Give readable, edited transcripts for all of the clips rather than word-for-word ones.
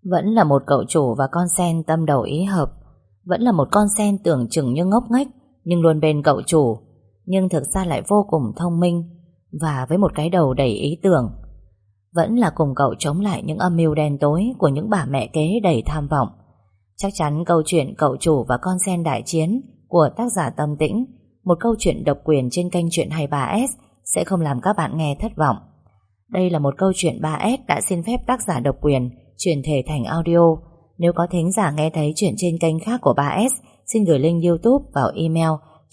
Vẫn là một cậu chủ và con sen tâm đầu ý hợp. Vẫn là một con sen tưởng chừng như ngốc nghếch nhưng luôn bên cậu chủ, nhưng thực ra lại vô cùng thông minh và với một cái đầu đầy ý tưởng. Vẫn là cùng cậu chống lại những âm mưu đen tối của những bà mẹ kế đầy tham vọng. Chắc chắn câu chuyện cậu chủ và con sen đại chiến của tác giả Tâm Tĩnh, một câu chuyện độc quyền trên kênh Chuyện 23S, sẽ không làm các bạn nghe thất vọng. Đây là một câu chuyện 3S đã xin phép tác giả độc quyền chuyển thể thành audio. Nếu có thính giả nghe thấy chuyện trên kênh khác của 3S, xin gửi link YouTube vào email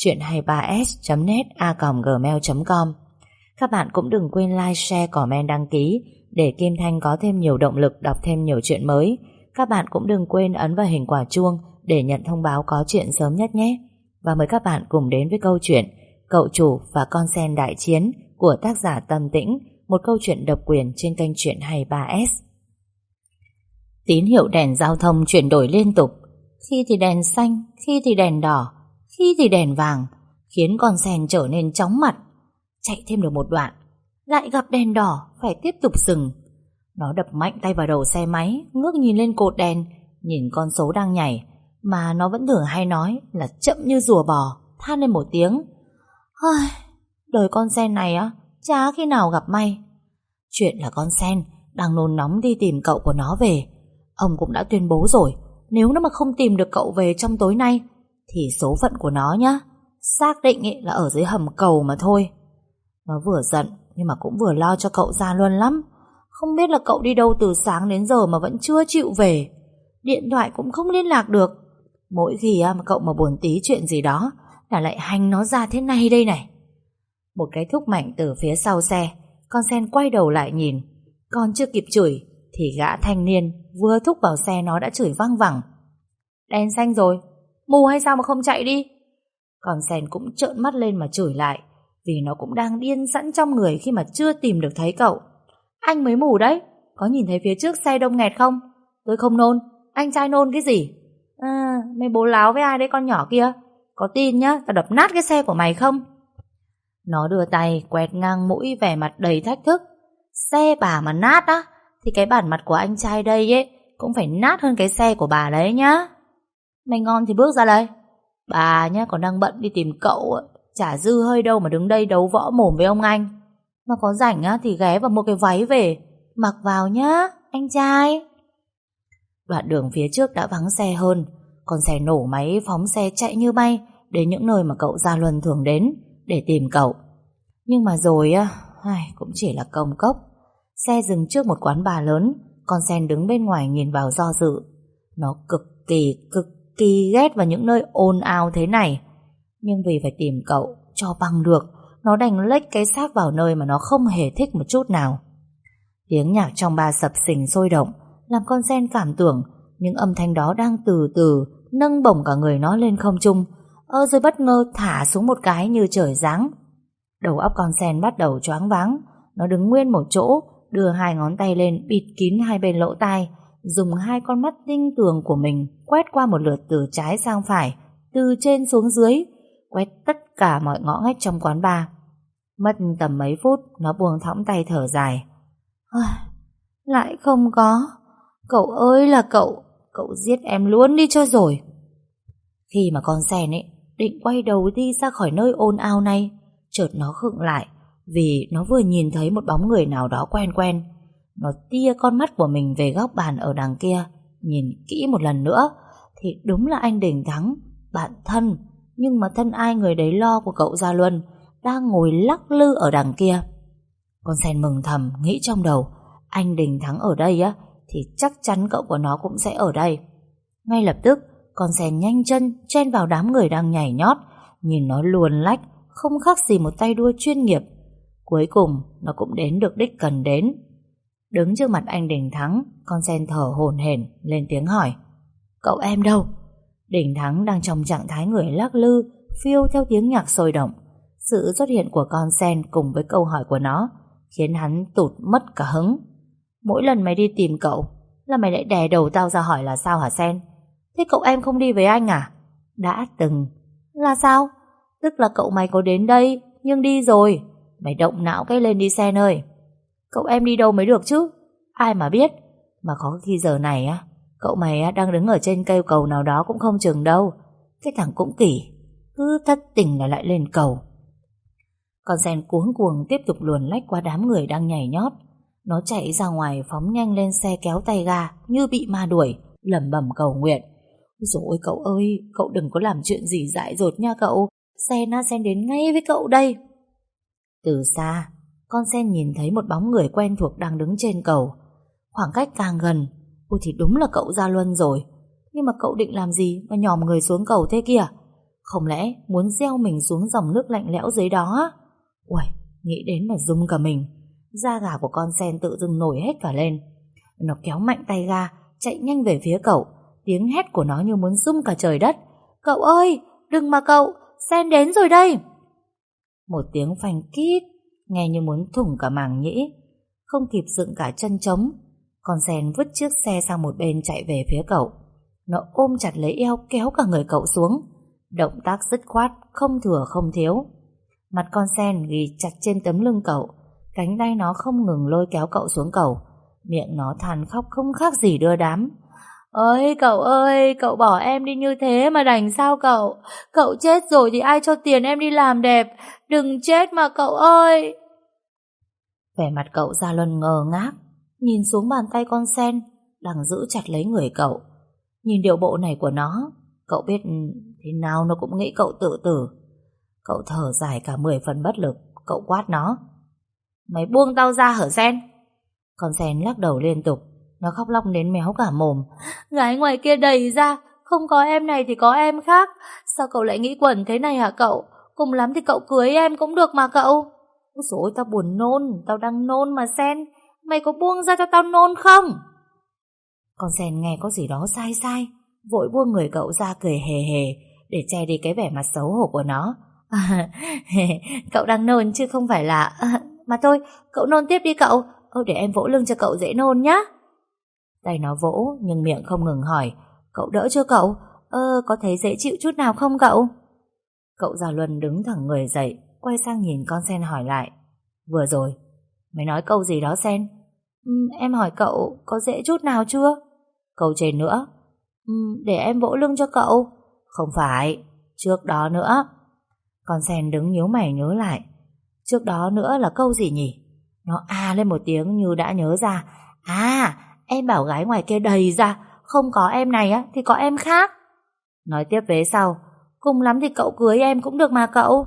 chuyện23s.net@gmail.com. Các bạn cũng đừng quên like, share, comment, đăng ký để Kim Thanh có thêm nhiều động lực đọc thêm nhiều chuyện mới. Các bạn cũng đừng quên ấn vào hình quả chuông để nhận thông báo có chuyện sớm nhất nhé. Và mời các bạn cùng đến với câu chuyện Cậu chủ và con sen đại chiến của tác giả Tâm Tĩnh, một câu chuyện độc quyền trên kênh Chuyện 23S. Tín hiệu đèn giao thông chuyển đổi liên tục, khi thì đèn xanh, khi thì đèn đỏ, khi thì đèn vàng, khiến con sen trở nên chóng mặt. Chạy thêm được một đoạn, lại gặp đèn đỏ, phải tiếp tục dừng. Nó đập mạnh tay vào đầu xe máy, ngước nhìn lên cột đèn, nhìn con số đang nhảy, mà nó vẫn thường hay nói là chậm như rùa bò, than lên một tiếng. Đời con sen này á, chả khi nào gặp may. Chuyện là con sen đang nôn nóng đi tìm cậu của nó về. Ông cũng đã tuyên bố rồi, nếu nó mà không tìm được cậu về trong tối nay thì số phận của nó nhá, xác định là ở dưới hầm cầu mà thôi. Nó vừa giận nhưng mà cũng vừa lo cho cậu Gia Luân lắm. Không biết là cậu đi đâu từ sáng đến giờ mà vẫn chưa chịu về. Điện thoại cũng không liên lạc được. Mỗi khi mà cậu mà buồn tí chuyện gì đó là lại hành nó ra thế này đây này. Một cái thúc mạnh từ phía sau xe. Con sen quay đầu lại nhìn. Còn chưa kịp chửi thì gã thanh niên vừa thúc vào xe nó đã chửi văng vẳng. Đèn xanh rồi, mù hay sao mà không chạy đi? Con sen cũng trợn mắt lên mà chửi lại, vì nó cũng đang điên sẵn trong người khi mà chưa tìm được thấy cậu. Anh mới mù đấy, có nhìn thấy phía trước xe đông nghẹt không? Tôi không nôn, anh trai nôn cái gì? Mày bố láo với ai đấy con nhỏ kia? Có tin nhá, tao đập nát cái xe của mày không? Nó đưa tay quẹt ngang mũi vẻ mặt đầy thách thức. Xe bà mà nát á thì cái bản mặt của anh trai đây ấy cũng phải nát hơn cái xe của bà đấy nhá. Mày ngon thì bước ra đây. Bà nhá còn đang bận đi tìm cậu, chả dư hơi đâu mà đứng đây đấu võ mồm với ông anh. Mà có rảnh á thì ghé vào mua cái váy về mặc vào nhá, anh trai. Đoạn đường phía trước đã vắng xe hơn. Con xe nổ máy phóng xe chạy như bay đến những nơi mà cậu Gia Luân thường đến để tìm cậu. Nhưng mà rồi á, cũng chỉ là công cốc. Xe dừng trước một quán bar lớn. Con sen đứng bên ngoài nhìn vào do dự. Nó cực kỳ ghét vào những nơi ồn ào thế này. Nhưng vì phải tìm cậu cho bằng được, nó đành lếch cái xác vào nơi mà nó không hề thích một chút nào. Tiếng nhạc trong bar sập sình sôi động, làm con sen cảm tưởng những âm thanh đó đang từ từ nâng bổng cả người nó lên không trung, rồi bất ngờ thả xuống một cái như trời giáng. Đầu óc con sen bắt đầu choáng váng. Nó đứng nguyên một chỗ, đưa hai ngón tay lên bịt kín hai bên lỗ tai, dùng hai con mắt tinh tường của mình quét qua một lượt từ trái sang phải, từ trên xuống dưới, quét tất cả mọi ngõ ngách trong quán bar. Mất tầm mấy phút, nó buông thõng tay thở dài. Lại không có. Cậu ơi là cậu giết em luôn đi cho rồi. Khi mà con sen ấy định quay đầu đi ra khỏi nơi ồn ào này, chợt nó khựng lại, vì nó vừa nhìn thấy một bóng người nào đó quen quen. Nó tia con mắt của mình về góc bàn ở đằng kia, nhìn kỹ một lần nữa thì đúng là anh Đình Thắng, bạn thân nhưng mà thân ai người đấy lo của cậu Gia Luân, đang ngồi lắc lư ở đằng kia. Con sen mừng thầm nghĩ trong đầu, anh Đình Thắng ở đây á thì chắc chắn cậu của nó cũng sẽ ở đây. Ngay lập tức con sen nhanh chân chen vào đám người đang nhảy nhót, nhìn nó luồn lách không khác gì một tay đua chuyên nghiệp. Cuối cùng nó cũng đến được đích cần đến. Đứng trước mặt anh Đình Thắng, con sen thở hổn hển lên tiếng hỏi: Cậu em đâu? Đình Thắng đang trong trạng thái người lắc lư, phiêu theo tiếng nhạc sôi động. Sự xuất hiện của con sen cùng với câu hỏi của nó khiến hắn tụt mất cả hứng. Mỗi lần mày đi tìm cậu là mày lại đè đầu tao ra hỏi là sao hả Sen? Thế cậu em không đi với anh à? Đã từng. Là sao? Tức là cậu mày có đến đây nhưng đi rồi. Mày động não cái lên đi Sen ơi. Cậu em đi đâu mới được chứ? Ai mà biết. Mà có khi giờ này á, cậu mày á đang đứng ở trên cây cầu nào đó cũng không chừng đâu. Cái thằng cũng kỳ, cứ thất tình là lại lên cầu. Con sen cuống cuồng tiếp tục luồn lách qua đám người đang nhảy nhót. Nó chạy ra ngoài phóng nhanh lên xe kéo tay ga như bị ma đuổi, lẩm bẩm cầu nguyện. Rồi cậu ơi, cậu đừng có làm chuyện gì dại dột nha cậu. Sen đến ngay với cậu đây. Từ xa, con sen nhìn thấy một bóng người quen thuộc đang đứng trên cầu. Khoảng cách càng gần, ôi thì đúng là cậu Gia Luân rồi. Nhưng mà cậu định làm gì mà nhòm người xuống cầu thế kìa? Không lẽ muốn gieo mình xuống dòng nước lạnh lẽo dưới đó á? Uầy, nghĩ đến mà rung cả mình. Da gà của con sen tự dưng nổi hết cả lên. Nó kéo mạnh tay ga, chạy nhanh về phía cậu. Tiếng hét của nó như muốn rung cả trời đất. Cậu ơi, đừng mà cậu, sen đến rồi đây. Một tiếng phanh kít, nghe như muốn thủng cả màng nhĩ. Không kịp dựng cả chân trống, con sen vứt chiếc xe sang một bên chạy về phía cậu. Nó ôm chặt lấy eo kéo cả người cậu xuống. Động tác dứt khoát, không thừa không thiếu. Mặt con sen ghi chặt trên tấm lưng cậu. Cánh tay nó không ngừng lôi kéo cậu xuống cầu. Miệng nó than khóc không khác gì đưa đám. Ơi, cậu bỏ em đi như thế mà đành sao cậu? Cậu chết rồi thì ai cho tiền em đi làm đẹp? Đừng chết mà cậu ơi! Vẻ mặt cậu Gia Luân ngơ ngác, nhìn xuống bàn tay con sen đang giữ chặt lấy người cậu. Nhìn điệu bộ này của nó, cậu biết thế nào nó cũng nghĩ cậu tự tử. Cậu thở dài cả 10 phần bất lực. Cậu quát nó. Mày buông tao ra hở sen? Con sen lắc đầu liên tục. Nó khóc lóc đến méo cả mồm. Gái ngoài kia đầy ra, không có em này thì có em khác. Sao cậu lại nghĩ quẩn thế này hả cậu? Cùng lắm thì cậu cưới em cũng được mà cậu. Ôi dồi ôi, tao buồn nôn. Tao đang nôn mà sen. Mày có buông ra cho tao nôn không? Con sen nghe có gì đó sai sai, vội buông người cậu ra cười hề hề để che đi cái vẻ mặt xấu hổ của nó. Cậu đang nôn chứ không phải là... Mà thôi, cậu nôn tiếp đi cậu. Để em vỗ lưng cho cậu dễ nôn nhá. Tay nó vỗ nhưng miệng không ngừng hỏi. Cậu đỡ chưa cậu? Có thấy dễ chịu chút nào không cậu? Cậu Gia Luân đứng thẳng người dậy, quay sang nhìn con sen hỏi lại. Vừa rồi mày nói câu gì đó sen? Em hỏi cậu có dễ chút nào chưa? Câu trên nữa. Để em vỗ lưng cho cậu. Không phải, trước đó nữa. Con sen đứng nhíu mày nhớ lại. Trước đó nữa là câu gì nhỉ? Nó lên một tiếng như đã nhớ ra. Em bảo gái ngoài kia đầy ra, không có em này á thì có em khác. Nói tiếp vế sau. Cùng lắm thì cậu cưới em cũng được mà cậu.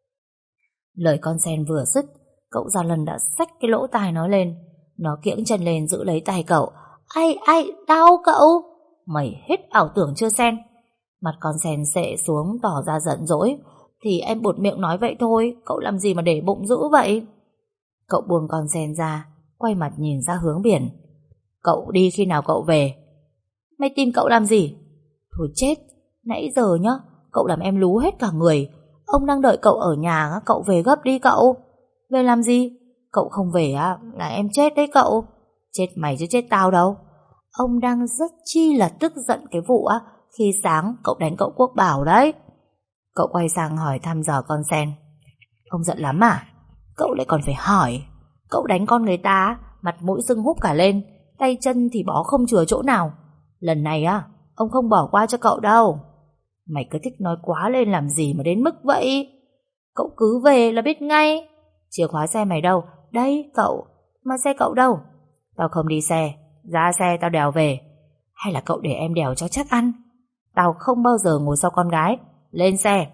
Lời con sen vừa dứt, cậu Gia Luân đã xách cái lỗ tai nó lên. Nó kiễng chân lên giữ lấy tay cậu. Ai, đau cậu. Mày hết ảo tưởng chưa sen? Mặt con sen xệ xuống tỏ ra giận dỗi. Thì em buột miệng nói vậy thôi, cậu làm gì mà để bụng dữ vậy? Cậu buông con sen ra, quay mặt nhìn ra hướng biển. Cậu đi khi nào cậu về? Mày tìm cậu làm gì? Thôi chết, nãy giờ nhá, cậu làm em lú hết cả người. Ông đang đợi cậu ở nhà, cậu về gấp đi cậu. Về làm gì? Cậu không về là em chết đấy cậu. Chết mày chứ chết tao đâu. Ông đang rất chi là tức giận cái vụ khi sáng cậu đánh cậu Quốc Bảo đấy. Cậu quay sang hỏi thăm dò con sen. Ông giận lắm à? Cậu lại còn phải hỏi. Cậu đánh con người ta, mặt mũi sưng húp cả lên, tay chân thì bó không chừa chỗ nào. Lần này ông không bỏ qua cho cậu đâu. Mày cứ thích nói quá lên làm gì mà đến mức vậy? Cậu cứ về là biết ngay. Chìa khóa xe mày đâu? Đây cậu. Mà xe cậu đâu? Tao không đi xe. Ra xe tao đèo về. Hay là cậu để em đèo cho chắc ăn? Tao không bao giờ ngồi sau con gái. Lên xe.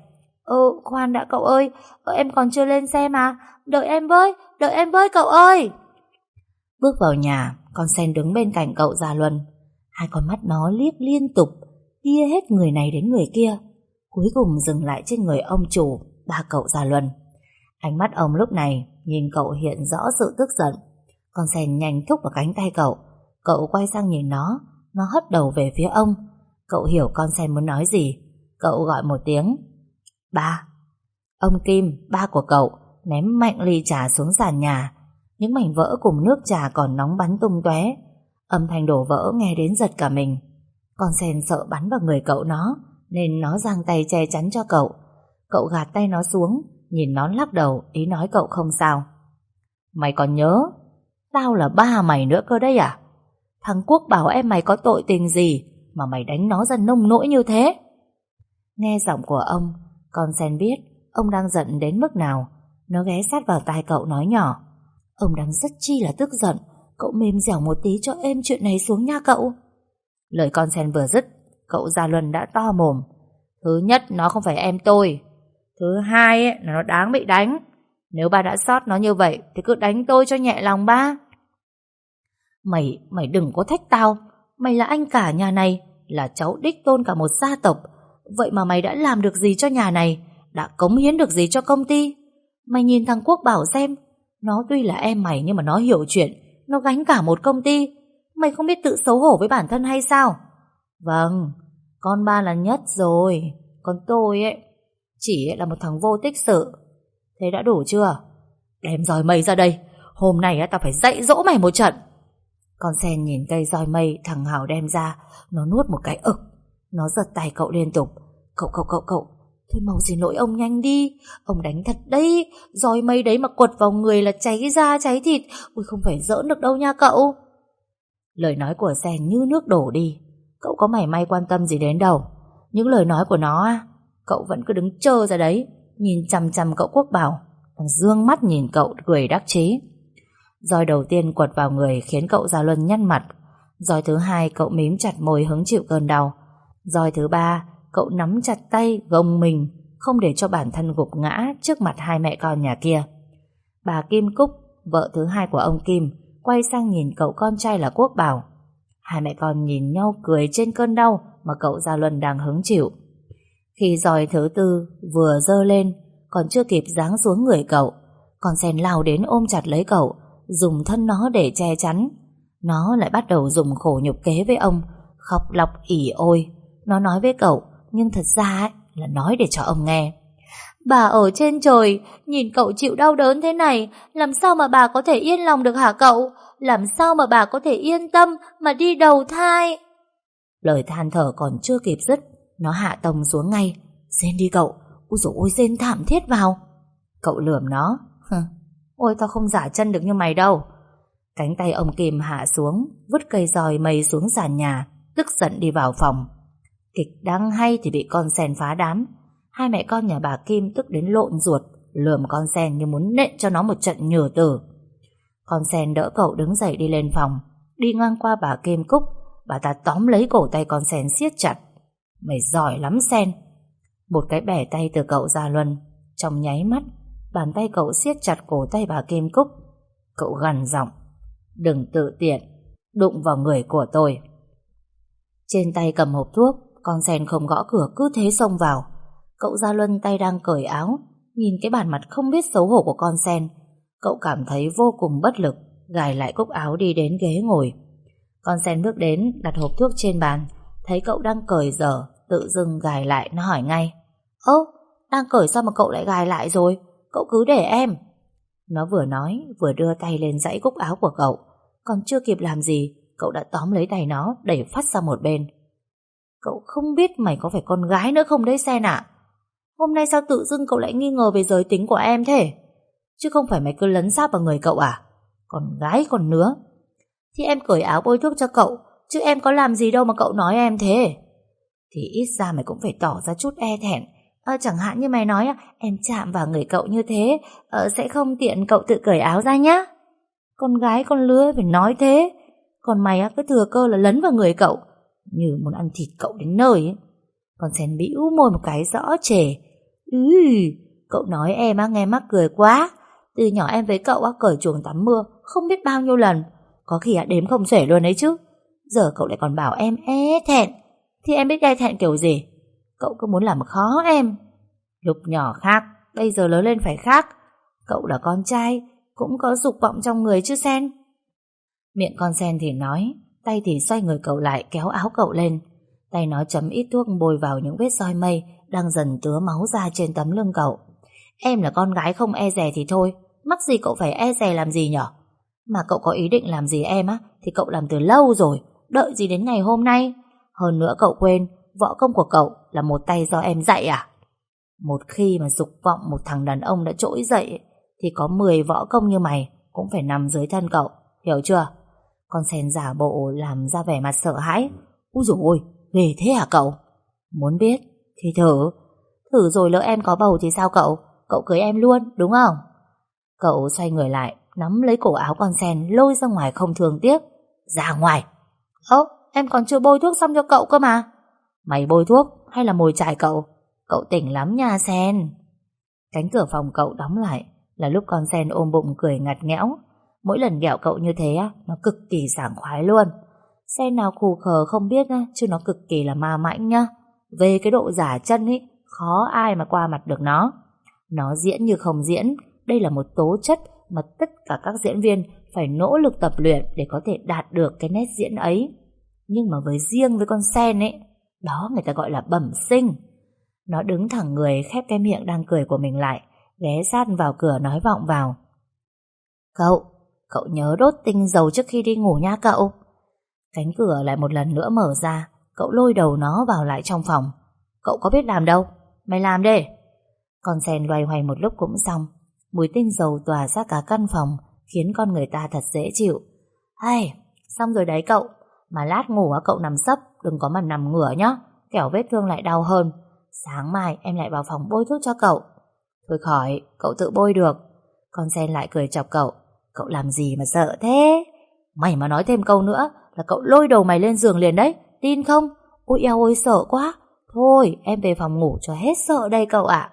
Khoan đã cậu ơi. Em còn chưa lên xe mà. Đợi em với cậu ơi. Bước vào nhà, con sen đứng bên cạnh cậu Gia Luân. Hai con mắt nó liếc liên tục, tia hết người này đến người kia, cuối cùng dừng lại trên người ông chủ, ba cậu Gia Luân. Ánh mắt ông lúc này nhìn cậu hiện rõ sự tức giận. Con sen nhanh thúc vào cánh tay cậu. Cậu quay sang nhìn nó hất đầu về phía ông. Cậu hiểu con sen muốn nói gì. Cậu gọi một tiếng. Ba. Ông Kim, ba của cậu, ném mạnh ly trà xuống sàn nhà. Những mảnh vỡ cùng nước trà còn nóng bắn tung tóe. Âm thanh đổ vỡ nghe đến giật cả mình. Con sen sợ bắn vào người cậu nó, nên nó giang tay che chắn cho cậu. Cậu gạt tay nó xuống, nhìn nó lắc đầu, ý nói cậu không sao. Mày còn nhớ tao là ba mày nữa cơ đấy à? Thằng Quốc bảo em mày có tội tình gì mà mày đánh nó ra nông nỗi như thế? Nghe giọng của ông, con sen biết ông đang giận đến mức nào. Nó ghé sát vào tai cậu nói nhỏ: ông đang rất chi là tức giận, cậu mềm dẻo một tí cho êm chuyện này xuống nha cậu. Lời con sen vừa dứt, cậu Gia Luân đã to mồm: thứ nhất, nó không phải em tôi. Thứ hai ấy, là nó đáng bị đánh. Nếu ba đã xót nó như vậy thì cứ đánh tôi cho nhẹ lòng ba. Mày đừng có thách tao. Mày là anh cả nhà này, là cháu đích tôn cả một gia tộc. Vậy mà mày đã làm được gì cho nhà này, đã cống hiến được gì cho công ty? Mày nhìn thằng Quốc Bảo xem, nó tuy là em mày nhưng mà nó hiểu chuyện, nó gánh cả một công ty. Mày không biết tự xấu hổ với bản thân hay sao? Vâng, con ba là nhất rồi. Còn tôi ấy chỉ là một thằng vô tích sự. Thế đã đủ chưa? Đem roi mây ra đây. Hôm nay tao phải dạy dỗ mày một trận. Con sen nhìn cây roi mây thằng Hào đem ra, nó nuốt một cái ực. Nó giật tay cậu liên tục: Cậu thôi mau xin lỗi ông nhanh đi. Ông đánh thật đấy. Roi mây đấy mà quật vào người là cháy da cháy thịt. Ui, không phải giỡn được đâu nha cậu. Lời nói của sen như nước đổ đi. Cậu có mảy may quan tâm gì đến đâu. Những lời nói của nó cậu vẫn cứ đứng trơ ra đấy, nhìn chằm chằm cậu Quốc Bảo, dương mắt nhìn cậu cười đắc chí. Roi đầu tiên quật vào người khiến cậu Gia Luân nhăn mặt. Roi thứ hai cậu mím chặt môi hứng chịu cơn đau. Roi thứ ba cậu nắm chặt tay gồng mình, không để cho bản thân gục ngã trước mặt hai mẹ con nhà kia. Bà Kim Cúc, vợ thứ hai của ông Kim, quay sang nhìn cậu con trai là Quốc Bảo. Hai mẹ con nhìn nhau cười trên cơn đau mà cậu Gia Luân đang hứng chịu. Khi roi thứ tư vừa giơ lên, còn chưa kịp giáng xuống người cậu, con sen lao đến ôm chặt lấy cậu, dùng thân nó để che chắn. Nó lại bắt đầu dùng khổ nhục kế với ông, khóc lóc ỉ ôi. Nó nói với cậu, nhưng thật ra là nói để cho ông nghe. Bà ở trên trời, nhìn cậu chịu đau đớn thế này, làm sao mà bà có thể yên lòng được hả cậu? Làm sao mà bà có thể yên tâm mà đi đầu thai? Lời than thở còn chưa kịp dứt, nó hạ tông xuống ngay. Rên đi cậu. Ui dồi ôi, rên thảm thiết vào. Cậu lườm nó: ôi tao không giả chân được như mày đâu. Cánh tay ông Kim hạ xuống, vứt cây roi mây xuống sàn nhà, tức giận đi vào phòng. Kịch đang hay thì bị con sen phá đám. Hai mẹ con nhà bà Kim tức đến lộn ruột, lườm con sen như muốn nện cho nó một trận nhừ tử. Con sen đỡ cậu đứng dậy đi lên phòng. Đi ngang qua bà Kim Cúc, bà ta tóm lấy cổ tay con sen siết chặt. Mày giỏi lắm Sen. Một cái bẻ tay từ cậu Gia Luân. Trong nháy mắt, bàn tay cậu siết chặt cổ tay bà Kim Cúc. Cậu gằn giọng: đừng tự tiện đụng vào người của tôi. Trên tay cầm hộp thuốc, con sen không gõ cửa cứ thế xông vào. Cậu Gia Luân tay đang cởi áo, nhìn cái bản mặt không biết xấu hổ của con sen, cậu cảm thấy vô cùng bất lực, gài lại cúc áo đi đến ghế ngồi. Con sen bước đến đặt hộp thuốc trên bàn, thấy cậu đang cởi dở, tự dưng gài lại. Nó hỏi ngay: ơ, đang cởi sao mà cậu lại gài lại rồi? Cậu cứ để em. Nó vừa nói vừa đưa tay lên dãy cúc áo của cậu. Còn chưa kịp làm gì, cậu đã tóm lấy tay nó đẩy phát sang một bên. Cậu không biết mày có phải con gái nữa không đấy Sen ạ? Hôm nay sao tự dưng cậu lại nghi ngờ về giới tính của em thế? Chứ không phải mày cứ lấn sáp vào người cậu à? Con gái còn nứa. Thì em cởi áo bôi thuốc cho cậu, chứ em có làm gì đâu mà cậu nói em thế. Thì ít ra mày cũng phải tỏ ra chút e thẹn. Chẳng hạn như mày nói em chạm vào người cậu như thế, sẽ không tiện cậu tự cởi áo ra nhá. Con gái con lứa phải nói thế. Còn mày cứ thừa cơ là lấn vào người cậu, như muốn ăn thịt cậu đến nơi ấy. Con sen bĩu môi một cái rõ trề. Cậu nói em nghe mắc cười quá. Từ nhỏ em với cậu cởi chuồng tắm mưa không biết bao nhiêu lần, có khi đếm không xuể luôn ấy chứ. Giờ cậu lại còn bảo em e thẹn. Thì em biết e thẹn kiểu gì? Cậu cứ muốn làm khó em. Lúc nhỏ khác, bây giờ lớn lên phải khác. Cậu là con trai, cũng có dục vọng trong người chứ Sen. Miệng con sen thì nói, tay thì xoay người cậu lại kéo áo cậu lên. Tay nó chấm ít thuốc bôi vào những vết roi mây đang dần tứa máu ra trên tấm lưng cậu. Em là con gái không e dè thì thôi, mắc gì cậu phải e dè làm gì nhở? Mà cậu có ý định làm gì em thì cậu làm từ lâu rồi, đợi gì đến ngày hôm nay? Hơn nữa cậu quên, võ công của cậu là một tay do em dạy à? Một khi mà dục vọng một thằng đàn ông đã trỗi dậy thì có 10 võ công như mày cũng phải nằm dưới thân cậu, hiểu chưa? Con sen giả bộ làm ra vẻ mặt sợ hãi. Úi dồi ôi, ghê thế hả cậu? Muốn biết thì thử. Thử rồi lỡ em có bầu thì sao cậu? Cậu cưới em luôn, đúng không? Cậu xoay người lại, nắm lấy cổ áo con sen, lôi ra ngoài không thương tiếc. Ra ngoài. Em còn chưa bôi thuốc xong cho cậu cơ mà. Mày bôi thuốc hay là mồi chài cậu? Cậu tỉnh lắm nha Sen. Cánh cửa phòng cậu đóng lại là lúc con sen ôm bụng cười ngặt nghẽo. Mỗi lần ghẹo cậu như thế nó cực kỳ sảng khoái luôn. Sen nào khù khờ không biết chứ nó cực kỳ là ma mãnh nhá. Về cái độ giả chân ấy, khó ai mà qua mặt được nó. Nó diễn như không diễn. Đây là một tố chất mà tất cả các diễn viên phải nỗ lực tập luyện để có thể đạt được cái nét diễn ấy. Nhưng mà riêng với con sen ấy, đó người ta gọi là bẩm sinh. Nó đứng thẳng người, khép cái miệng đang cười của mình lại, ghé sát vào cửa nói vọng vào. Cậu nhớ đốt tinh dầu trước khi đi ngủ nha cậu. Cánh cửa lại một lần nữa mở ra. Cậu lôi đầu nó vào lại trong phòng. Cậu có biết làm đâu, mày làm đi. Con sen loay hoay một lúc cũng xong. Mùi tinh dầu tỏa ra cả căn phòng, khiến con người ta thật dễ chịu. Xong rồi đấy cậu. Mà lát ngủ cậu nằm sấp, đừng có mà nằm ngửa nhá, kẻo vết thương lại đau hơn. Sáng mai em lại vào phòng bôi thuốc cho cậu. Thôi khỏi, cậu tự bôi được. Con sen lại cười chọc cậu. Cậu làm gì mà sợ thế? Mày mà nói thêm câu nữa là cậu lôi đầu mày lên giường liền đấy, tin không? Ôi eo ôi sợ quá. Thôi em về phòng ngủ cho hết sợ đây cậu ạ.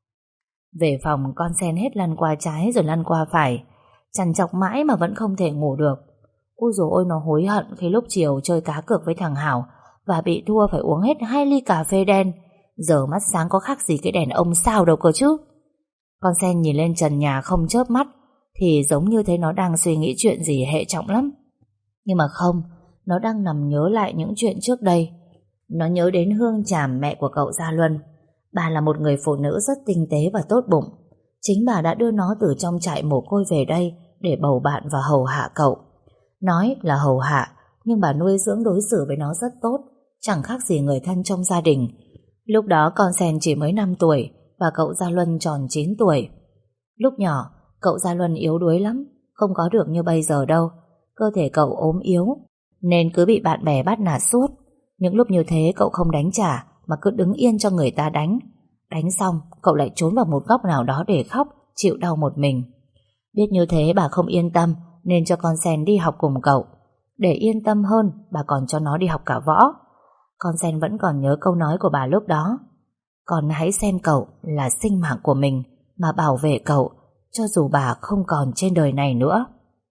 Về phòng con sen hết lăn qua trái rồi lăn qua phải, trằn trọc mãi mà vẫn không thể ngủ được. Ôi dồi ôi, nó hối hận khi lúc chiều chơi cá cược với thằng Hảo và bị thua phải uống hết 2 ly cà phê đen. Giờ mắt sáng có khác gì cái đèn ông sao đâu cơ chứ. Con sen nhìn lên trần nhà không chớp mắt, thì giống như thấy nó đang suy nghĩ chuyện gì hệ trọng lắm. Nhưng mà không, nó đang nằm nhớ lại những chuyện trước đây. Nó nhớ đến Hương Tràm, mẹ của cậu Gia Luân. Bà là một người phụ nữ rất tinh tế và tốt bụng. Chính bà đã đưa nó từ trong trại mồ côi về đây để bầu bạn và hầu hạ cậu. Nói là hầu hạ, nhưng bà nuôi dưỡng đối xử với nó rất tốt, chẳng khác gì người thân trong gia đình. Lúc đó con sen chỉ mới 5 tuổi và cậu Gia Luân tròn 9 tuổi. Lúc nhỏ, cậu Gia Luân yếu đuối lắm, không có được như bây giờ đâu. Cơ thể cậu ốm yếu, nên cứ bị bạn bè bắt nạt suốt. Những lúc như thế cậu không đánh trả, mà cứ đứng yên cho người ta đánh. Đánh xong, cậu lại trốn vào một góc nào đó để khóc, chịu đau một mình. Biết như thế bà không yên tâm, nên cho con sen đi học cùng cậu. Để yên tâm hơn, bà còn cho nó đi học cả võ. Con sen vẫn còn nhớ câu nói của bà lúc đó. Con hãy xem cậu là sinh mạng của mình, mà bảo vệ cậu, cho dù bà không còn trên đời này nữa.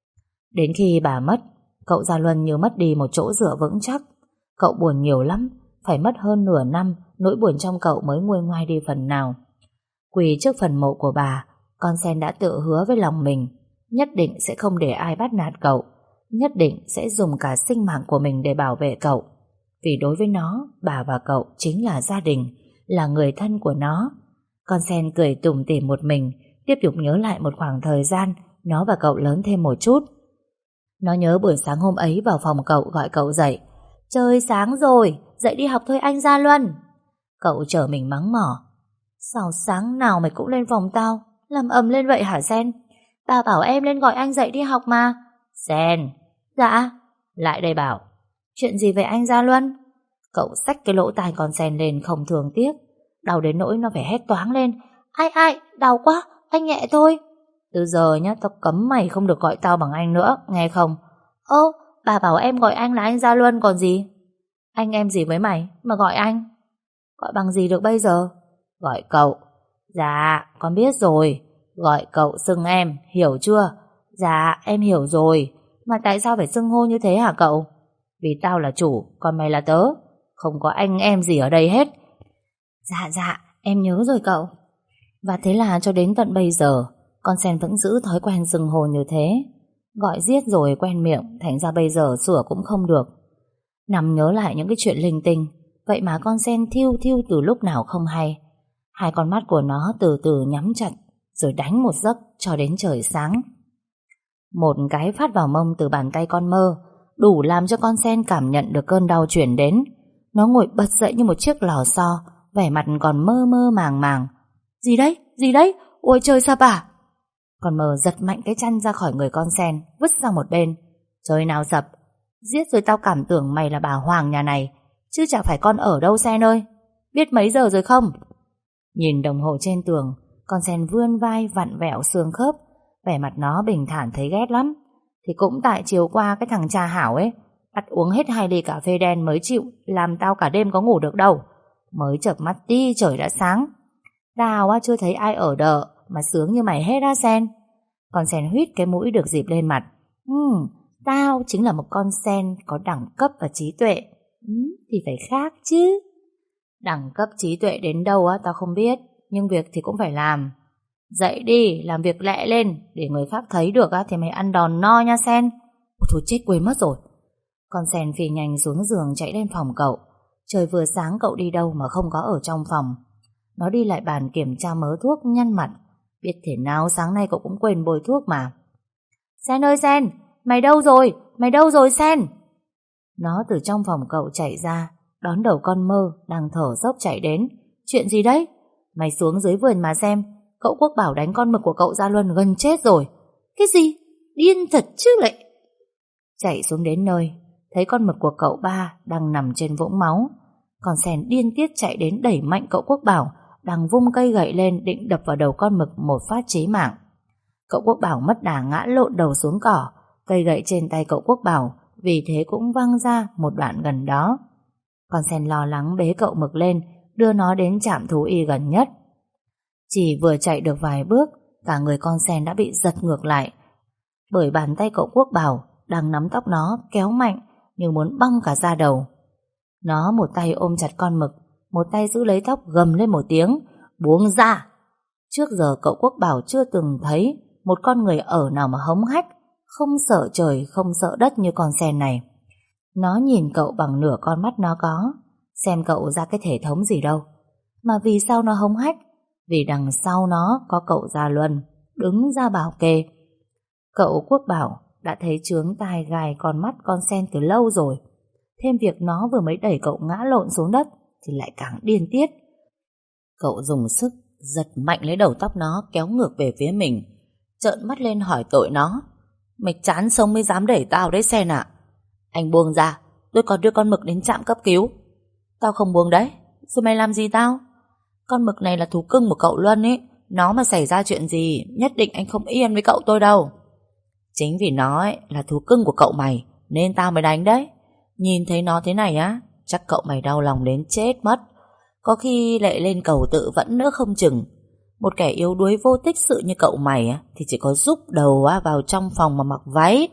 Đến khi bà mất, cậu Gia Luân như mất đi một chỗ dựa vững chắc. Cậu buồn nhiều lắm, phải mất hơn nửa năm, nỗi buồn trong cậu mới nguôi ngoai đi phần nào. Quỳ trước phần mộ của bà, con sen đã tự hứa với lòng mình, nhất định sẽ không để ai bắt nạt cậu, nhất định sẽ dùng cả sinh mạng của mình để bảo vệ cậu. Vì đối với nó, bà và cậu chính là gia đình, là người thân của nó. Con sen cười tủm tỉm một mình, tiếp tục nhớ lại một khoảng thời gian nó và cậu lớn thêm một chút. Nó nhớ buổi sáng hôm ấy vào phòng cậu gọi cậu dậy. Trời sáng rồi, dậy đi học thôi anh Gia Luân. Cậu chở mình mắng mỏ. Sao sáng nào mày cũng lên phòng tao, làm ầm lên vậy hả Sen? Bà bảo em lên gọi anh dậy đi học mà. Sen. Dạ. Lại đây bảo. Chuyện gì vậy anh Gia Luân? Cậu xách cái lỗ tai con sen lên không thường tiếc, đau đến nỗi nó phải hét toáng lên. Ai, đau quá, anh nhẹ thôi. Từ giờ nhá, tao cấm mày không được gọi tao bằng anh nữa, nghe không? Bà bảo em gọi anh là anh Gia Luân còn gì. Anh em gì với mày mà gọi anh? Gọi bằng gì được bây giờ? Gọi cậu. Dạ, con biết rồi. Gọi cậu xưng em, hiểu chưa? Dạ, em hiểu rồi. Mà tại sao phải xưng hô như thế hả cậu? Vì tao là chủ, còn mày là tớ. Không có anh em gì ở đây hết. Dạ, em nhớ rồi cậu. Và thế là cho đến tận bây giờ, con sen vẫn giữ thói quen xưng hô như thế. Gọi giết rồi quen miệng, thành ra bây giờ sửa cũng không được. Nằm nhớ lại những cái chuyện linh tinh, vậy mà con sen thiêu từ lúc nào không hay. Hai con mắt của nó từ từ nhắm chặt, rồi đánh một giấc cho đến trời sáng. Một cái phát vào mông từ bàn tay con Mơ đủ làm cho con sen cảm nhận được cơn đau chuyển đến. Nó ngồi bật dậy như một chiếc lò xo, vẻ mặt còn mơ màng. Gì đấy? Ôi trời sập à! Con Mơ giật mạnh cái chăn ra khỏi người con sen, vứt sang một bên. Trời nào dập, giết rồi tao cảm tưởng mày là bà Hoàng nhà này, chứ chả phải con ở đâu Sen ơi. Biết mấy giờ rồi không? Nhìn đồng hồ trên tường, con Sen vươn vai vặn vẹo xương khớp, vẻ mặt nó bình thản thấy ghét lắm. Thì cũng tại chiều qua cái thằng cha Hảo ấy bắt uống hết 2 ly cà phê đen mới chịu, làm tao cả đêm có ngủ được đâu. Mới chợp mắt tí trời đã sáng. Tao á chưa thấy ai ở đợ mà sướng như mày hết á Sen. Con Sen huýt cái mũi được dịp lên mặt. Tao chính là một con Sen có đẳng cấp và trí tuệ. Thì phải khác chứ. Đẳng cấp trí tuệ đến đâu á tao không biết, nhưng việc thì cũng phải làm. Dậy đi, làm việc lẹ lên, để người khác thấy được á thì mày ăn đòn no nha Sen. Ôi thôi chết quên mất rồi. Con Sen phi nhanh xuống giường chạy lên phòng cậu. Trời vừa sáng cậu đi đâu mà không có ở trong phòng. Nó đi lại bàn kiểm tra mớ thuốc nhăn mặt. Biết thể nào sáng nay cậu cũng quên bôi thuốc mà. Sen ơi Sen, mày đâu rồi? Mày đâu rồi Sen? Nó từ trong phòng cậu chạy ra, đón đầu con Mơ đang thở dốc chạy đến. Chuyện gì đấy? Mày xuống dưới vườn mà xem. Cậu Quốc Bảo đánh con mực của cậu Gia Luân gần chết rồi. Cái gì? Điên thật chứ lại. Chạy xuống đến nơi, thấy con mực của cậu Ba đang nằm trên vũng máu. Con Sen điên tiết chạy đến đẩy mạnh cậu Quốc Bảo đang vung cây gậy lên định đập vào đầu con mực một phát chí mạng. Cậu Quốc Bảo mất đà ngã lộn đầu xuống cỏ. Cây gậy trên tay cậu Quốc Bảo vì thế cũng văng ra một đoạn gần đó. Con Sen lo lắng bế cậu mực lên, đưa nó đến trạm thú y gần nhất. Chỉ vừa chạy được vài bước, cả người con Sen đã bị giật ngược lại, bởi bàn tay cậu Quốc Bảo đang nắm tóc nó kéo mạnh như muốn bong cả da đầu. Nó một tay ôm chặt con mực, một tay giữ lấy tóc gầm lên một tiếng, buông ra. Trước giờ cậu Quốc Bảo chưa từng thấy một con người ở nào mà hống hách, không sợ trời không sợ đất như con Sen này. Nó nhìn cậu bằng nửa con mắt nó có, xem cậu ra cái thể thống gì đâu. Mà vì sao nó hống hách? Vì đằng sau nó có cậu Gia Luân đứng ra bảo kê. Cậu Quốc Bảo đã thấy chướng tai gai con mắt con Sen từ lâu rồi. Thêm việc nó vừa mới đẩy cậu ngã lộn xuống đất thì lại càng điên tiết. Cậu dùng sức giật mạnh lấy đầu tóc nó kéo ngược về phía mình, trợn mắt lên hỏi tội nó. Mày chán sống mới dám đẩy tao đấy Sen ạ. Anh buông ra, tôi còn đưa con mực đến trạm cấp cứu. Tao không buông đấy. Rồi mày làm gì tao? Con mực này là thú cưng của cậu Luân ấy. Nó mà xảy ra chuyện gì nhất định anh không yên với cậu tôi đâu. Chính vì nó ấy là thú cưng của cậu mày nên tao mới đánh đấy. Nhìn thấy nó thế này á, chắc cậu mày đau lòng đến chết mất. Có khi lại lên cầu tự vẫn nữa không chừng. Một kẻ yếu đuối vô tích sự như cậu mày á, thì chỉ có rúc đầu á vào trong phòng mà mặc váy.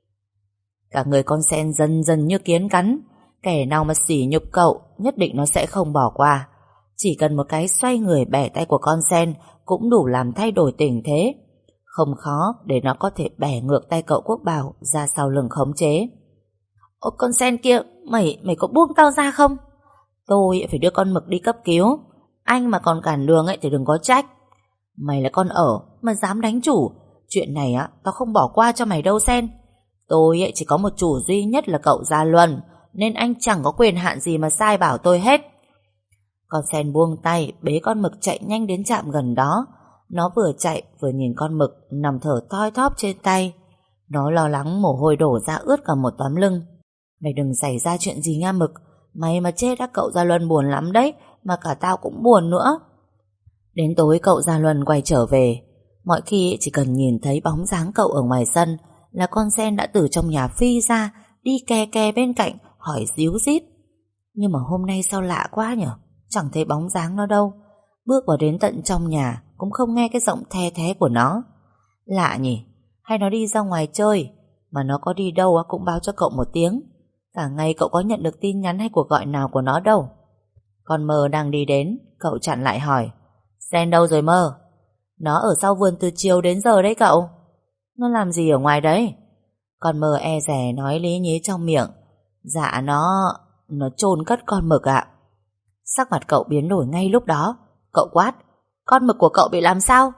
Cả người con Sen dần dần như kiến cắn. Kẻ nào mà sỉ nhục cậu nhất định nó sẽ không bỏ qua. Chỉ cần một cái xoay người bẻ tay của con Sen cũng đủ làm thay đổi tình thế. Không khó để nó có thể bẻ ngược tay cậu Quốc Bảo ra sau lưng khống chế. Ô con Sen kia, mày có buông tao ra không? Tôi phải đưa con mực đi cấp cứu. Anh mà còn cản đường ấy thì đừng có trách. Mày là con ở mà dám đánh chủ. Chuyện này á tao không bỏ qua cho mày đâu Sen. Tôi ấy chỉ có một chủ duy nhất là cậu Gia Luân, nên anh chẳng có quyền hạn gì mà sai bảo tôi hết. Con Sen buông tay bế con mực chạy nhanh đến trạm gần đó. Nó vừa chạy vừa nhìn con mực nằm thở thoi thóp trên tay. Nó lo lắng mồ hôi đổ ra ướt cả một tấm lưng. Mày đừng xảy ra chuyện gì nha Mực. Mày mà chết á cậu Gia Luân buồn lắm đấy. Mà cả tao cũng buồn nữa. Đến tối cậu Gia Luân quay trở về. Mọi khi chỉ cần nhìn thấy bóng dáng cậu ở ngoài sân là con Sen đã từ trong nhà phi ra, đi ke ke bên cạnh hỏi díu dít. Nhưng mà hôm nay sao lạ quá nhở, chẳng thấy bóng dáng nó đâu. Bước vào đến tận trong nhà cũng không nghe cái giọng the thé của nó. Lạ nhỉ, hay nó đi ra ngoài chơi? Mà nó có đi đâu cũng báo cho cậu một tiếng. Cả ngày cậu có nhận được tin nhắn hay cuộc gọi nào của nó đâu. Con Mơ đang đi đến, cậu chặn lại hỏi. Sen đâu rồi Mơ? Nó ở sau vườn từ chiều đến giờ đấy cậu. Nó làm gì ở ngoài đấy? Con Mơ e dè nói lý nhí trong miệng. Dạ nó chôn cất con mực ạ. Sắc mặt cậu biến đổi ngay lúc đó. Cậu quát. Con mực của cậu bị làm sao?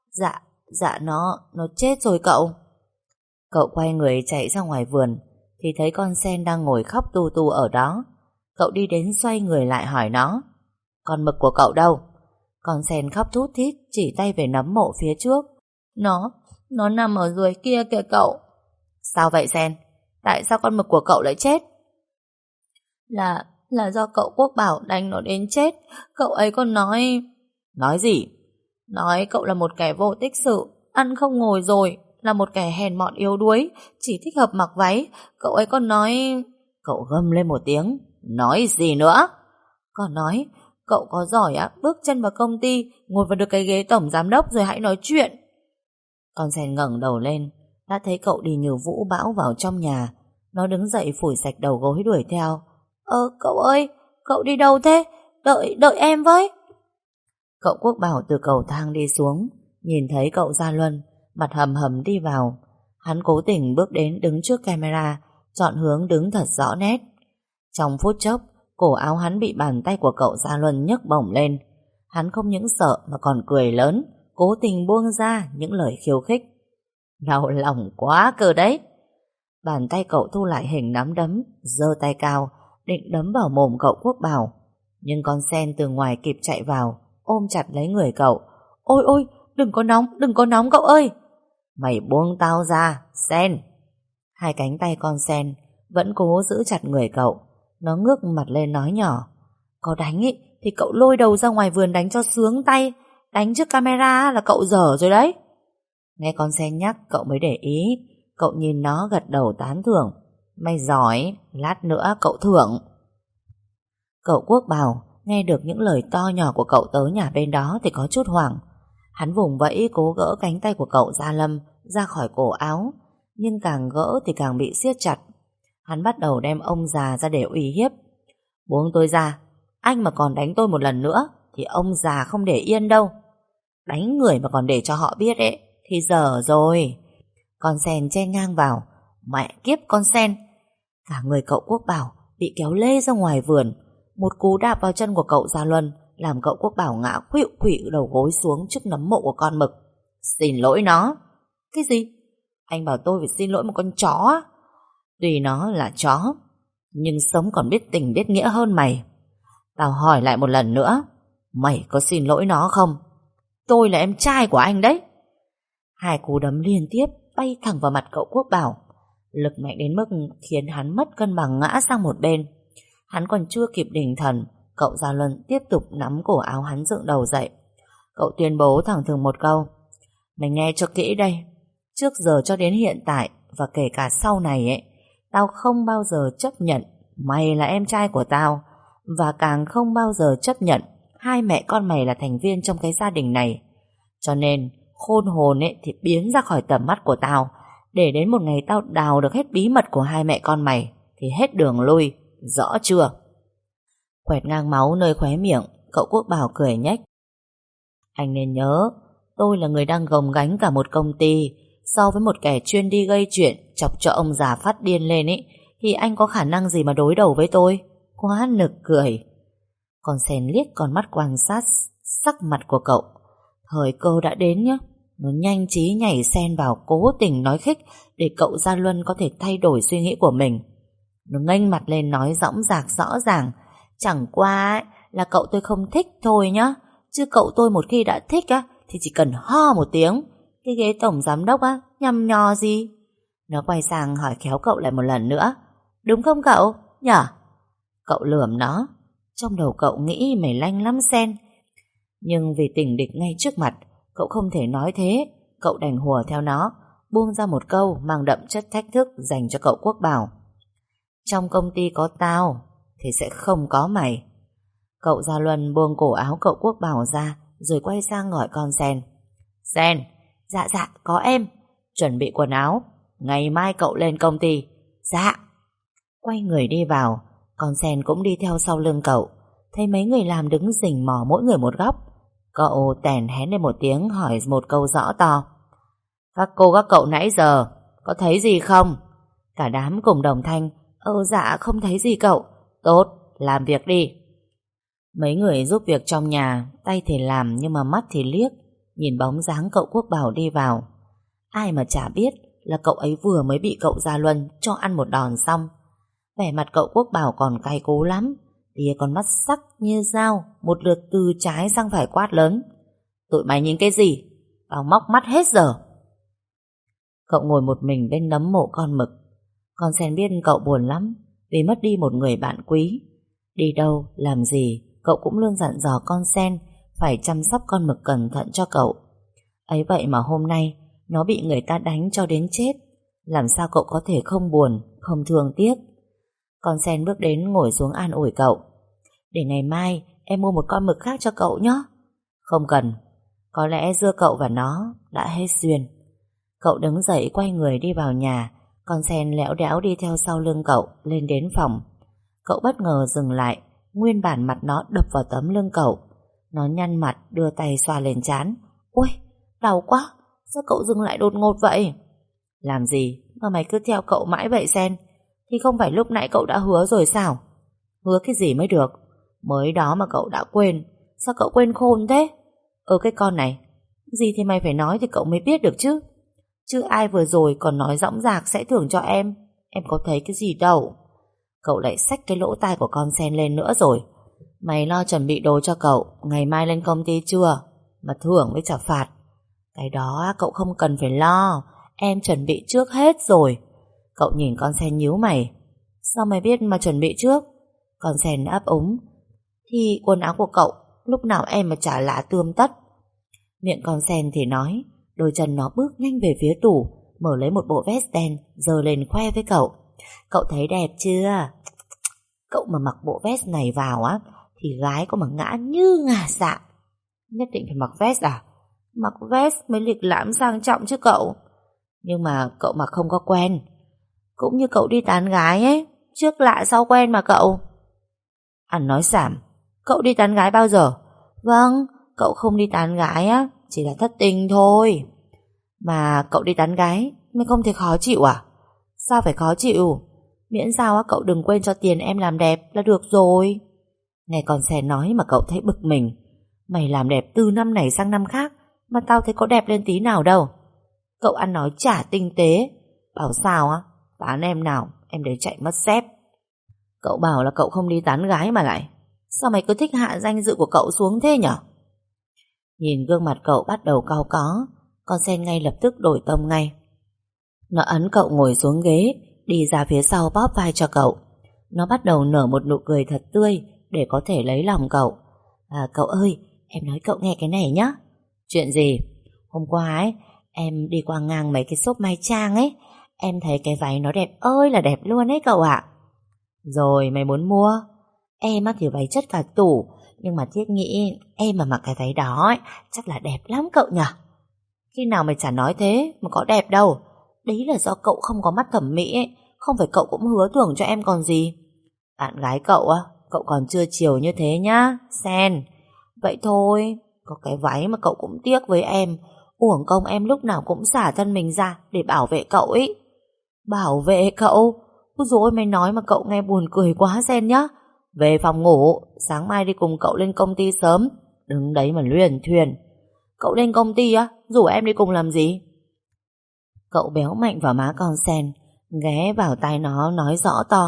Dạ nó chết rồi cậu. Cậu quay người chạy ra ngoài vườn thì thấy con Sen đang ngồi khóc tu tu ở đó. Cậu đi đến xoay người lại hỏi nó. Con mực của cậu đâu? Con Sen khóc thút thít chỉ tay về nấm mộ phía trước. Nó nằm ở dưới kia kìa cậu. Sao vậy Sen? Tại sao con mực của cậu lại chết? Là do cậu Quốc Bảo đánh nó đến chết. Cậu ấy còn nói... Nói gì? Nói cậu là một kẻ vô tích sự, ăn không ngồi rồi, là một kẻ hèn mọn yếu đuối, chỉ thích hợp mặc váy. Cậu ấy còn nói... Cậu gầm lên một tiếng. Nói gì nữa? Còn nói cậu có giỏi á, bước chân vào công ty, ngồi vào được cái ghế tổng giám đốc rồi hãy nói chuyện. Con sen ngẩng đầu lên, đã thấy cậu đi như vũ bão vào trong nhà. Nó đứng dậy phủi sạch đầu gối đuổi theo. Cậu ơi, cậu đi đâu thế? Đợi em với. Cậu Quốc Bảo từ cầu thang đi xuống, nhìn thấy cậu Gia Luân, mặt hầm hầm đi vào. Hắn cố tình bước đến đứng trước camera, chọn hướng đứng thật rõ nét. Trong phút chốc, cổ áo hắn bị bàn tay của cậu Gia Luân nhấc bổng lên. Hắn không những sợ mà còn cười lớn, cố tình buông ra những lời khiêu khích. Đau lòng quá cơ đấy. Bàn tay cậu thu lại hình nắm đấm, giơ tay cao, định đấm vào mồm cậu Quốc Bảo. Nhưng con sen từ ngoài kịp chạy vào, ôm chặt lấy người cậu. Ôi, đừng có nóng cậu ơi. Mày buông tao ra, Sen. Hai cánh tay con sen vẫn cố giữ chặt người cậu. Nó ngước mặt lên nói nhỏ. Có đánh ý thì cậu lôi đầu ra ngoài vườn đánh cho sướng tay. Đánh trước camera là cậu dở rồi đấy. Nghe con sen nhắc cậu mới để ý. Cậu nhìn nó gật đầu tán thưởng. Mày giỏi, lát nữa cậu thưởng. Cậu Quốc Bảo nghe được những lời to nhỏ của cậu tớ nhà bên đó thì có chút hoảng. Hắn vùng vẫy cố gỡ cánh tay của cậu Gia Lâm ra khỏi cổ áo, nhưng càng gỡ thì càng bị siết chặt. Hắn bắt đầu đem ông già ra để uy hiếp. Buông tôi ra, anh mà còn đánh tôi một lần nữa thì ông già không để yên đâu. Đánh người mà còn để cho họ biết ấy thì dở rồi. Con sen chen ngang vào. Mẹ kiếp con sen. Cả người cậu Quốc Bảo bị kéo lê ra ngoài vườn. Một cú đạp vào chân của cậu Gia Luân làm cậu Quốc Bảo ngã khuỵu khuỵu đầu gối xuống trước nấm mộ của con mực. Xin lỗi nó. Cái gì? Anh bảo tôi phải xin lỗi một con chó á? Tuy nó là chó, nhưng sống còn biết tình biết nghĩa hơn mày. Tao hỏi lại một lần nữa, mày có xin lỗi nó không? Tôi là em trai của anh đấy. Hai cú đấm liên tiếp bay thẳng vào mặt cậu Quốc Bảo. Lực mạnh đến mức khiến hắn mất cân bằng ngã sang một bên. Hắn còn chưa kịp định thần, cậu Gia Luân tiếp tục nắm cổ áo hắn dựng đầu dậy. Cậu tuyên bố thẳng thừng một câu. Mày nghe cho kỹ đây. Trước giờ cho đến hiện tại và kể cả sau này ấy, tao không bao giờ chấp nhận mày là em trai của tao, và càng không bao giờ chấp nhận hai mẹ con mày là thành viên trong cái gia đình này. Cho nên khôn hồn ấy thì biến ra khỏi tầm mắt của tao, để đến một ngày tao đào được hết bí mật của hai mẹ con mày thì hết đường lui, rõ chưa? Quẹt ngang máu nơi khóe miệng, cậu Quốc Bảo cười nhếch. Anh nên nhớ, tôi là người đang gồng gánh cả một công ty. So với một kẻ chuyên đi gây chuyện, chọc cho ông già phát điên lên ấy, thì anh có khả năng gì mà đối đầu với tôi? Quá nực cười. Con sen liếc con mắt quan sát sắc mặt của cậu. Thời cơ đã đến nhá. Nó nhanh trí nhảy xen vào, cố tình nói khích để cậu Gia Luân có thể thay đổi suy nghĩ của mình. Nó nghênh mặt lên nói dõng dạc rõ ràng. Chẳng qua ấy, là cậu tôi không thích thôi nhá. Chứ cậu tôi một khi đã thích á thì chỉ cần ho một tiếng, cái ghế tổng giám đốc á nhằm nhò gì. Nó quay sang hỏi khéo cậu lại một lần nữa. Đúng không cậu? Nhở? Cậu lườm nó. Trong đầu cậu nghĩ mày lanh lắm Sen. Nhưng vì tình địch ngay trước mặt, cậu không thể nói thế. Cậu đành hùa theo nó, buông ra một câu mang đậm chất thách thức dành cho cậu Quốc Bảo. Trong công ty có tao thì sẽ không có mày. Cậu Gia Luân buông cổ áo cậu Quốc Bảo ra, rồi quay sang gọi con Sen. Sen. Dạ có em. Chuẩn bị quần áo, ngày mai cậu lên công ty. Dạ. Quay người đi vào, con Sen cũng đi theo sau lưng cậu. Thấy mấy người làm đứng rình mò mỗi người một góc, cậu tèn hén lên một tiếng hỏi một câu rõ to. Các cô các cậu nãy giờ có thấy gì không? Cả đám cùng đồng thanh. Dạ không thấy gì cậu. Tốt, làm việc đi. Mấy người giúp việc trong nhà, tay thì làm nhưng mà mắt thì liếc, nhìn bóng dáng cậu Quốc Bảo đi vào. Ai mà chả biết là cậu ấy vừa mới bị cậu Gia Luân cho ăn một đòn xong. Vẻ mặt cậu Quốc Bảo còn cay cú lắm, tia con mắt sắc như dao, một lượt từ trái sang phải quát lớn. Tụi mày nhìn cái gì? Tao móc mắt hết giờ. Cậu ngồi một mình bên nấm mộ con mực. Con Sen biết cậu buồn lắm vì mất đi một người bạn quý. Đi đâu, làm gì, cậu cũng luôn dặn dò con Sen phải chăm sóc con mực cẩn thận cho cậu. Ấy vậy mà hôm nay nó bị người ta đánh cho đến chết. Làm sao cậu có thể không buồn, không thương tiếc? Con Sen bước đến ngồi xuống an ủi cậu. Để ngày mai em mua một con mực khác cho cậu nhé. Không cần, có lẽ giữa cậu và nó đã hết duyên. Cậu đứng dậy quay người đi vào nhà. Con Sen lẽo đẽo đi theo sau lưng cậu lên đến phòng. Cậu bất ngờ dừng lại. Nguyên bản mặt nó đập vào tấm lưng cậu. Nó nhăn mặt đưa tay xoa lên trán. Ôi, đau quá, sao cậu dừng lại đột ngột vậy? Làm gì mà mày cứ theo cậu mãi vậy Sen? Thì không phải lúc nãy cậu đã hứa rồi sao? Hứa cái gì mới được? Mới đó mà cậu đã quên. Sao cậu quên khôn thế? Cái con này, gì thì mày phải nói thì cậu mới biết được chứ. Chứ ai vừa rồi còn nói dõng dạc sẽ thưởng cho em có thấy cái gì đâu. Cậu lại xách cái lỗ tai của con Sen lên nữa rồi. Mày lo chuẩn bị đồ cho cậu ngày mai lên công ty chưa? Mà thưởng với trả phạt. Cái đó cậu không cần phải lo, em chuẩn bị trước hết rồi. Cậu nhìn con Sen nhíu mày. Sao mày biết mà chuẩn bị trước? Con Sen ấp úng. Thì quần áo của cậu lúc nào em mà chả lạ tươm tất. Miệng con Sen thì nói. Đôi chân nó bước nhanh về phía tủ, mở lấy một bộ vest đen, giơ lên khoe với cậu. Cậu thấy đẹp chưa? Cậu mà mặc bộ vest này vào á thì gái có mà ngã như ngả dạ. Nhất định phải mặc vest à? Mặc vest mới lịch lãm sang trọng chứ cậu. Nhưng mà cậu mặc không có quen. Cũng như cậu đi tán gái ấy, trước lạ sau quen mà cậu. Ăn nói xảm. Cậu đi tán gái bao giờ? Vâng, cậu không đi tán gái á, chỉ là thất tình thôi. Mà cậu đi tán gái mới không thể khó chịu à? Sao phải khó chịu? Miễn sao á cậu đừng quên cho tiền em làm đẹp là được rồi. Nghe con Sen nói mà cậu thấy bực mình. Mày làm đẹp từ năm này sang năm khác mà tao thấy có đẹp lên tí nào đâu. Cậu ăn nói chả tinh tế. Bảo sao á, tán em nào em để chạy mất dép. Cậu bảo là cậu không đi tán gái mà lại. Sao mày cứ thích hạ danh dự của cậu xuống thế nhở? Nhìn gương mặt cậu bắt đầu cau có, con Sen ngay lập tức đổi tông ngay. Nó ấn cậu ngồi xuống ghế, đi ra phía sau bóp vai cho cậu. Nó bắt đầu nở một nụ cười thật tươi để có thể lấy lòng cậu. Cậu ơi, em nói cậu nghe cái này nhá. Chuyện gì? Hôm qua ấy, em đi qua ngang mấy cái shop may trang ấy, em thấy cái váy nó đẹp ơi là đẹp luôn ấy cậu ạ. Rồi mày muốn mua? Em thì váy chất cả tủ, nhưng mà Thiết nghĩ em mà mặc cái váy đó ấy, chắc là đẹp lắm cậu nhỉ? Khi nào mày chả nói thế mà có đẹp đâu. Đấy là do cậu không có mắt thẩm mỹ ấy. Không phải cậu cũng hứa thưởng cho em còn gì. Bạn gái cậu á, cậu còn chưa chiều như thế nhá Sen. Vậy thôi, có cái váy mà cậu cũng tiếc với em. Uổng công em lúc nào cũng xả thân mình ra để bảo vệ cậu ấy. Bảo vệ cậu? Ôi dồi ôi, mày nói mà cậu nghe buồn cười quá Sen nhá. Về phòng ngủ, sáng mai đi cùng cậu lên công ty sớm. Đứng đấy mà luyên thuyền. Cậu lên công ty á, rủ em đi cùng làm gì? Cậu béo mạnh vào má con Sen, ghé vào tai nó nói rõ to.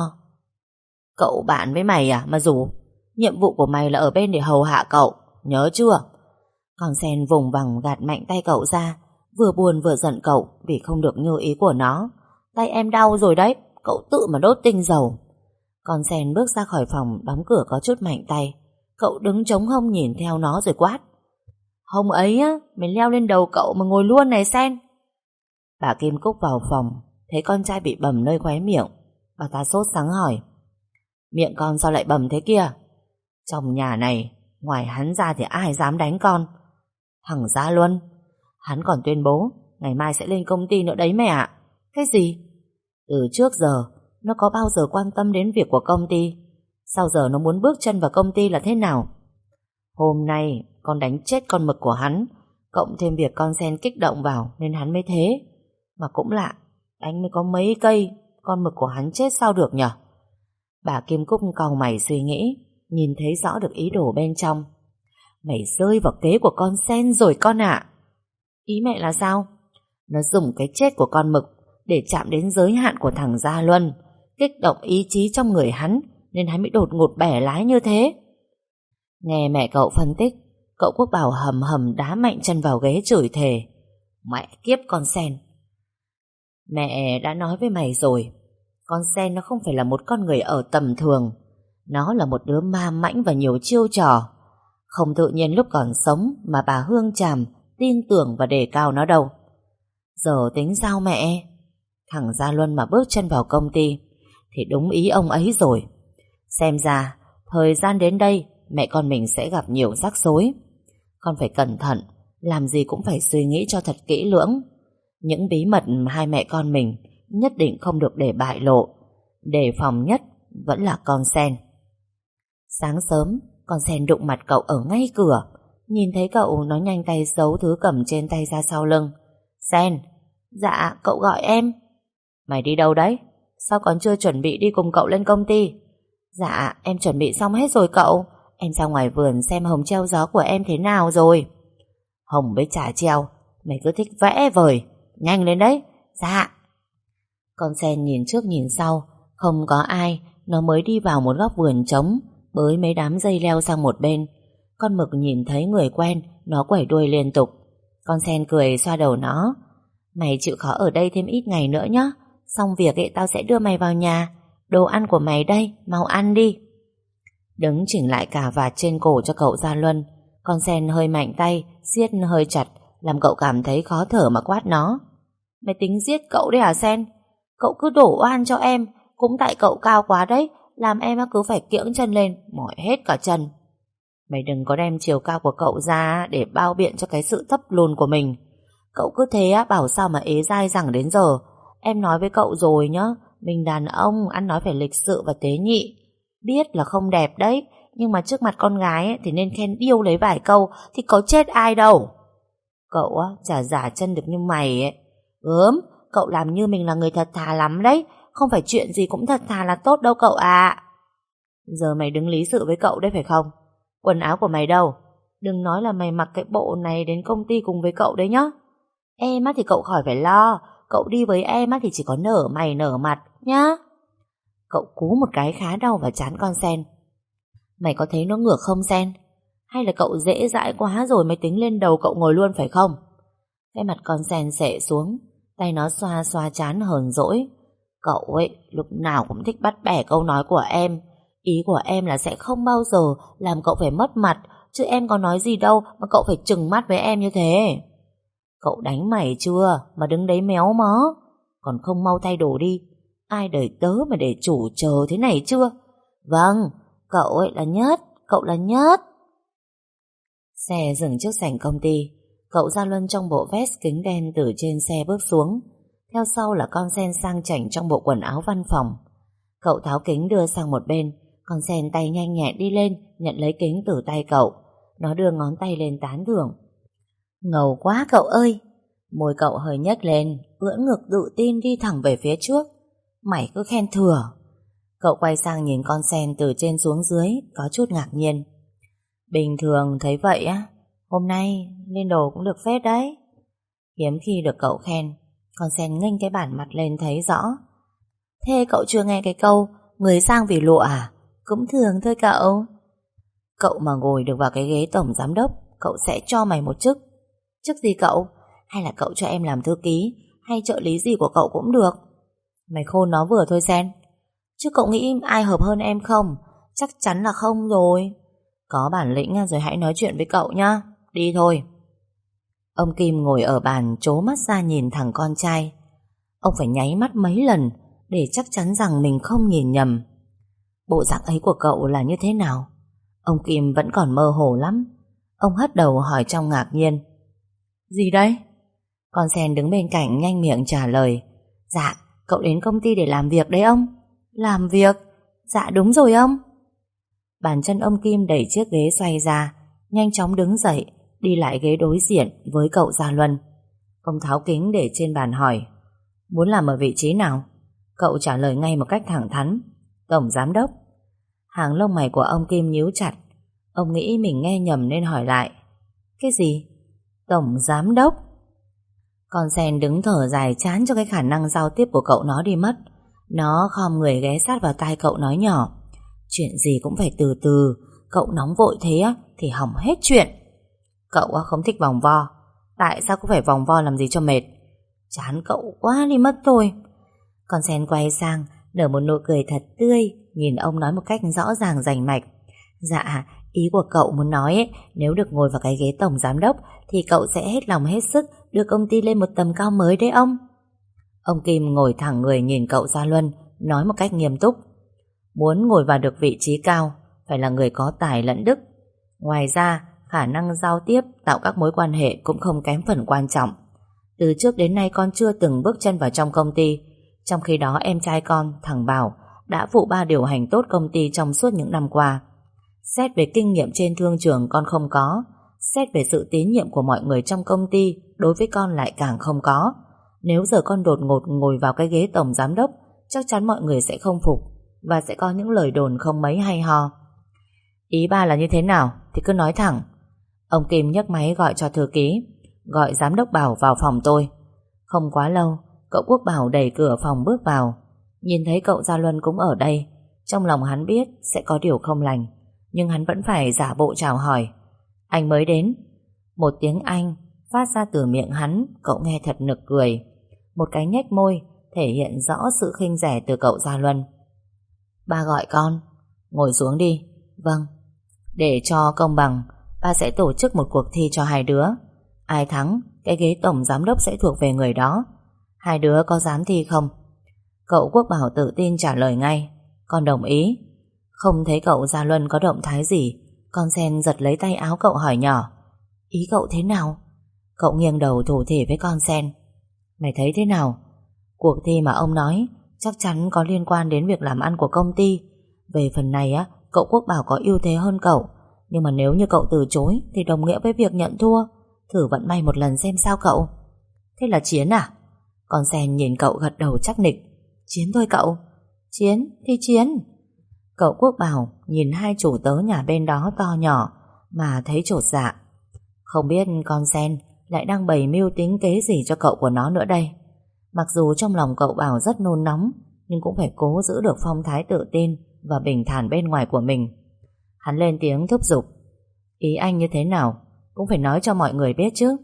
Cậu bạn với mày à mà rủ? Nhiệm vụ của mày là ở bên để hầu hạ cậu, nhớ chưa? Con Sen vùng vằng gạt mạnh tay cậu ra, vừa buồn vừa giận cậu vì không được như ý của nó. Tay em đau rồi đấy, cậu tự mà đốt tinh dầu. Con Sen bước ra khỏi phòng, đóng cửa có chút mạnh tay. Cậu đứng chống hông nhìn theo nó rồi quát. Hông ấy á, mày leo lên đầu cậu mà ngồi luôn này Sen. Bà Kim Cúc vào phòng, thấy con trai bị bầm nơi khóe miệng. Bà ta sốt sắng hỏi. Miệng con sao lại bầm thế kia? Trong nhà này, ngoài hắn ra thì ai dám đánh con? Thằng Gia Luân, hắn còn tuyên bố ngày mai sẽ lên công ty nữa đấy mẹ ạ. Cái gì? Từ trước giờ nó có bao giờ quan tâm đến việc của công ty? Sao giờ nó muốn bước chân vào công ty là thế nào? Hôm nay con đánh chết con mực của hắn, cộng thêm việc con Sen kích động vào nên hắn mới thế. Mà cũng lạ, đánh mới có mấy cây, con mực của hắn chết sao được nhở? Bà Kim Cúc cau mày suy nghĩ, nhìn thấy rõ được ý đồ bên trong. Mày rơi vào kế của con Sen rồi con ạ. Ý mẹ là sao? Nó dùng cái chết của con mực để chạm đến giới hạn của thằng Gia Luân, kích động ý chí trong người hắn, nên hắn mới đột ngột bẻ lái như thế. Nghe mẹ cậu phân tích, cậu Quốc Bảo hầm hầm đá mạnh chân vào ghế chửi thề. Mẹ kiếp con Sen, mẹ đã nói với mày rồi, Con Sen nó không phải là một con người ở tầm thường. Nó là một đứa ma mãnh và nhiều chiêu trò. Không tự nhiên lúc còn sống mà bà Hương Tràm tin tưởng và đề cao nó đâu. Giờ tính sao mẹ? Thằng Gia Luân mà bước chân vào công ty thì đúng ý ông ấy rồi. Xem ra thời gian đến đây mẹ con mình sẽ gặp nhiều rắc rối. Con phải cẩn thận, làm gì cũng phải suy nghĩ cho thật kỹ lưỡng. Những bí mật hai mẹ con mình nhất định không được để bại lộ. Đề phòng nhất vẫn là con Sen. Sáng sớm, con Sen đụng mặt cậu ở ngay cửa. Nhìn thấy cậu, nó nhanh tay giấu thứ cầm trên tay ra sau lưng. Sen, dạ cậu gọi em. Mày đi đâu đấy? Sao còn chưa chuẩn bị đi cùng cậu lên công ty? Dạ em chuẩn bị xong hết rồi cậu. Em ra ngoài vườn xem hồng treo gió của em thế nào rồi. Hồng với chả treo, mày cứ thích vẽ vời. Nhanh lên đấy. Dạ. Con Sen nhìn trước nhìn sau, không có ai. Nó mới đi vào một góc vườn trống, bới mấy đám dây leo sang một bên. Con mực nhìn thấy người quen, nó quẩy đuôi liên tục. Con Sen cười xoa đầu nó. Mày chịu khó ở đây thêm ít ngày nữa nhé. Xong việc ấy tao sẽ đưa mày vào nhà. Đồ ăn của mày đây, mau ăn đi. Đứng chỉnh lại cà vạt trên cổ cho cậu Gia Luân. Con Sen hơi mạnh tay, siết hơi chặt, làm cậu cảm thấy khó thở mà quát nó. Mày tính giết cậu đấy hả Sen? Cậu cứ đổ oan cho em. Cũng tại cậu cao quá đấy, làm em cứ phải kiễng chân lên, mỏi hết cả chân. Mày đừng có đem chiều cao của cậu ra để bao biện cho cái sự thấp lùn của mình. Cậu cứ thế bảo sao mà ế dai dẳng đến giờ. Em nói với cậu rồi nhá, mình đàn ông ăn nói phải lịch sự và tế nhị. Biết là không đẹp đấy, nhưng mà trước mặt con gái thì nên khen điêu lấy vài câu, thì có chết ai đâu. Cậu chả giả chân được như mày ấy. Gớm, cậu làm như mình là người thật thà lắm đấy. Không phải chuyện gì cũng thật thà là tốt đâu cậu ạ. Giờ mày đứng lý sự với cậu đấy phải không? Quần áo của mày đâu? Đừng nói là mày mặc cái bộ này đến công ty cùng với cậu đấy nhá. Em thì cậu khỏi phải lo. Cậu đi với em thì chỉ có nở mày nở mặt nhá. Cậu cú một cái khá đau vào trán con Sen. Mày có thấy nó ngược không Sen? Hay là cậu dễ dãi quá rồi mới tính lên đầu cậu ngồi luôn phải không? Cái mặt con Sen xệ xuống, tay nó xoa xoa trán hờn dỗi. Cậu ấy lúc nào cũng thích bắt bẻ câu nói của em. Ý của em là sẽ không bao giờ làm cậu phải mất mặt, chứ em có nói gì đâu mà cậu phải trừng mắt với em như thế. Cậu đánh mày chưa mà đứng đấy méo mó? Còn không mau thay đồ đi. Ai đời tớ mà để chủ chờ thế này chưa? Vâng, cậu ấy là nhất, cậu là nhất. Xe dừng trước sảnh công ty. Cậu Gia Luân trong bộ vest kính đen từ trên xe bước xuống. Theo sau là con Sen sang chảnh trong bộ quần áo văn phòng. Cậu tháo kính đưa sang một bên. Con Sen tay nhanh nhẹn đi lên nhận lấy kính từ tay cậu. Nó đưa ngón tay lên tán thưởng. Ngầu quá cậu ơi. Môi cậu hơi nhếch lên, ưỡn ngực tự tin đi thẳng về phía trước. Mày cứ khen thừa. Cậu quay sang nhìn con Sen từ trên xuống dưới, có chút ngạc nhiên. Bình thường thấy vậy á, hôm nay lên đồ cũng được phết đấy. Hiếm khi được cậu khen. Con Sen nghênh cái bản mặt lên thấy rõ. Thế cậu chưa nghe cái câu người sang vì lụa à? Cũng thường thôi cậu. Cậu mà ngồi được vào cái ghế tổng giám đốc, cậu sẽ cho mày một chức. Chức gì cậu? Hay là cậu cho em làm thư ký, hay trợ lý gì của cậu cũng được. Mày khôn nó vừa thôi Sen. Chứ cậu nghĩ ai hợp hơn em không? Chắc chắn là không rồi. Có bản lĩnh rồi hãy nói chuyện với cậu nhá. Đi thôi. Ông Kim ngồi ở bàn trố mắt ra nhìn thằng con trai. Ông phải nháy mắt mấy lần để chắc chắn rằng mình không nhìn nhầm. Bộ dạng ấy của cậu là như thế nào? Ông Kim vẫn còn mơ hồ lắm. Ông hất đầu hỏi trong ngạc nhiên. Gì đấy? Con Sen đứng bên cạnh nhanh miệng trả lời. Dạ, cậu đến công ty để làm việc đấy ông. Làm việc? Dạ đúng rồi ông. Bàn chân ông Kim đẩy chiếc ghế xoay ra, nhanh chóng đứng dậy, đi lại ghế đối diện với cậu Gia Luân. Ông tháo kính để trên bàn hỏi. Muốn làm ở vị trí nào? Cậu trả lời ngay một cách thẳng thắn. Tổng giám đốc. Hàng lông mày của ông Kim nhíu chặt. Ông nghĩ mình nghe nhầm nên hỏi lại. Cái gì? Tổng giám đốc? Con Sen đứng thở dài chán cho cái khả năng giao tiếp của cậu nó đi mất. Nó khom người ghé sát vào tai cậu nói nhỏ. Chuyện gì cũng phải từ từ. Cậu nóng vội thế thì hỏng hết chuyện. Cậu không thích vòng vo. Tại sao cũng phải vòng vo làm gì cho mệt? Chán cậu quá đi mất thôi. Con Sen quay sang nở một nụ cười thật tươi, nhìn ông nói một cách rõ ràng rành mạch. Dạ, ý của cậu muốn nói ấy, nếu được ngồi vào cái ghế tổng giám đốc thì cậu sẽ hết lòng hết sức đưa công ty lên một tầm cao mới đấy ông. Ông Kim ngồi thẳng người nhìn cậu Gia Luân, nói một cách nghiêm túc. Muốn ngồi vào được vị trí cao, phải là người có tài lẫn đức. Ngoài ra, khả năng giao tiếp, tạo các mối quan hệ cũng không kém phần quan trọng. Từ trước đến nay con chưa từng bước chân vào trong công ty, trong khi đó em trai con, thằng Bảo, đã phụ ba điều hành tốt công ty trong suốt những năm qua. Xét về kinh nghiệm trên thương trường con không có, xét về sự tín nhiệm của mọi người trong công ty đối với con lại càng không có. Nếu giờ con đột ngột ngồi vào cái ghế tổng giám đốc, chắc chắn mọi người sẽ không phục và sẽ có những lời đồn không mấy hay ho. Ý ba là như thế nào thì cứ nói thẳng. Ông Kim nhấc máy gọi cho thư ký, gọi giám đốc Bảo vào phòng tôi. Không quá lâu, cậu Quốc Bảo đẩy cửa phòng bước vào. Nhìn thấy cậu Gia Luân cũng ở đây, trong lòng hắn biết sẽ có điều không lành, nhưng hắn vẫn phải giả bộ chào hỏi. Anh mới đến. Một tiếng Anh phát ra từ miệng hắn, cậu nghe thật nực cười. Một cái nhếch môi thể hiện rõ sự khinh rẻ từ cậu Gia Luân. Ba gọi con. Ngồi xuống đi. Vâng. Để cho công bằng, ba sẽ tổ chức một cuộc thi cho hai đứa. Ai thắng, cái ghế tổng giám đốc sẽ thuộc về người đó. Hai đứa có dám thi không? Cậu Quốc Bảo tự tin trả lời ngay. Con đồng ý. Không thấy cậu Gia Luân có động thái gì, con sen giật lấy tay áo cậu hỏi nhỏ. Ý cậu thế nào? Cậu nghiêng đầu thủ thỉ với con sen. Mày thấy thế nào? Cuộc thi mà ông nói chắc chắn có liên quan đến việc làm ăn của công ty. Về phần này á, cậu Quốc Bảo có ưu thế hơn cậu, nhưng mà nếu như cậu từ chối thì đồng nghĩa với việc nhận thua. Thử vận may một lần xem sao cậu. Thế là chiến à? Con sen nhìn cậu gật đầu chắc nịch. Chiến thôi cậu. Chiến thì chiến. Cậu Quốc Bảo nhìn hai chủ tớ nhà bên đó to nhỏ mà thấy chột dạ. Không biết con sen lại đang bày mưu tính kế gì cho cậu của nó nữa đây. Mặc dù trong lòng cậu Bảo rất nôn nóng, nhưng cũng phải cố giữ được phong thái tự tin và bình thản bên ngoài của mình. Hắn lên tiếng thúc giục. Ý anh như thế nào cũng phải nói cho mọi người biết chứ.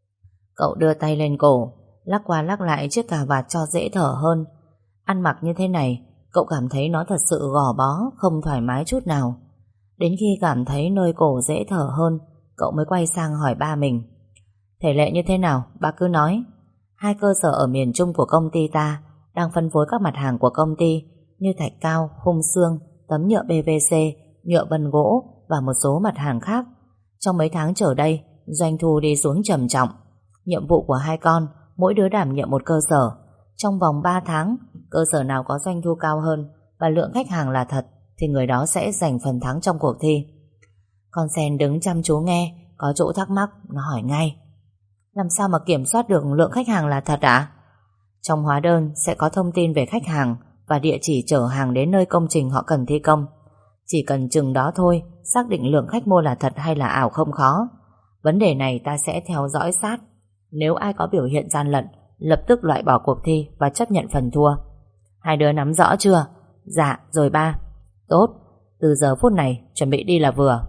Cậu đưa tay lên cổ, lắc qua lắc lại chiếc cà vạt cho dễ thở hơn. Ăn mặc như thế này, cậu cảm thấy nó thật sự gò bó, không thoải mái chút nào. Đến khi cảm thấy nơi cổ dễ thở hơn, cậu mới quay sang hỏi ba mình. Thể lệ như thế nào, ba cứ nói. Hai cơ sở ở miền Trung của công ty ta đang phân phối các mặt hàng của công ty như thạch cao, khung xương, tấm nhựa PVC, nhựa vân gỗ và một số mặt hàng khác. Trong mấy tháng trở đây, doanh thu đi xuống trầm trọng. Nhiệm vụ của hai con, mỗi đứa đảm nhiệm một cơ sở. Trong vòng 3 tháng, cơ sở nào có doanh thu cao hơn và lượng khách hàng là thật thì người đó sẽ giành phần thắng trong cuộc thi. Con sen đứng chăm chú nghe, có chỗ thắc mắc, nó hỏi ngay. Làm sao mà kiểm soát được lượng khách hàng là thật ạ? Trong hóa đơn sẽ có thông tin về khách hàng và địa chỉ chở hàng đến nơi công trình họ cần thi công. Chỉ cần chừng đó thôi, xác định lượng khách mua là thật hay là ảo không khó. Vấn đề này ta sẽ theo dõi sát. Nếu ai có biểu hiện gian lận, lập tức loại bỏ cuộc thi và chấp nhận phần thua. Hai đứa nắm rõ chưa? Dạ, rồi ba. Tốt, từ giờ phút này chuẩn bị đi là vừa.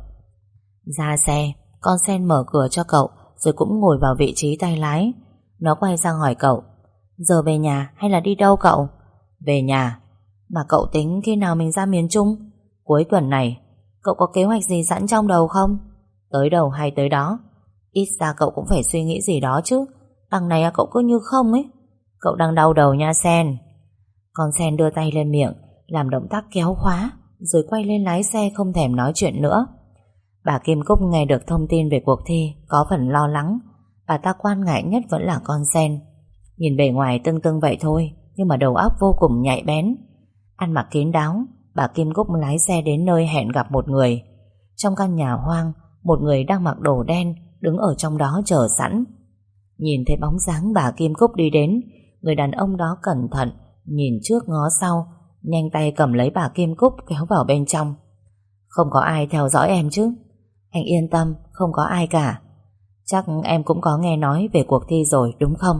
Ra xe, con sen mở cửa cho cậu rồi cũng ngồi vào vị trí tay lái. Nó quay sang hỏi cậu. Giờ về nhà hay là đi đâu cậu? Về nhà. Mà cậu tính khi nào mình ra miền Trung? Cuối tuần này. Cậu có kế hoạch gì sẵn trong đầu không? Tới đâu hay tới đó. Ít ra cậu cũng phải suy nghĩ gì đó chứ. Đằng này cậu cứ như không ấy. Cậu đang đau đầu nha Sen. Con Sen đưa tay lên miệng, làm động tác kéo khóa, rồi quay lên lái xe không thèm nói chuyện nữa. Bà Kim Cúc nghe được thông tin về cuộc thi có phần lo lắng. Bà ta quan ngại nhất vẫn là con Sen. Nhìn bề ngoài tưng tưng vậy thôi, nhưng mà đầu óc vô cùng nhạy bén. Ăn mặc kín đáo, bà Kim Cúc lái xe đến nơi hẹn gặp một người. Trong căn nhà hoang, một người đang mặc đồ đen đứng ở trong đó chờ sẵn. Nhìn thấy bóng dáng bà Kim Cúc đi đến, người đàn ông đó cẩn thận nhìn trước ngó sau, nhanh tay cầm lấy bà Kim Cúc kéo vào bên trong. Không có ai theo dõi em chứ? Anh yên tâm, không có ai cả. Chắc em cũng có nghe nói về cuộc thi rồi đúng không?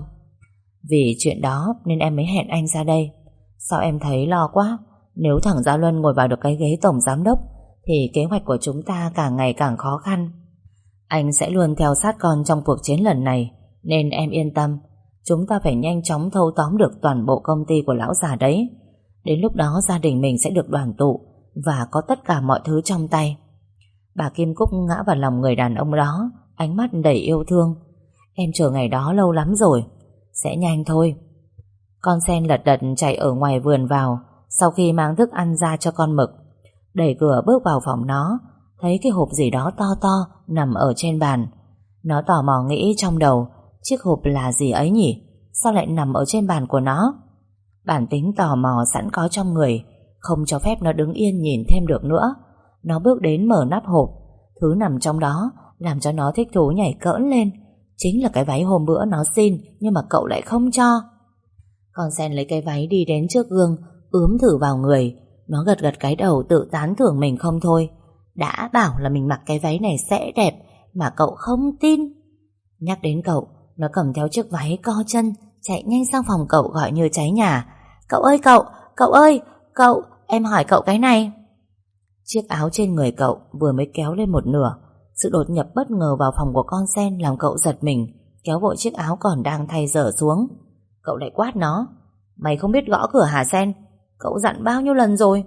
Vì chuyện đó nên em mới hẹn anh ra đây. Sao em thấy lo quá? Nếu thằng Gia Luân ngồi vào được cái ghế tổng giám đốc thì kế hoạch của chúng ta càng ngày càng khó khăn. Anh sẽ luôn theo sát con trong cuộc chiến lần này, nên em yên tâm. Chúng ta phải nhanh chóng thâu tóm được toàn bộ công ty của lão già đấy. Đến lúc đó gia đình mình sẽ được đoàn tụ và có tất cả mọi thứ trong tay. Bà Kim Cúc ngã vào lòng người đàn ông đó, ánh mắt đầy yêu thương. Em chờ ngày đó lâu lắm rồi. Sẽ nhanh thôi. Con sen lật đật chạy ở ngoài vườn vào, sau khi mang thức ăn ra cho con mực. Đẩy cửa bước vào phòng nó, thấy cái hộp gì đó to to nằm ở trên bàn. Nó tò mò nghĩ trong đầu, chiếc hộp là gì ấy nhỉ? Sao lại nằm ở trên bàn của nó? Bản tính tò mò sẵn có trong người, không cho phép nó đứng yên nhìn thêm được nữa. Nó bước đến mở nắp hộp. Thứ nằm trong đó làm cho nó thích thú nhảy cỡn lên. Chính là cái váy hôm bữa nó xin, nhưng mà cậu lại không cho. Con sen lấy cái váy đi đến trước gương, ướm thử vào người. Nó gật gật cái đầu tự tán thưởng mình không thôi. Đã bảo là mình mặc cái váy này sẽ đẹp mà cậu không tin. Nhắc đến cậu, nó cầm theo chiếc váy co chân, chạy nhanh sang phòng cậu gọi như cháy nhà. Cậu ơi cậu ơi, cậu, em hỏi cậu cái này. Chiếc áo trên người cậu vừa mới kéo lên một nửa. Sự đột nhập bất ngờ vào phòng của con sen làm cậu giật mình, kéo vội chiếc áo còn đang thay dở xuống. Cậu lại quát nó. Mày không biết gõ cửa hả Sen? Cậu dặn bao nhiêu lần rồi?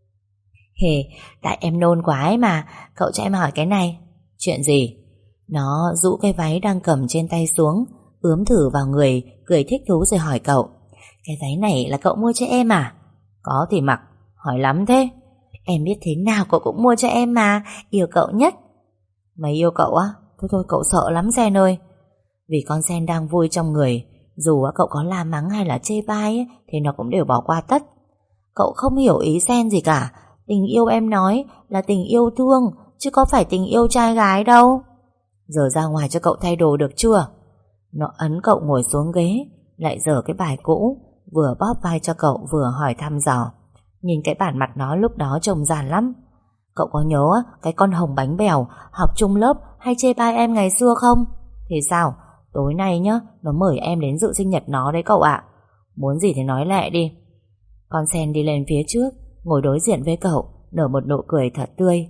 Hề, tại em nôn quá ấy mà. Cậu cho em hỏi cái này. Chuyện gì? Nó rũ cái váy đang cầm trên tay xuống, ướm thử vào người, cười thích thú rồi hỏi cậu. Cái váy này là cậu mua cho em à? Có thì mặc, hỏi lắm thế. Em biết thế nào cậu cũng mua cho em mà. Yêu cậu nhất. Mày yêu cậu á? Thôi cậu sợ lắm Sen ơi. Vì con Sen đang vui trong người, dù cậu có la mắng hay là chê bai ấy, thì nó cũng đều bỏ qua tất. Cậu không hiểu ý Sen gì cả. Tình yêu em nói là tình yêu thương, chứ có phải tình yêu trai gái đâu. Giờ ra ngoài cho cậu thay đồ được chưa? Nó ấn cậu ngồi xuống ghế, lại giở cái bài cũ, vừa bóp vai cho cậu vừa hỏi thăm dò. Nhìn cái bản mặt nó lúc đó trông giàn lắm. Cậu có nhớ cái con hồng bánh bèo học chung lớp hay chê bai em ngày xưa không? Thì sao? Tối nay nhá, nó mời em đến dự sinh nhật nó đấy cậu ạ. Muốn gì thì nói lẹ đi. Con sen đi lên phía trước, ngồi đối diện với cậu, nở một nụ cười thật tươi.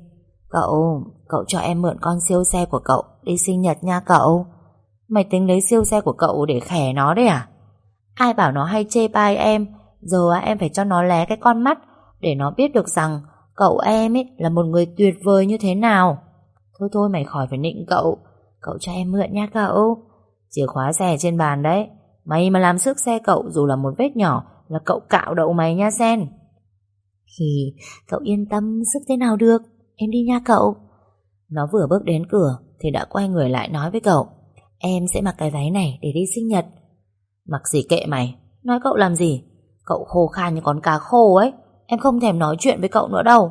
Cậu cho em mượn con siêu xe của cậu đi sinh nhật nha cậu. Mày tính lấy siêu xe của cậu để khẻ nó đấy à? Ai bảo nó hay chê bai em. Giờ em phải cho nó lé cái con mắt để nó biết được rằng cậu em ấy là một người tuyệt vời như thế nào. Thôi mày khỏi phải nịnh cậu. Cậu cho em mượn nha cậu. Chìa khóa xe trên bàn đấy. Mày mà làm xước xe cậu dù là một vết nhỏ là cậu cạo đậu mày nha Sen. Thì cậu yên tâm, sức thế nào được. Em đi nha cậu. Nó vừa bước đến cửa thì đã quay người lại nói với cậu. Em sẽ mặc cái váy này để đi sinh nhật. Mặc gì kệ mày. Nói cậu làm gì? Cậu khô khan như con cá khô ấy. Em không thèm nói chuyện với cậu nữa đâu.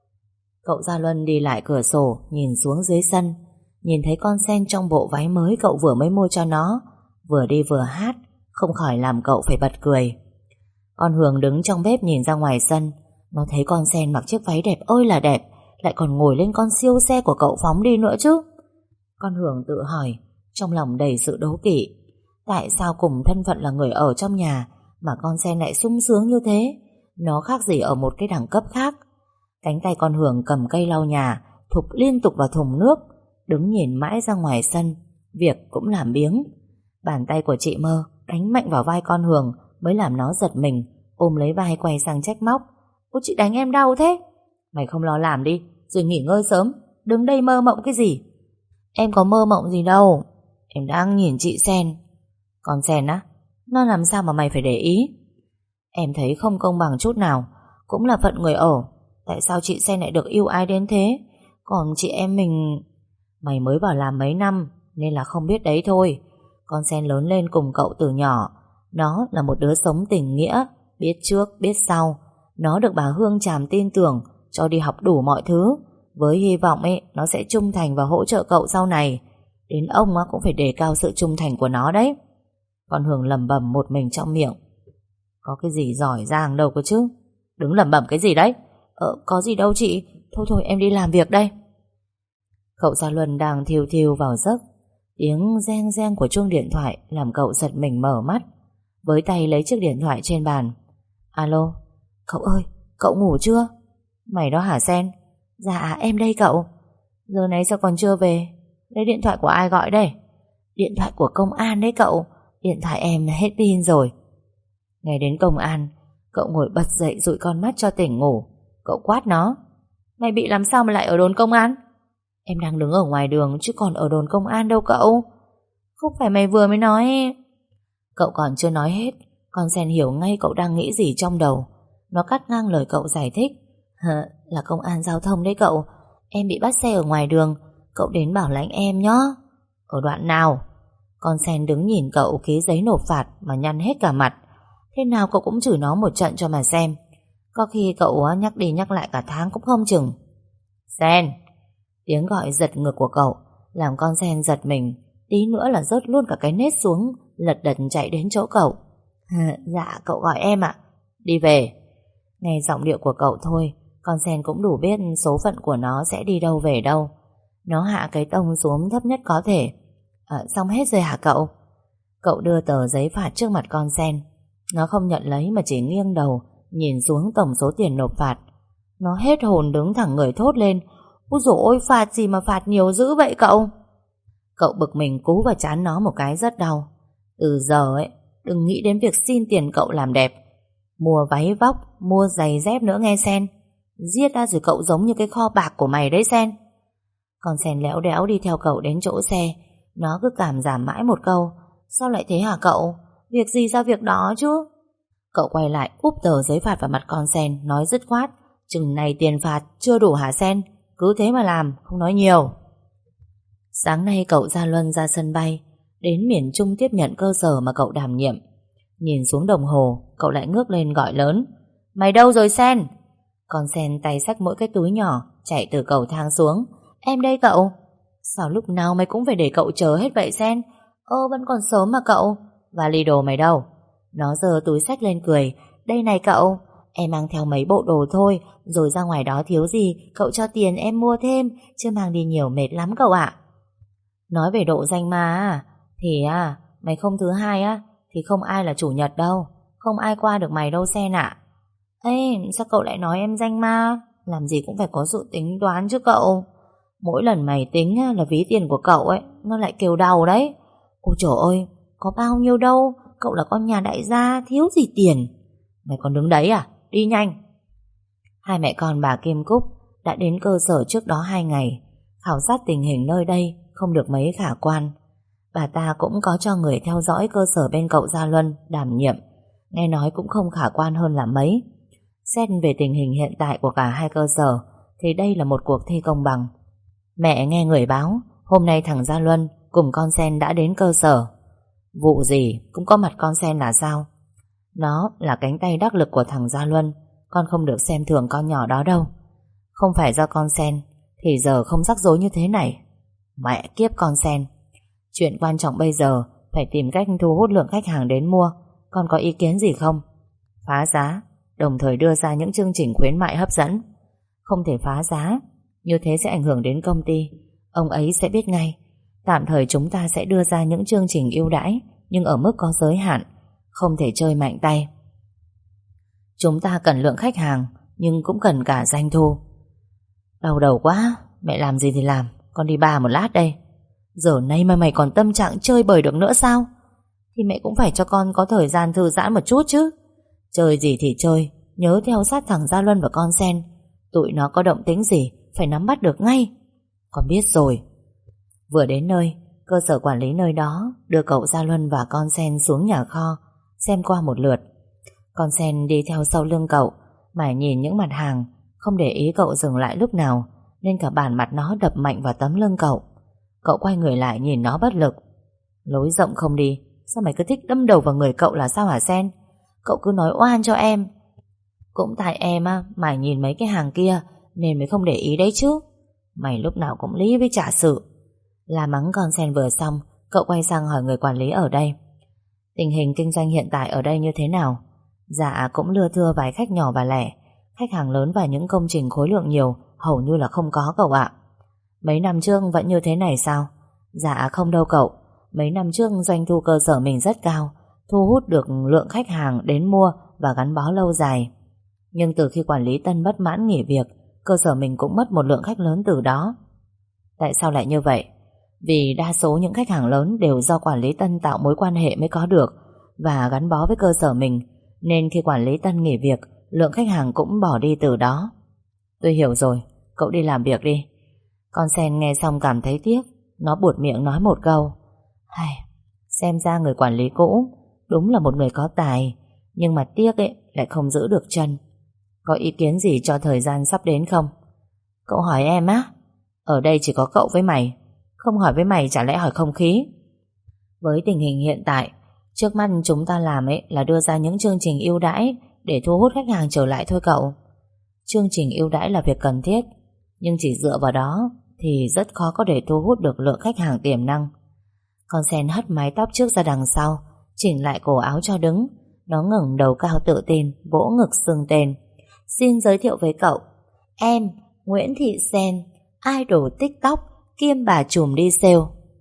Cậu Gia Luân đi lại cửa sổ, nhìn xuống dưới sân, nhìn thấy con sen trong bộ váy mới cậu vừa mới mua cho nó, vừa đi vừa hát, không khỏi làm cậu phải bật cười. Con Hường đứng trong bếp nhìn ra ngoài sân. Nó thấy con sen mặc chiếc váy đẹp ơi là đẹp, lại còn ngồi lên con siêu xe của cậu phóng đi nữa chứ. Con Hường tự hỏi, trong lòng đầy sự đố kỵ. Tại sao cùng thân phận là người ở trong nhà mà con sen lại sung sướng như thế? Nó khác gì ở một cái đẳng cấp khác. Cánh tay con Hường cầm cây lau nhà, thục liên tục vào thùng nước, đứng nhìn mãi ra ngoài sân. Việc cũng làm biếng. Bàn tay của chị Mơ đánh mạnh vào vai con Hường mới làm nó giật mình, ôm lấy vai quay sang trách móc. Ôi chị đánh em đau thế. Mày không lo làm đi, rồi nghỉ ngơi sớm. Đứng đây mơ mộng cái gì? Em có mơ mộng gì đâu. Em đang nhìn chị Sen. Con Sen á? Nó làm sao mà mày phải để ý? Em thấy không công bằng chút nào. Cũng là phận người ở. Tại sao chị Sen lại được yêu ai đến thế? Còn chị em mình... Mày mới vào làm mấy năm nên là không biết đấy thôi. Con Sen lớn lên cùng cậu từ nhỏ. Nó là một đứa sống tình nghĩa, biết trước biết sau. Nó được bà Hương Tràm tin tưởng, cho đi học đủ mọi thứ, với hy vọng ấy nó sẽ trung thành và hỗ trợ cậu sau này. Đến ông cũng phải đề cao sự trung thành của nó đấy. Con Hương lẩm bẩm một mình trong miệng. Có cái gì giỏi giang đâu cơ chứ. Đứng lẩm bẩm cái gì đấy? Có gì đâu chị. Thôi em đi làm việc đây. Cậu Gia Luân đang thiêu thiêu vào giấc. Tiếng reng reng của chuông điện thoại làm cậu giật mình mở mắt, với tay lấy chiếc điện thoại trên bàn. Alo. Cậu ơi, cậu ngủ chưa? Mày đó hả Sen? Dạ em đây cậu. Giờ này sao còn chưa về? Lấy điện thoại của ai gọi đây? Điện thoại của công an đấy cậu. Điện thoại em hết pin rồi. Nghe đến công an, Cậu ngồi bật dậy dụi con mắt cho tỉnh ngủ. Cậu quát nó: Mày bị làm sao mà lại ở đồn công an? Em đang đứng ở ngoài đường chứ còn ở đồn công an đâu cậu. Không phải mày vừa mới nói. Cậu còn chưa nói hết, con sen hiểu ngay cậu đang nghĩ gì trong đầu. Nó cắt ngang lời cậu giải thích: Là công an giao thông đấy cậu. Em bị bắt xe ở ngoài đường, cậu đến bảo lãnh em nhé. Ở đoạn nào? Con sen đứng nhìn cậu ký giấy nộp phạt mà nhăn hết cả mặt. Thế nào cậu cũng chửi nó một trận cho mà xem. Có khi cậu nhắc đi nhắc lại cả tháng cũng không chừng. Sen! Tiếng gọi giật ngược của cậu làm con sen giật mình, tí nữa là rớt luôn cả cái nết xuống, lật đật chạy đến chỗ cậu. Dạ cậu gọi em ạ. Đi về. Nghe giọng điệu của cậu thôi, con sen cũng đủ biết số phận của nó sẽ đi đâu về đâu. Nó hạ cái tông xuống thấp nhất có thể. Xong hết rồi hả cậu? Cậu đưa tờ giấy phạt trước mặt con sen. Nó không nhận lấy mà chỉ nghiêng đầu nhìn xuống tổng số tiền nộp phạt. Nó hết hồn đứng thẳng người thốt lên: Úi dồi ôi, phạt gì mà phạt nhiều dữ vậy cậu? Cậu bực mình cú vào trán nó một cái rất đau. Từ giờ đừng nghĩ đến việc xin tiền cậu làm đẹp, mua váy vóc, mua giày dép nữa nghe Sen. Giết ra rồi cậu giống như cái kho bạc của mày đấy Sen. Con Sen léo đéo đi theo cậu đến chỗ xe. Nó cứ cảm giảm mãi một câu: Sao lại thế hả cậu? Việc gì ra việc đó chứ? Cậu quay lại úp tờ giấy phạt vào mặt con Sen, nói dứt khoát: Chừng này tiền phạt chưa đủ hả Sen? Cứ thế mà làm, không nói nhiều. Sáng nay cậu ra Luân ra sân bay, đến miền Trung tiếp nhận cơ sở mà cậu đảm nhiệm. Nhìn xuống đồng hồ, cậu lại ngước lên gọi lớn: Mày đâu rồi Sen? Con Sen tay xách mỗi cái túi nhỏ chạy từ cầu thang xuống. Em đây cậu. Sao lúc nào mày cũng phải để cậu chờ hết vậy Sen? Vẫn còn sớm mà cậu. Vali đồ mày đâu? Nó giơ túi xách lên cười: Đây này cậu, em mang theo mấy bộ đồ thôi, rồi ra ngoài đó thiếu gì cậu cho tiền em mua thêm, chứ mang đi nhiều mệt lắm cậu ạ. Nói về độ danh ma thì mày không thứ hai thì không ai là chủ nhật đâu, không ai qua được mày đâu Sen ạ. Ê, sao cậu lại nói em danh ma? Làm gì cũng phải có sự tính toán chứ cậu. Mỗi lần mày tính là ví tiền của cậu nó lại kêu đau đấy. Ôi trời ơi, có bao nhiêu đâu, cậu là con nhà đại gia, thiếu gì tiền. Mày còn đứng đấy à? Đi nhanh. Hai mẹ con bà Kim Cúc đã đến cơ sở trước đó 2 ngày, khảo sát tình hình nơi đây không được mấy khả quan. Bà ta cũng có cho người theo dõi cơ sở bên cậu Gia Luân đảm nhiệm, nghe nói cũng không khả quan hơn là mấy. Xét về tình hình hiện tại của cả hai cơ sở thì đây là một cuộc thi công bằng. Mẹ nghe người báo hôm nay thằng Gia Luân cùng con Sen đã đến cơ sở. Vụ gì cũng có mặt con Sen là sao? Nó là cánh tay đắc lực của thằng Gia Luân, con không được xem thường con nhỏ đó đâu. Không phải do con Sen thì giờ không rắc rối như thế này. Mẹ kiếp con Sen. Chuyện quan trọng bây giờ phải tìm cách thu hút lượng khách hàng đến mua. Con có ý kiến gì không? Phá giá, đồng thời đưa ra những chương trình khuyến mại hấp dẫn. Không thể phá giá, như thế sẽ ảnh hưởng đến công ty. Ông ấy sẽ biết ngay. Tạm thời chúng ta sẽ đưa ra những chương trình ưu đãi, nhưng ở mức có giới hạn, không thể chơi mạnh tay. Chúng ta cần lượng khách hàng, nhưng cũng cần cả doanh thu. Đau đầu quá, mẹ làm gì thì làm, con đi bar một lát đây. Giờ này mà mày còn tâm trạng chơi bời được nữa sao? Thì mẹ cũng phải cho con có thời gian thư giãn một chút chứ. Chơi gì thì chơi, nhớ theo sát thằng Gia Luân và con Sen. Tụi nó có động tĩnh gì phải nắm bắt được ngay. Con biết rồi. Vừa đến nơi, cơ sở quản lý nơi đó đưa cậu Gia Luân và con Sen xuống nhà kho xem qua một lượt. Con Sen đi theo sau lưng cậu, mải nhìn những mặt hàng, không để ý cậu dừng lại lúc nào, nên cả bàn mặt nó đập mạnh vào tấm lưng cậu. Cậu quay người lại nhìn nó bất lực. Lối rộng không đi, sao mày cứ thích đâm đầu vào người cậu là sao hả Sen? Cậu cứ nói oan cho em. Cũng tại em mải nhìn mấy cái hàng kia nên mới không để ý đấy chứ. Mày lúc nào cũng lý với trả sự. La mắng con Sen vừa xong, cậu quay sang hỏi người quản lý ở đây: Tình hình kinh doanh hiện tại ở đây như thế nào? Dạ cũng lưa thưa vài khách nhỏ và lẻ. Khách hàng lớn và những công trình khối lượng nhiều hầu như là không có cậu ạ. Mấy năm trước vẫn như thế này sao? Dạ không đâu cậu. Mấy năm trước doanh thu cơ sở mình rất cao, thu hút được lượng khách hàng đến mua và gắn bó lâu dài. Nhưng từ khi quản lý Tân bất mãn nghỉ việc, cơ sở mình cũng mất một lượng khách lớn từ đó. Tại sao lại như vậy? Vì đa số những khách hàng lớn đều do quản lý Tân tạo mối quan hệ mới có được và gắn bó với cơ sở mình, nên khi quản lý Tân nghỉ việc, lượng khách hàng cũng bỏ đi từ đó. Tôi hiểu rồi, cậu đi làm việc đi. Con sen nghe xong cảm thấy tiếc. Nó buột miệng nói một câu: Hay, xem ra người quản lý cũ đúng là một người có tài, nhưng mà tiếc ấy, lại không giữ được chân. Có ý kiến gì cho thời gian sắp đến không? Cậu hỏi em á? Ở đây chỉ có cậu với mày. Không hỏi với mày chả lẽ hỏi không khí? Với tình hình hiện tại, trước mắt chúng ta làm ấy là đưa ra những chương trình ưu đãi để thu hút khách hàng trở lại thôi cậu. Chương trình ưu đãi là việc cần thiết, nhưng chỉ dựa vào đó thì rất khó có thể thu hút được lượng khách hàng tiềm năng. Con sen hất mái tóc trước ra đằng sau, chỉnh lại cổ áo cho đứng. Nó ngẩng đầu cao tự tin, vỗ ngực xưng tên. Xin giới thiệu với cậu, em Nguyễn Thị Sen, idol TikTok kiêm bà trùm đi sale.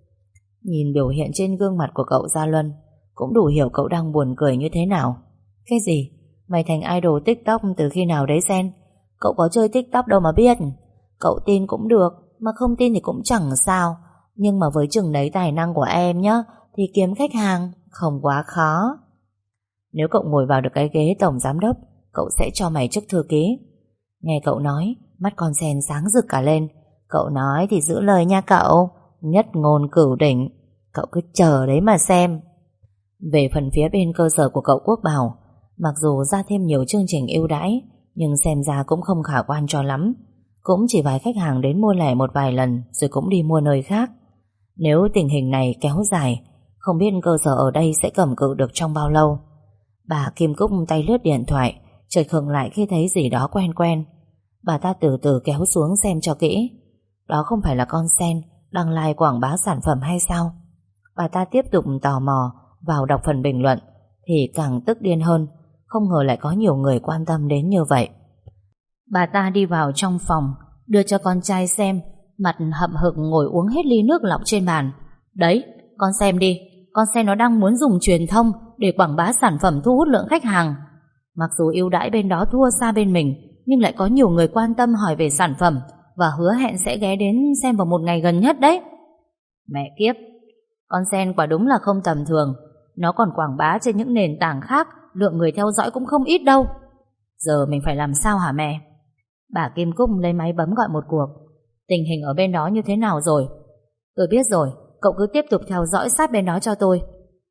Nhìn biểu hiện trên gương mặt của cậu Gia Luân, cũng đủ hiểu cậu đang buồn cười như thế nào. Cái gì? Mày thành idol TikTok từ khi nào đấy Sen? Cậu có chơi TikTok đâu mà biết. Cậu tin cũng được, mà không tin thì cũng chẳng sao. Nhưng mà với chừng đấy tài năng của em nhá, thì kiếm khách hàng không quá khó. Nếu cậu ngồi vào được cái ghế tổng giám đốc, cậu sẽ cho mày chức thư ký. Nghe cậu nói, mắt con sen sáng rực cả lên. Cậu nói thì giữ lời nha cậu. Nhất ngôn cửu đỉnh. Cậu cứ chờ đấy mà xem. Về phần phía bên cơ sở của cậu Quốc Bảo, mặc dù ra thêm nhiều chương trình ưu đãi, nhưng xem ra cũng không khả quan cho lắm. Cũng chỉ vài khách hàng đến mua lẻ một vài lần rồi cũng đi mua nơi khác. Nếu tình hình này kéo dài, không biết cơ sở ở đây sẽ cầm cự được trong bao lâu. Bà Kim Cúc tay lướt điện thoại, chợt khựng lại khi thấy gì đó quen quen. Bà ta từ từ kéo xuống xem cho kỹ. Đó không phải là con sen đăng like quảng bá sản phẩm hay sao? Bà ta tiếp tục tò mò vào đọc phần bình luận thì càng tức điên hơn. Không ngờ lại có nhiều người quan tâm đến như vậy. Bà ta đi vào trong phòng, đưa cho con trai xem, mặt hậm hực ngồi uống hết ly nước lọc trên bàn. Đấy, con xem đi, con xem nó đang muốn dùng truyền thông để quảng bá sản phẩm thu hút lượng khách hàng. Mặc dù ưu đãi bên đó thua xa bên mình, nhưng lại có nhiều người quan tâm hỏi về sản phẩm và hứa hẹn sẽ ghé đến xem vào một ngày gần nhất đấy. Mẹ kiếp, con sen quả đúng là không tầm thường. Nó còn quảng bá trên những nền tảng khác, lượng người theo dõi cũng không ít đâu. Giờ mình phải làm sao hả mẹ? Bà Kim Cúc lấy máy bấm gọi một cuộc. Tình hình ở bên đó như thế nào rồi? Tôi biết rồi, cậu cứ tiếp tục theo dõi sát bên đó cho tôi.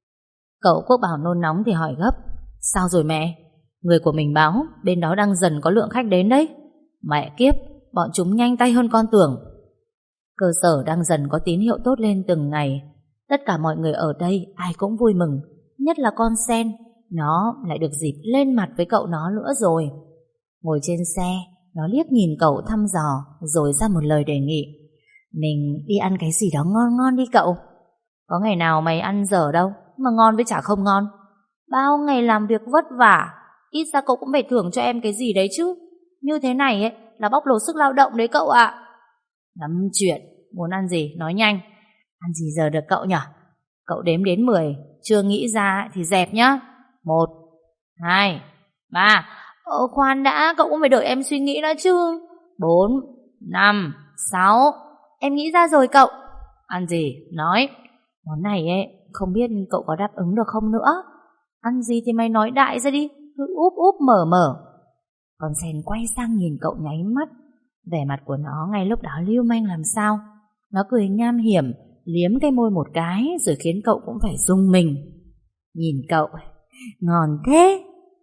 Cậu Quốc Bảo nôn nóng thì hỏi gấp. Sao rồi mẹ? Người của mình báo bên đó đang dần có lượng khách đến đấy. Mẹ kiếp, bọn chúng nhanh tay hơn con tưởng. Cơ sở đang dần có tín hiệu tốt lên từng ngày. Tất cả mọi người ở đây ai cũng vui mừng, nhất là con sen. Nó lại được dịp lên mặt với cậu nó nữa rồi. Ngồi trên xe, nó liếc nhìn cậu thăm dò, rồi ra một lời đề nghị. Mình đi ăn cái gì đó ngon ngon đi cậu. Có ngày nào mày ăn dở đâu mà ngon với chả không ngon. Bao ngày làm việc vất vả, ít ra cậu cũng phải thưởng cho em cái gì đấy chứ. Như thế này ấy là bóc lột sức lao động đấy cậu ạ. Lắm chuyện, muốn ăn gì nói nhanh. Ăn gì giờ được cậu nhở? Cậu đếm đến 10, chưa nghĩ ra thì dẹp nhá. 1, 2, 3. Khoan đã, cậu cũng phải đợi em suy nghĩ đã chứ. 4, 5, 6. Em nghĩ ra rồi cậu. Ăn gì? Nói. Món này ấy, không biết cậu có đáp ứng được không nữa. Ăn gì thì mày nói đại ra đi, cứ úp úp mở mở. Con sen quay sang nhìn cậu nháy mắt. Vẻ mặt của nó ngay lúc đó lưu manh làm sao. Nó cười nham hiểm, liếm cái môi một cái rồi khiến cậu cũng phải rung mình. Nhìn cậu, ngon thế.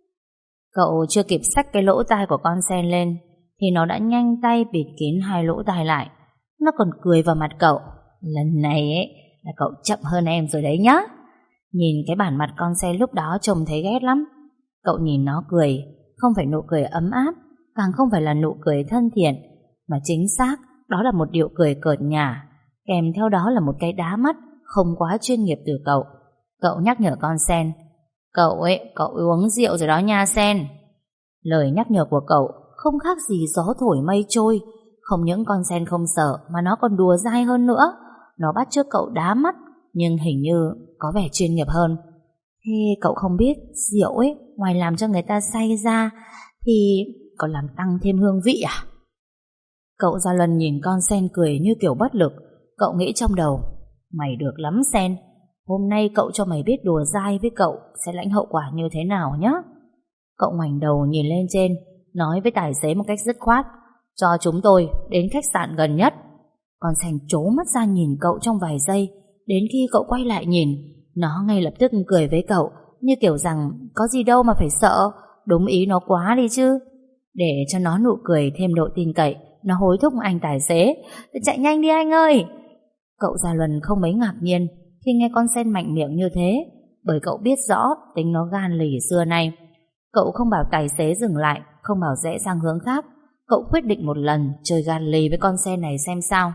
Cậu chưa kịp xách cái lỗ tai của con sen lên thì nó đã nhanh tay bịt kín hai lỗ tai lại. Nó còn cười vào mặt cậu. Lần này ấy là cậu chậm hơn em rồi đấy nhá. Nhìn cái bản mặt con sen lúc đó trông thấy ghét lắm. Cậu nhìn nó cười, không phải nụ cười ấm áp, càng không phải là nụ cười thân thiện, mà chính xác đó là một điệu cười cợt nhả, kèm theo đó là một cái đá mắt không quá chuyên nghiệp từ cậu. Cậu nhắc nhở con sen. Cậu uống rượu rồi đó nha sen. Lời nhắc nhở của cậu không khác gì gió thổi mây trôi. Không những con sen không sợ mà nó còn đùa dai hơn nữa. Nó bắt chước cậu đá mắt, nhưng hình như có vẻ chuyên nghiệp hơn. Thế cậu không biết rượu ấy, ngoài làm cho người ta say ra thì còn làm tăng thêm hương vị à? Cậu Gia Luân nhìn con sen cười như kiểu bất lực. Cậu nghĩ trong đầu, mày được lắm sen. Hôm nay cậu cho mày biết đùa dai với cậu sẽ lãnh hậu quả như thế nào nhá. Cậu ngoảnh đầu nhìn lên trên, nói với tài xế một cách dứt khoát: cho chúng tôi đến khách sạn gần nhất. Con Sen trố mắt ra nhìn cậu trong vài giây, đến khi cậu quay lại nhìn, nó ngay lập tức cười với cậu, như kiểu rằng có gì đâu mà phải sợ, đúng ý nó quá đi chứ. Để cho nó nụ cười thêm độ tin cậy, nó hối thúc anh tài xế: chạy nhanh đi anh ơi. Cậu Gia Luân không mấy ngạc nhiên khi nghe con Sen mạnh miệng như thế, bởi cậu biết rõ tính nó gan lì xưa nay. Cậu không bảo tài xế dừng lại, không bảo rẽ sang hướng khác. Cậu quyết định một lần chơi gan lì với con Sen này xem sao.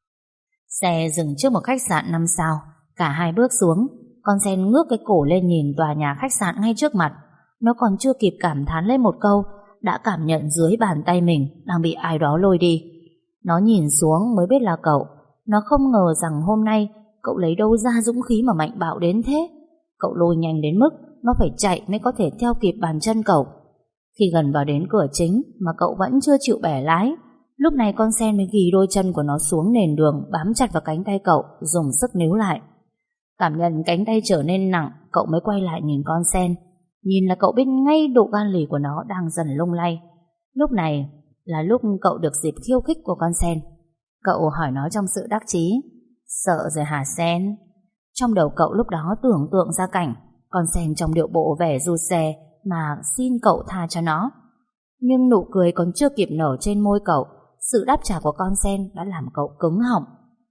Xe dừng trước một khách sạn 5 sao. Cả hai bước xuống, con Sen ngước cái cổ lên nhìn tòa nhà khách sạn ngay trước mặt. Nó còn chưa kịp cảm thán lên một câu, đã cảm nhận dưới bàn tay mình đang bị ai đó lôi đi. Nó nhìn xuống mới biết là cậu. Nó không ngờ rằng hôm nay cậu lấy đâu ra dũng khí mà mạnh bạo đến thế. Cậu lôi nhanh đến mức nó phải chạy mới có thể theo kịp bàn chân cậu. Khi gần vào đến cửa chính mà cậu vẫn chưa chịu bẻ lái, lúc này con Sen mới ghi đôi chân của nó xuống nền đường, bám chặt vào cánh tay cậu, dùng sức níu lại. Cảm nhận cánh tay trở nên nặng, cậu mới quay lại nhìn con Sen. Nhìn là cậu biết ngay độ gan lì của nó đang dần lung lay. Lúc này là lúc cậu được dịp khiêu khích của con Sen. Cậu hỏi nó trong sự đắc chí: sợ rồi hả Sen? Trong đầu cậu lúc đó tưởng tượng ra cảnh con Sen trong điệu bộ vẻ ru xe mà xin cậu tha cho nó. Nhưng nụ cười còn chưa kịp nở trên môi cậu, sự đáp trả của con Sen đã làm cậu cứng họng.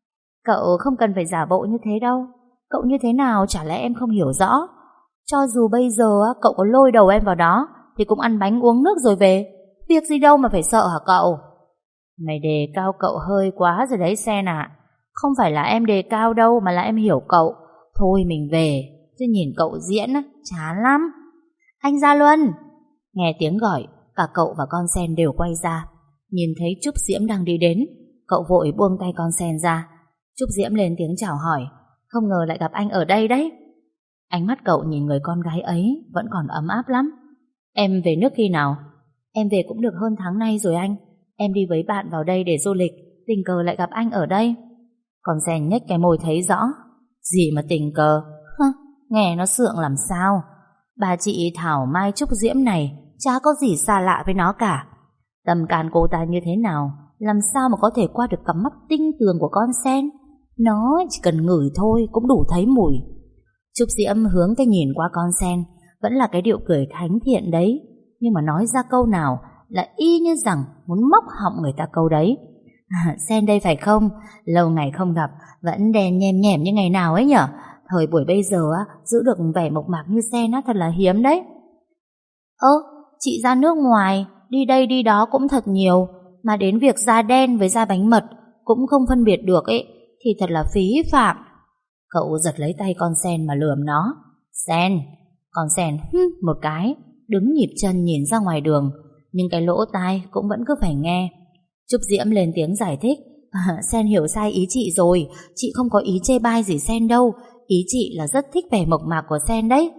Cậu không cần phải giả bộ như thế đâu. Cậu như thế nào chả lẽ em không hiểu rõ? Cho dù bây giờ cậu có lôi đầu em vào đó thì cũng ăn bánh uống nước rồi về. Việc gì đâu mà phải sợ hả cậu? Mày đề cao cậu hơi quá rồi đấy Sen ạ. Không phải là em đề cao đâu, mà là em hiểu cậu. Thôi mình về, chứ nhìn cậu diễn chán lắm. Anh Gia Luân! Nghe tiếng gọi, cả cậu và con Sen đều quay ra. Nhìn thấy Trúc Diễm đang đi đến, cậu vội buông tay con Sen ra. Trúc Diễm lên tiếng chào hỏi: không ngờ lại gặp anh ở đây đấy. Ánh mắt cậu nhìn người con gái ấy vẫn còn ấm áp lắm. Em về nước khi nào? Em về cũng được hơn tháng nay rồi anh. Em đi với bạn vào đây để du lịch, tình cờ lại gặp anh ở đây. Con Sen nhếch cái môi thấy rõ. Gì mà tình cờ? Nghe nó sượng làm sao. Bà chị Thảo Mai Trúc Diễm này chả có gì xa lạ với nó cả. Tâm can cô ta như thế nào, làm sao mà có thể qua được cặp mắt tinh tường của con Sen? Nó chỉ cần ngửi thôi cũng đủ thấy mùi. Trúc Diễm hướng cái nhìn qua con Sen, vẫn là cái điệu cười thánh thiện đấy, nhưng mà nói ra câu nào là y như rằng muốn móc họng người ta câu đấy. Sen đây phải không? Lâu ngày không gặp, vẫn đen nhem nhẻm như ngày nào ấy nhở? Thời buổi bây giờ giữ được vẻ mộc mạc như Sen thật là hiếm đấy. Chị ra nước ngoài, đi đây đi đó cũng thật nhiều, mà đến việc da đen với da bánh mật cũng không phân biệt được ấy, thì thật là phí phạm. Cậu giật lấy tay con Sen mà lườm nó. Sen! Con Sen một cái, đứng nhịp chân nhìn ra ngoài đường, nhưng cái lỗ tai cũng vẫn cứ phải nghe. Trúc Diễm lên tiếng giải thích: Sen hiểu sai ý chị rồi, chị không có ý chê bai gì Sen đâu, ý chị là rất thích vẻ mộc mạc của Sen đấy.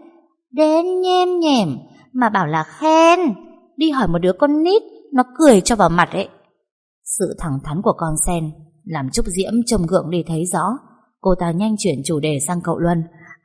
Đen nhem nhẻm mà bảo là khen, đi hỏi một đứa con nít, nó cười cho vào mặt ấy. Sự thẳng thắn của con Sen làm Trúc Diễm trông gượng đi thấy rõ. Cô ta nhanh chuyển chủ đề sang cậu Luân.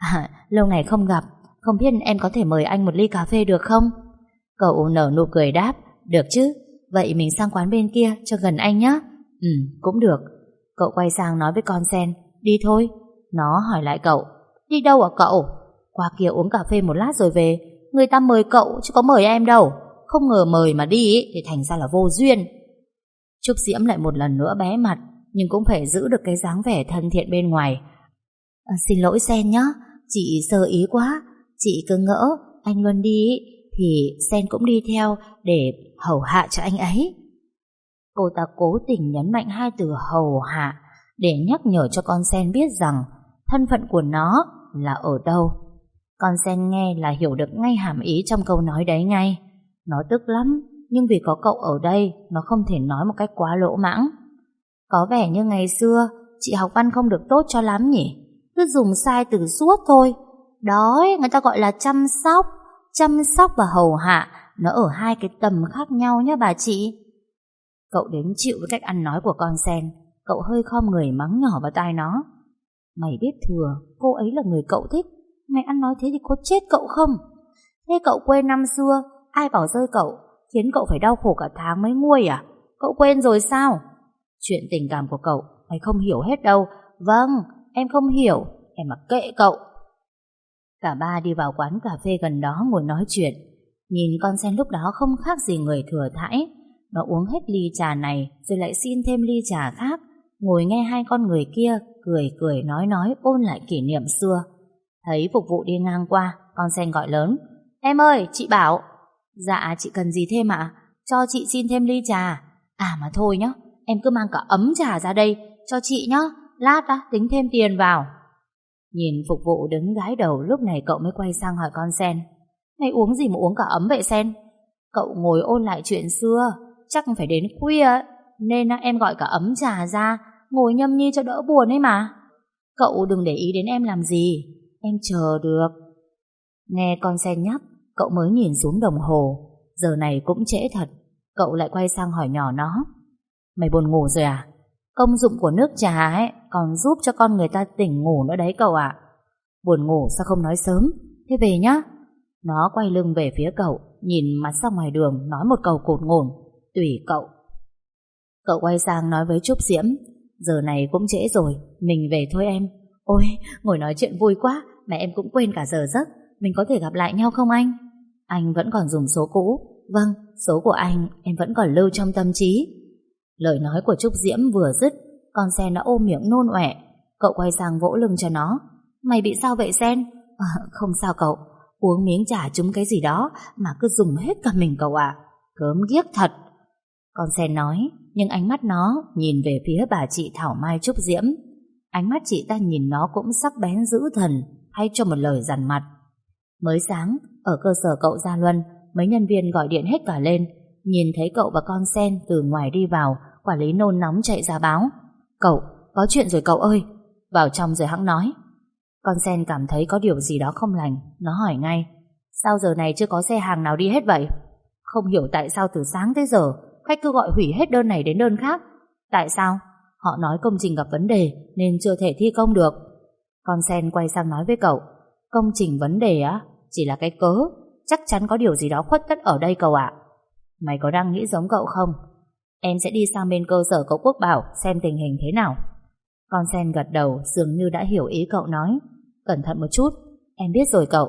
Lâu ngày không gặp, không biết em có thể mời anh một ly cà phê được không? Cậu nở nụ cười đáp: được chứ, vậy mình sang quán bên kia cho gần anh nhé. Cũng được. Cậu quay sang nói với con Sen: đi thôi. Nó hỏi lại cậu: đi đâu à cậu? Qua kia uống cà phê một lát rồi về. Người ta mời cậu chứ có mời em đâu. Không ngờ mời mà đi ý, thì thành ra là vô duyên. Trúc Diễm lại một lần nữa bé mặt, nhưng cũng phải giữ được cái dáng vẻ thân thiện bên ngoài. Xin lỗi Sen nhé, chị sơ ý quá. Chị cứ ngỡ anh Luân đi ý, thì Sen cũng đi theo để hầu hạ cho anh ấy. Cô ta cố tình nhấn mạnh hai từ hầu hạ để nhắc nhở cho con Sen biết rằng thân phận của nó là ở đâu. Con Sen nghe là hiểu được ngay hàm ý trong câu nói đấy ngay. Nó tức lắm, nhưng vì có cậu ở đây, nó không thể nói một cách quá lỗ mãng. Có vẻ như ngày xưa chị học văn không được tốt cho lắm nhỉ? Cứ dùng sai từ suốt thôi. Đó, người ta gọi là chăm sóc. Chăm sóc và hầu hạ nó ở hai cái tầm khác nhau nhé bà chị. Cậu đến chịu với cách ăn nói của con Sen. Cậu hơi khom người mắng nhỏ vào tai nó: mày biết thừa, cô ấy là người cậu thích. Mày ăn nói thế thì có chết cậu không? Thế cậu quên năm xưa ai bỏ rơi cậu, khiến cậu phải đau khổ cả tháng mới nguôi à? Cậu quên rồi sao? Chuyện tình cảm của cậu mày không hiểu hết đâu. Vâng, em không hiểu, em mặc kệ cậu. Cả ba đi vào quán cà phê gần đó ngồi nói chuyện. Nhìn con sen lúc đó không khác gì người thừa thãi. Nó uống hết ly trà này rồi lại xin thêm ly trà khác, ngồi nghe hai con người kia cười cười nói ôn lại kỷ niệm xưa. Thấy phục vụ đi ngang qua, con sen gọi lớn: Em ơi, chị bảo. Dạ, chị cần gì thêm ạ? Cho chị xin thêm ly trà. À mà thôi nhá, em cứ mang cả ấm trà ra đây cho chị nhá, lát tính thêm tiền vào. Nhìn phục vụ đứng gái đầu, lúc này cậu mới quay sang hỏi con sen: Mày uống gì mà uống cả ấm vậy Sen? Cậu ngồi ôn lại chuyện xưa, chắc phải đến khuya nên em gọi cả ấm trà ra, ngồi nhâm nhi cho đỡ buồn ấy mà. Cậu đừng để ý đến em làm gì, em chờ được. Nghe con sen nhắc, cậu mới nhìn xuống đồng hồ. Giờ này cũng trễ thật. Cậu lại quay sang hỏi nhỏ nó: Mày buồn ngủ rồi à? Công dụng của nước trà ấy còn giúp cho con người ta tỉnh ngủ nữa đấy cậu ạ. Buồn ngủ sao không nói sớm? Thế về nhá. Nó quay lưng về phía cậu, nhìn mặt ra ngoài đường, nói một câu cột ngổn: Tùy cậu. Cậu quay sang nói với Trúc Diễm: Giờ này cũng trễ rồi, mình về thôi em. Ôi, ngồi nói chuyện vui quá mà em cũng quên cả giờ giấc. Mình có thể gặp lại nhau không anh? Anh vẫn còn dùng số cũ. Vâng, số của anh em vẫn còn lưu trong tâm trí. Lời nói của Trúc Diễm vừa dứt, con sen đã ôm miệng nôn ọe. Cậu quay sang vỗ lưng cho nó: Mày bị sao vậy Sen? Không sao cậu, uống miếng trà trúng cái gì đó mà cứ dùng hết cả mình cậu ạ. Gớm ghiếc thật. Con sen nói, nhưng ánh mắt nó nhìn về phía bà chị Thảo Mai Trúc Diễm. Ánh mắt chị ta nhìn nó cũng sắc bén dữ thần, thay cho một lời dằn mặt. Mới sáng, ở cơ sở cậu Gia Luân, mấy nhân viên gọi điện hết cả lên. Nhìn thấy cậu và con sen từ ngoài đi vào, quản lý nôn nóng chạy ra báo: Cậu, có chuyện rồi cậu ơi. Vào trong rồi hẵng nói. Con sen cảm thấy có điều gì đó không lành. Nó hỏi ngay: Sao giờ này chưa có xe hàng nào đi hết vậy? Không hiểu tại sao từ sáng tới giờ khách cứ gọi hủy hết đơn này đến đơn khác. Tại sao? Họ nói công trình gặp vấn đề nên chưa thể thi công được. Con sen quay sang nói với cậu: Công trình vấn đề á? Chỉ là cái cớ. Chắc chắn có điều gì đó khuất tất ở đây cậu ạ. Mày có đang nghĩ giống cậu không? Em sẽ đi sang bên cơ sở cậu Quốc Bảo xem tình hình thế nào. Con sen gật đầu, dường như đã hiểu ý cậu nói. Cẩn thận một chút. Em biết rồi cậu.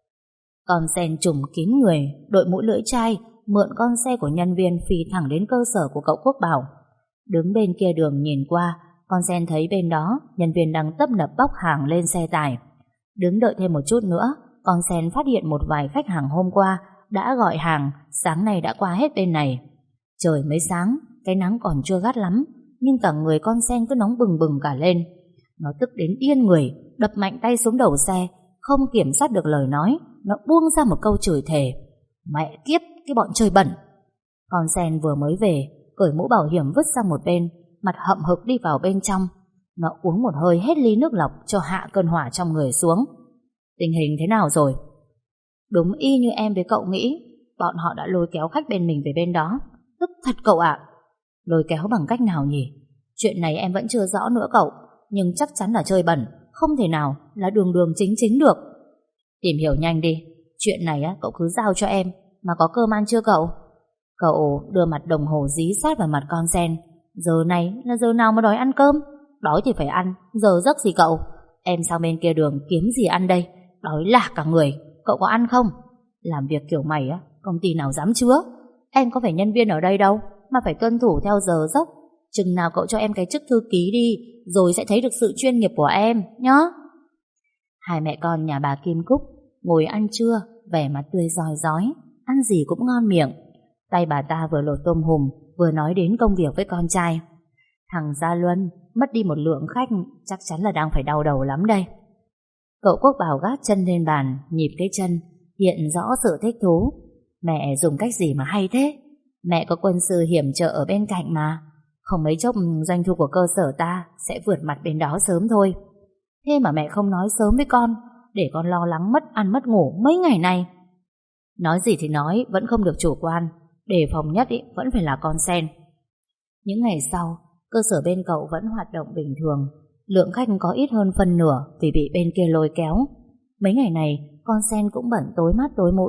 Con sen trùm kín người, đội mũ lưỡi chai, mượn con xe của nhân viên phi thẳng đến cơ sở của cậu Quốc Bảo. Đứng bên kia đường nhìn qua, con sen thấy bên đó nhân viên đang tấp nập bóc hàng lên xe tải. Đứng đợi thêm một chút nữa, con sen phát hiện một vài khách hàng hôm qua đã gọi hàng, sáng nay đã qua hết bên này. Trời mới sáng, cái nắng còn chưa gắt lắm, nhưng cả người con sen cứ nóng bừng bừng cả lên. Nó tức đến điên người, đập mạnh tay xuống đầu xe, không kiểm soát được lời nói, nó buông ra một câu chửi thề: Mẹ kiếp, cái bọn chơi bẩn. Con sen vừa mới về, cởi mũ bảo hiểm vứt sang một bên, mặt hậm hực đi vào bên trong. Nó uống một hơi hết ly nước lọc cho hạ cơn hỏa trong người xuống. Tình hình thế nào rồi? Đúng y như em với cậu nghĩ, bọn họ đã lôi kéo khách bên mình về bên đó. Tức thật cậu ạ. Lôi kéo bằng cách nào nhỉ? Chuyện này em vẫn chưa rõ nữa cậu, nhưng chắc chắn là chơi bẩn, không thể nào là đường đường chính chính được. Tìm hiểu nhanh đi, chuyện này cậu cứ giao cho em. Mà có cơm ăn chưa cậu? Cậu đưa mặt đồng hồ dí sát vào mặt con sen. Giờ này là giờ nào mà đòi ăn cơm? Đói thì phải ăn, giờ giấc gì cậu? Em sang bên kia đường kiếm gì ăn đây? Đói lạc cả người. Cậu có ăn không? Làm việc kiểu mày công ty nào dám chứa? Em có phải nhân viên ở đây đâu mà phải tuân thủ theo giờ giấc. Chừng nào cậu cho em cái chức thư ký đi, rồi sẽ thấy được sự chuyên nghiệp của em nhá. Hai mẹ con nhà bà Kim Cúc ngồi ăn trưa, vẻ mặt tươi rói rói, ăn gì cũng ngon miệng. Tay bà ta vừa lột tôm hùm, vừa nói đến công việc với con trai. Thằng Gia Luân mất đi một lượng khách, chắc chắn là đang phải đau đầu lắm đây. Cậu Quốc Bảo gác chân lên bàn, nhịp cái chân, hiện rõ sự thích thú. Mẹ dùng cách gì mà hay thế? Mẹ có quân sư hiểm trợ ở bên cạnh mà. Không mấy chốc doanh thu của cơ sở ta sẽ vượt mặt bên đó sớm thôi. Thế mà mẹ không nói sớm với con, để con lo lắng mất ăn mất ngủ mấy ngày nay. Nói gì thì nói, vẫn không được chủ quan. Đề phòng nhất vẫn phải là con sen. Những ngày sau, cơ sở bên cậu vẫn hoạt động bình thường. Lượng khách có ít hơn phân nửa vì bị bên kia lôi kéo. Mấy ngày này, con sen cũng bận tối mắt tối mũi,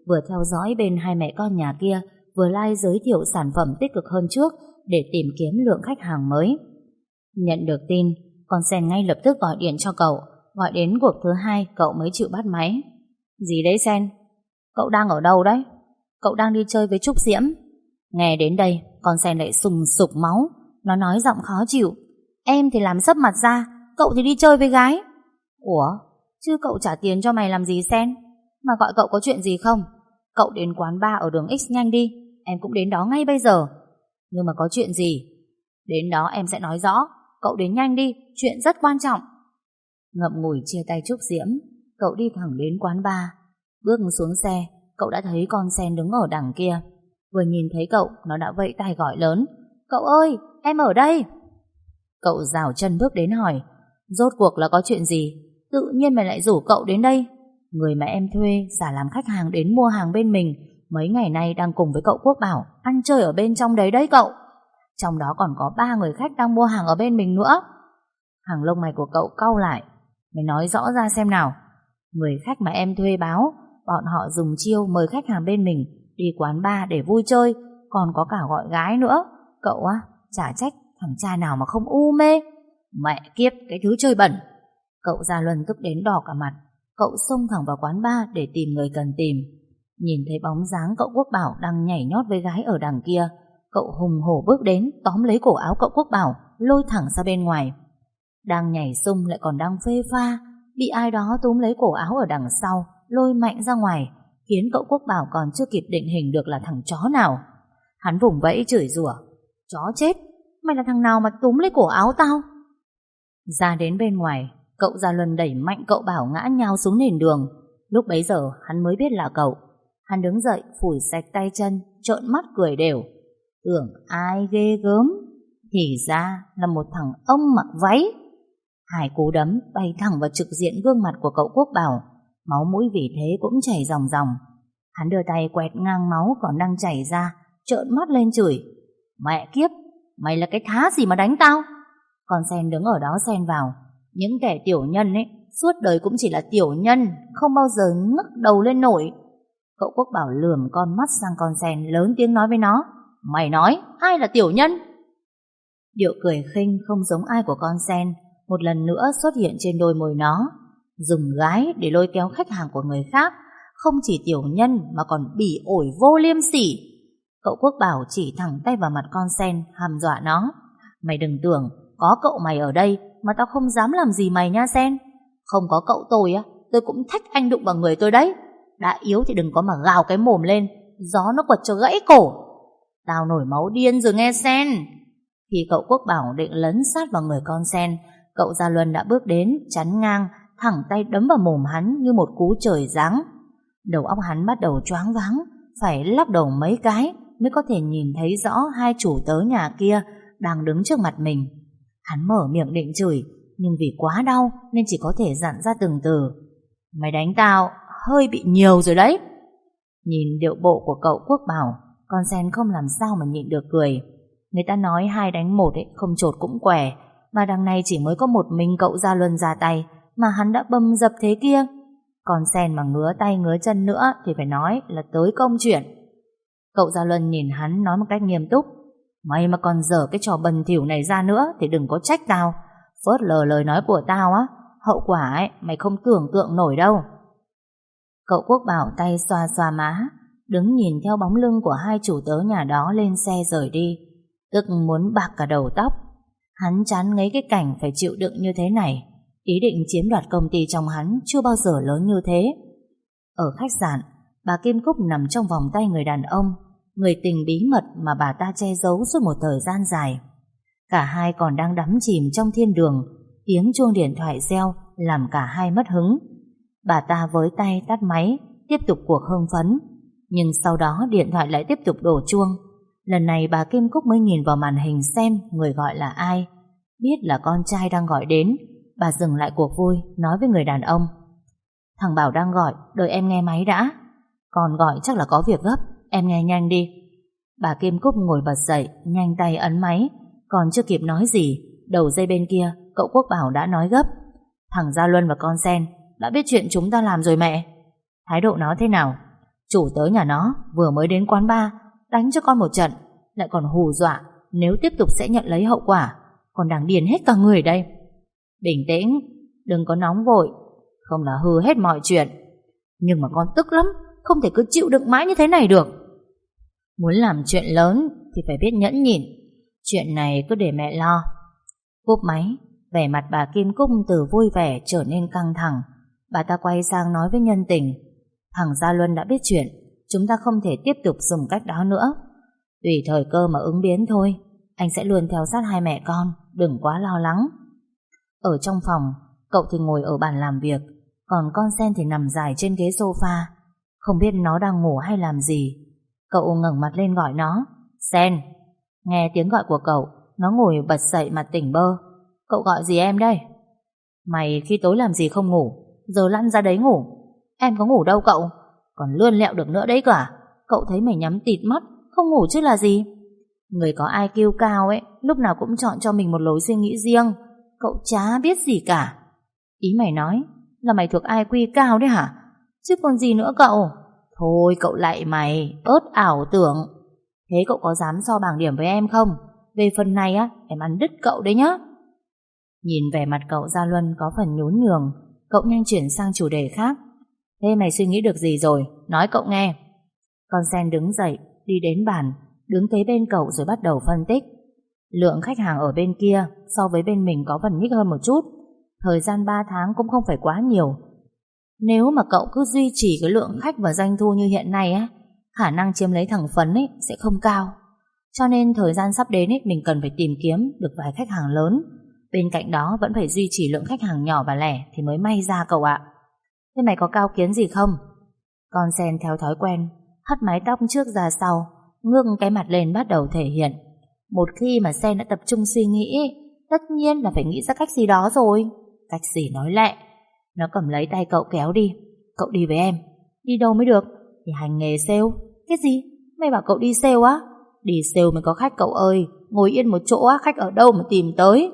vừa theo dõi bên hai mẹ con nhà kia, vừa like giới thiệu sản phẩm tích cực hơn trước để tìm kiếm lượng khách hàng mới. Nhận được tin, con Sen ngay lập tức gọi điện cho cậu. Gọi đến cuộc thứ hai cậu mới chịu bắt máy. Gì đấy Sen? Cậu đang ở đâu đấy? Cậu đang đi chơi với Trúc Diễm. Nghe đến đây, con Sen lại sùng sục máu. Nó nói giọng khó chịu. Em thì làm sấp mặt ra, cậu thì đi chơi với gái. Ủa, chứ cậu trả tiền cho mày làm gì Sen? Mà gọi cậu có chuyện gì không? Cậu đến quán bar ở đường X nhanh đi, em cũng đến đó ngay bây giờ. Nhưng mà có chuyện gì? Đến đó em sẽ nói rõ. Cậu đến nhanh đi, chuyện rất quan trọng. Ngậm ngùi chia tay Trúc Diễm, cậu đi thẳng đến quán bar. Bước xuống xe, cậu đã thấy con Sen đứng ở đằng kia. Vừa nhìn thấy cậu, nó đã vẫy tay gọi lớn. Cậu ơi, em ở đây. Cậu rảo chân bước đến hỏi, rốt cuộc là có chuyện gì? Tự nhiên mày lại rủ cậu đến đây? Người mà em thuê giả làm khách hàng đến mua hàng bên mình mấy ngày nay đang cùng với cậu Quốc Bảo ăn chơi ở bên trong đấy đấy cậu. Trong đó còn có 3 người khách đang mua hàng ở bên mình nữa. Hàng lông mày của cậu cau lại. Mày nói rõ ra xem nào. Người khách mà em thuê báo bọn họ dùng chiêu mời khách hàng bên mình đi quán bar để vui chơi, còn có cả gọi gái nữa. Cậu á, chả trách thằng cha nào mà không u mê. Mẹ kiếp, cái thứ chơi bẩn. Cậu Gia Luân tức đến đỏ cả mặt. Cậu xông thẳng vào quán bar để tìm người cần tìm. Nhìn thấy bóng dáng cậu Quốc Bảo đang nhảy nhót với gái ở đằng kia, cậu hùng hổ bước đến tóm lấy cổ áo cậu Quốc Bảo, lôi thẳng ra bên ngoài. Đang nhảy sung lại còn đang phê pha, bị ai đó túm lấy cổ áo ở đằng sau, lôi mạnh ra ngoài, khiến cậu Quốc Bảo còn chưa kịp định hình được là thằng chó nào. Hắn vùng vẫy chửi rủa, chó chết, mày là thằng nào mà túm lấy cổ áo tao? Ra đến bên ngoài, cậu Gia Luân đẩy mạnh cậu Bảo ngã nhào xuống nền đường. Lúc bấy giờ hắn mới biết là cậu. Hắn đứng dậy phủi sạch tay chân, trợn mắt cười đều. Tưởng ai ghê gớm, thì ra là một thằng ông mặc váy. Hai cú đấm bay thẳng vào trực diện gương mặt của cậu Quốc Bảo. Máu mũi vì thế cũng chảy ròng ròng. Hắn đưa tay quẹt ngang máu còn đang chảy ra, trợn mắt lên chửi. Mẹ kiếp, mày là cái thá gì mà đánh tao? Con Sen đứng ở đó xen vào. Những kẻ tiểu nhân ấy suốt đời cũng chỉ là tiểu nhân, không bao giờ ngước đầu lên nổi. Cậu Quốc Bảo lườm con mắt sang con Sen, lớn tiếng nói với nó. Mày nói ai là tiểu nhân? Điệu cười khinh không giống ai của con Sen một lần nữa xuất hiện trên đôi môi nó. Dùng gái để lôi kéo khách hàng của người khác, không chỉ tiểu nhân mà còn bỉ ổi vô liêm sỉ. Cậu Quốc Bảo chỉ thẳng tay vào mặt con Sen, hăm dọa nó. Mày đừng tưởng có cậu mày ở đây mà tao không dám làm gì mày nha Sen. Không có cậu tôi á, tôi cũng thách anh đụng vào người tôi đấy. Đã yếu thì đừng có mà gào cái mồm lên, gió nó quật cho gãy cổ. Tao nổi máu điên rồi nghe Sen. Khi cậu Quốc Bảo định lấn sát vào người con Sen, cậu Gia Luân đã bước đến, chắn ngang, thẳng tay đấm vào mồm hắn như một cú trời giáng. Đầu óc hắn bắt đầu choáng váng, phải lắc đầu mấy cái mới có thể nhìn thấy rõ hai chủ tớ nhà kia đang đứng trước mặt mình. Hắn mở miệng định chửi, nhưng vì quá đau nên chỉ có thể dặn ra từng từ. Mày đánh tao hơi bị nhiều rồi đấy. Nhìn điệu bộ của cậu Quốc Bảo, con Sen không làm sao mà nhịn được cười. Người ta nói 2 đánh 1 ấy, không chột cũng què, mà đằng này chỉ mới có một mình cậu Gia Luân ra tay mà hắn đã bầm dập thế kia. Con Sen mà ngứa tay ngứa chân nữa thì phải nói là tới công chuyện. Cậu Gia Luân nhìn hắn nói một cách nghiêm túc. Mày mà còn dở cái trò bần thỉu này ra nữa thì đừng có trách tao. Phớt lờ lời nói của tao á, hậu quả ấy mày không tưởng tượng nổi đâu. Cậu Quốc Bảo tay xoa xoa má, đứng nhìn theo bóng lưng của hai chủ tớ nhà đó lên xe rời đi, tức muốn bạc cả đầu tóc. Hắn chán ngấy cái cảnh phải chịu đựng như thế này. Ý định chiếm đoạt công ty trong hắn chưa bao giờ lớn như thế. Ở khách sạn, bà Kim Cúc nằm trong vòng tay người đàn ông, người tình bí mật mà bà ta che giấu suốt một thời gian dài. Cả hai còn đang đắm chìm trong thiên đường. Tiếng chuông điện thoại reo làm cả hai mất hứng. Bà ta với tay tắt máy, tiếp tục cuộc hưng phấn. Nhưng sau đó điện thoại lại tiếp tục đổ chuông. Lần này bà Kim Cúc mới nhìn vào màn hình xem người gọi là ai. Biết là con trai đang gọi đến, bà dừng lại cuộc vui, nói với người đàn ông. Thằng Bảo đang gọi, đợi em nghe máy đã. Còn gọi chắc là có việc gấp, em nghe nhanh đi. Bà Kim Cúc ngồi bật dậy, nhanh tay ấn máy. Còn chưa kịp nói gì, đầu dây bên kia cậu Quốc Bảo đã nói gấp. Thằng Gia Luân và con Sen đã biết chuyện chúng ta làm rồi mẹ. Thái độ nó thế nào? Chủ tớ nhà nó vừa mới đến quán bar đánh cho con một trận, lại còn hù dọa nếu tiếp tục sẽ nhận lấy hậu quả. Còn đang điên hết cả người đây. Bình tĩnh, đừng có nóng vội, không là hư hết mọi chuyện. Nhưng mà con tức lắm, không thể cứ chịu đựng mãi như thế này được. Muốn làm chuyện lớn thì phải biết nhẫn nhịn. Chuyện này cứ để mẹ lo. Cúp máy, vẻ mặt bà Kim Cúc từ vui vẻ trở nên căng thẳng. Bà ta quay sang nói với nhân tình: thằng Gia Luân đã biết chuyện, chúng ta không thể tiếp tục dùng cách đó nữa. Tùy thời cơ mà ứng biến thôi. Anh sẽ luôn theo sát hai mẹ con, đừng quá lo lắng. Ở trong phòng, cậu thì ngồi ở bàn làm việc, còn con Sen thì nằm dài trên ghế sofa. Không biết nó đang ngủ hay làm gì. Cậu ngẩng mặt lên gọi nó: Sen. Nghe tiếng gọi của cậu, nó ngồi bật dậy mặt tỉnh bơ. Cậu gọi gì em đây? Mày khi tối làm gì không ngủ, giờ lăn ra đấy ngủ. Em có ngủ đâu cậu, còn lươn lẹo được nữa đấy cả. Cậu thấy mày nhắm tịt mắt, không ngủ chứ là gì. Người có IQ cao ấy, lúc nào cũng chọn cho mình một lối suy nghĩ riêng. Cậu chả biết gì cả. Ý mày nói là mày thuộc IQ cao đấy hả? Chứ còn gì nữa cậu. Thôi cậu lại mày, ớt ảo tưởng. Thế cậu có dám so bảng điểm với em không? Về phần này á, em ăn đứt cậu đấy nhá. Nhìn vẻ mặt cậu Gia Luân có phần nhún nhường, cậu nhanh chuyển sang chủ đề khác. Thế mày suy nghĩ được gì rồi? Nói cậu nghe. Con Sen đứng dậy, đi đến bàn, đứng kế bên cậu rồi bắt đầu phân tích. Lượng khách hàng ở bên kia so với bên mình có phần nhích hơn một chút. Thời gian 3 tháng cũng không phải quá nhiều. Nếu mà cậu cứ duy trì cái lượng khách và doanh thu như hiện nay á, khả năng chiếm lấy thằng Phấn ấy sẽ không cao. Cho nên thời gian sắp đến ấy, mình cần phải tìm kiếm được vài khách hàng lớn. Bên cạnh đó vẫn phải duy trì lượng khách hàng nhỏ và lẻ thì mới may ra cậu ạ. Thế mày có cao kiến gì không? Con Sen theo thói quen hất mái tóc trước ra sau, ngước cái mặt lên bắt đầu thể hiện. Một khi mà Sen đã tập trung suy nghĩ, tất nhiên là phải nghĩ ra cách gì đó rồi. Cách gì nói lẹ. Nó cầm lấy tay cậu kéo đi. Cậu đi với em. Đi đâu mới được? Thì hành nghề sale. Cái gì? Mày bảo cậu đi sale á? Đi sale mới có khách cậu ơi. Ngồi yên một chỗ á, khách ở đâu mà tìm tới?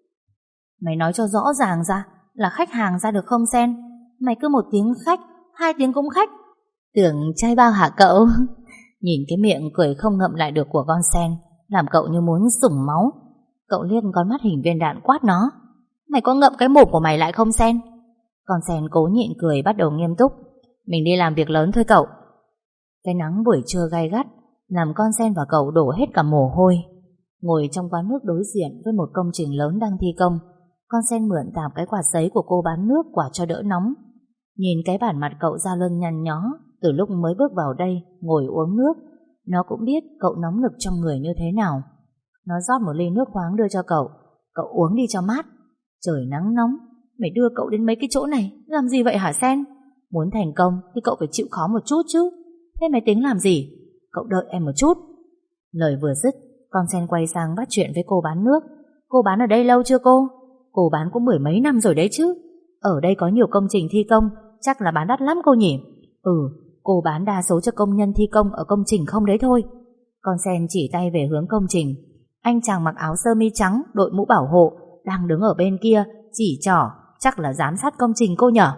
Mày nói cho rõ ràng ra, là khách hàng ra được không Sen? Mày cứ một tiếng khách, 2 tiếng cũng khách. Tưởng trai bao hả cậu? Nhìn cái miệng cười không ngậm lại được của con Sen, làm cậu như muốn sủng máu. Cậu liếc con mắt hình viên đạn quát nó: Mày có ngậm cái mồm của mày lại không Sen? Con Sen cố nhịn cười bắt đầu nghiêm túc: Mình đi làm việc lớn thôi cậu. Cái nắng buổi trưa gay gắt làm con Sen và cậu đổ hết cả mồ hôi. Ngồi trong quán nước đối diện với một công trình lớn đang thi công, con Sen mượn tạm cái quạt giấy của cô bán nước quạt cho đỡ nóng. Nhìn cái bản mặt cậu Gia Luân nhăn nhó từ lúc mới bước vào đây ngồi uống nước, nó cũng biết cậu nóng lực trong người như thế nào. Nó rót một ly nước khoáng đưa cho cậu. Cậu uống đi cho mát. Trời nắng nóng, mày đưa cậu đến mấy cái chỗ này làm gì vậy hả Sen? Muốn thành công thì cậu phải chịu khó một chút chứ. Thế mày tính làm gì? Cậu đợi em một chút. Lời vừa dứt, con Sen quay sang bắt chuyện với cô bán nước. Cô bán ở đây lâu chưa cô? Cô bán cũng 10 mấy năm rồi đấy chứ. Ở đây có nhiều công trình thi công, chắc là bán đắt lắm cô nhỉ? Cô bán đa số cho công nhân thi công ở công trình không đấy thôi. Con Sen chỉ tay về hướng công trình. Anh chàng mặc áo sơ mi trắng, đội mũ bảo hộ, đang đứng ở bên kia, chỉ trỏ, chắc là giám sát công trình cô nhở?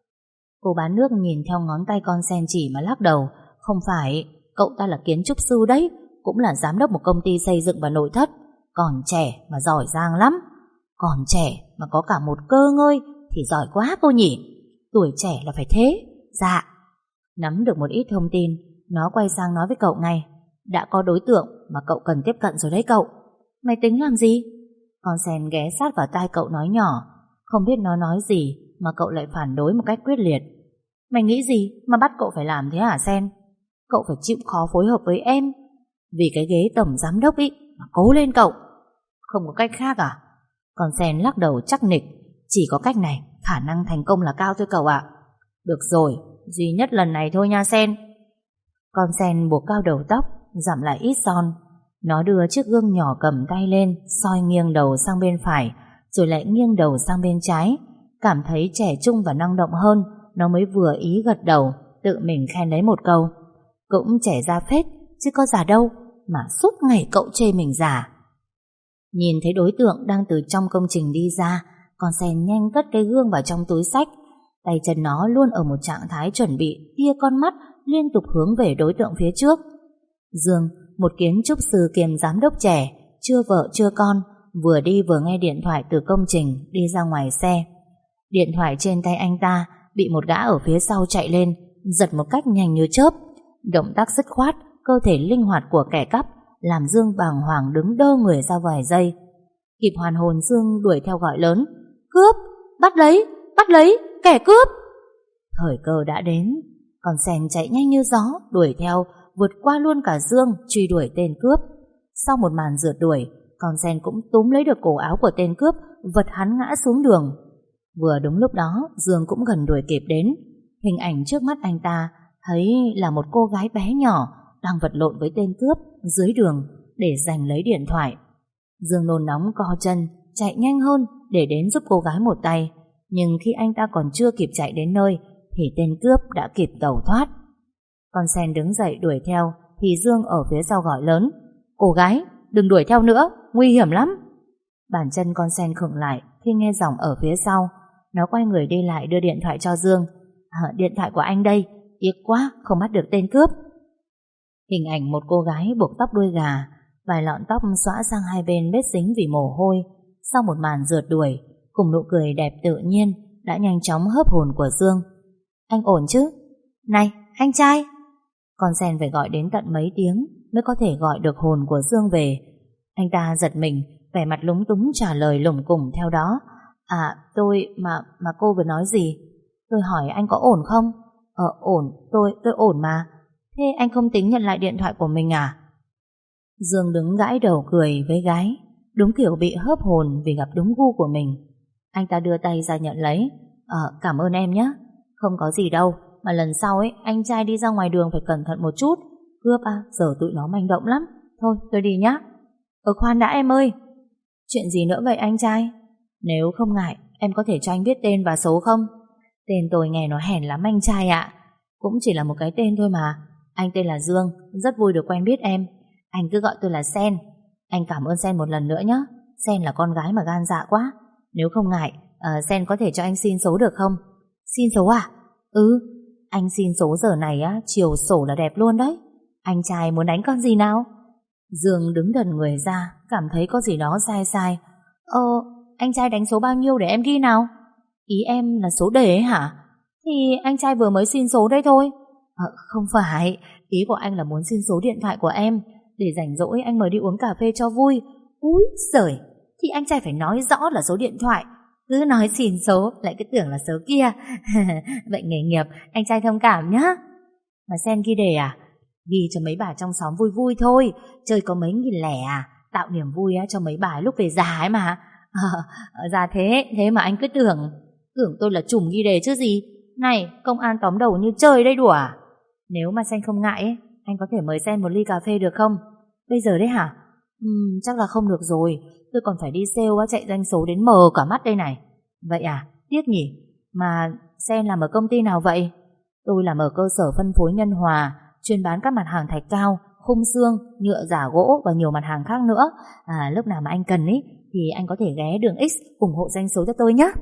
Cô bán nước nhìn theo ngón tay con Sen chỉ mà lắc đầu. Không phải, cậu ta là kiến trúc sư đấy, cũng là giám đốc một công ty xây dựng và nội thất. Còn trẻ mà giỏi giang lắm. Còn trẻ mà có cả một cơ ngơi thì giỏi quá cô nhỉ? Tuổi trẻ là phải thế. Dạ. Nắm được một ít thông tin, nó quay sang nói với cậu ngay. Đã có đối tượng mà cậu cần tiếp cận rồi đấy cậu. Mày tính làm gì? Con Sen ghé sát vào tai cậu nói nhỏ. Không biết nó nói gì mà cậu lại phản đối một cách quyết liệt. Mày nghĩ gì mà bắt cậu phải làm thế hả Sen? Cậu phải chịu khó phối hợp với em. Vì cái ghế tổng giám đốc ý mà cố lên cậu. Không có cách khác à? Con Sen lắc đầu chắc nịch. Chỉ có cách này, khả năng thành công là cao thôi cậu ạ. Được rồi, duy nhất lần này thôi nha Sen. Con Sen buộc cao đầu tóc, giảm lại ít son. Nó đưa chiếc gương nhỏ cầm tay lên, soi nghiêng đầu sang bên phải, rồi lại nghiêng đầu sang bên trái. Cảm thấy trẻ trung và năng động hơn, nó mới vừa ý gật đầu, tự mình khen lấy một câu. Cũng trẻ ra phết, chứ có già đâu, mà suốt ngày cậu chê mình già. Nhìn thấy đối tượng đang từ trong công trình đi ra, con Sen nhanh cất cái gương vào trong túi xách. Tay chân nó luôn ở một trạng thái chuẩn bị tia con mắt liên tục hướng về đối tượng phía trước. Dương, một kiến trúc sư kiêm giám đốc trẻ, chưa vợ chưa con, vừa đi vừa nghe điện thoại từ công trình đi ra ngoài xe. Điện thoại trên tay anh ta bị một gã ở phía sau chạy lên, giật một cách nhanh như chớp. Động tác dứt khoát, cơ thể linh hoạt của kẻ cắp làm Dương bàng hoàng đứng đơ người ra vài giây. Kịp hoàn hồn, Dương đuổi theo gọi lớn: cướp! Bắt lấy, kẻ cướp! Thời cơ đã đến, con sen chạy nhanh như gió đuổi theo, vượt qua luôn cả Dương, truy đuổi tên cướp. Sau một màn rượt đuổi, con sen cũng túm lấy được cổ áo của tên cướp, vật hắn ngã xuống đường. Vừa đúng lúc đó, Dương cũng gần đuổi kịp đến. Hình ảnh trước mắt anh ta thấy là một cô gái bé nhỏ đang vật lộn với tên cướp dưới đường để giành lấy điện thoại. Dương nôn nóng co chân chạy nhanh hơn để đến giúp cô gái một tay, nhưng khi anh ta còn chưa kịp chạy đến nơi thì tên cướp đã kịp tẩu thoát. Con sen đứng dậy đuổi theo thì Dương ở phía sau gọi lớn: cô gái, đừng đuổi theo nữa, nguy hiểm lắm. Bàn chân con sen khựng lại khi nghe giọng ở phía sau. Nó quay người đi lại đưa điện thoại cho Dương. Điện thoại của anh đây, tiếc quá không bắt được tên cướp. Hình ảnh một cô gái buộc tóc đuôi gà, vài lọn tóc xõa sang hai bên vết dính vì mồ hôi. Sau một màn rượt đuổi, cùng nụ cười đẹp tự nhiên đã nhanh chóng hớp hồn của Dương. Anh ổn chứ? Này, anh trai! Con sen phải gọi đến tận mấy tiếng mới có thể gọi được hồn của Dương về. Anh ta giật mình, vẻ mặt lúng túng trả lời lủng củng theo đó: tôi mà cô vừa nói gì? Tôi hỏi anh có ổn không? Ổn, tôi ổn mà. Thế anh không tính nhận lại điện thoại của mình à? Dương đứng gãi đầu cười với gái, đúng kiểu bị hớp hồn vì gặp đúng gu của mình. Anh ta đưa tay ra nhận lấy. Cảm ơn em nhé. Không có gì đâu, mà lần sau anh trai đi ra ngoài đường phải cẩn thận một chút. Cướp giờ tụi nó manh động lắm. Thôi tôi đi nhá. Khoan đã em ơi. Chuyện gì nữa vậy anh trai? Nếu không ngại, em có thể cho anh biết tên và số không? Tên tôi nghe nó hèn lắm anh trai ạ. Cũng chỉ là một cái tên thôi mà. Anh tên là Dương, rất vui được quen biết em. Anh cứ gọi tôi là Sen. Anh cảm ơn Sen một lần nữa nhé. Sen là con gái mà gan dạ quá. Nếu không ngại, Sen có thể cho anh xin số được không? Xin số à? Anh xin số giờ này chiều sổ là đẹp luôn đấy. Anh trai muốn đánh con gì nào? Dương đứng đần người ra, cảm thấy có gì đó sai sai. Anh trai đánh số bao nhiêu để em ghi nào? Ý em là số đề ấy hả? Thì anh trai vừa mới xin số đây thôi. Không phải, ý của anh là muốn xin số điện thoại của em để rảnh rỗi anh mời đi uống cà phê cho vui. Úi giời, thì anh trai phải nói rõ là số điện thoại. Cứ nói xin số lại cứ tưởng là số kia. Vậy nghề nghiệp, anh trai thông cảm nhá. Mà Sen ghi đề à? Ghi cho mấy bà trong xóm vui vui thôi. Chơi có mấy nghìn lẻ à? Tạo niềm vui cho mấy bà lúc về già ấy mà. Ra thế mà anh cứ tưởng tôi là trùm ghi đề chứ gì. Này, công an tóm đầu như chơi đây đùa à? Nếu mà Sen không ngại anh có thể mời Sen một ly cà phê được không? Bây giờ đấy hả? Chắc là không được rồi. Tôi còn phải đi sale chạy doanh số đến mờ cả mắt đây này. Vậy à? Tiếc nhỉ. Mà Sen làm ở công ty nào vậy? Tôi làm ở cơ sở phân phối Nhân Hòa, chuyên bán các mặt hàng thạch cao, khung xương, nhựa giả gỗ và nhiều mặt hàng khác nữa. Lúc nào mà anh cần thì anh có thể ghé đường X ủng hộ doanh số cho tôi nhé.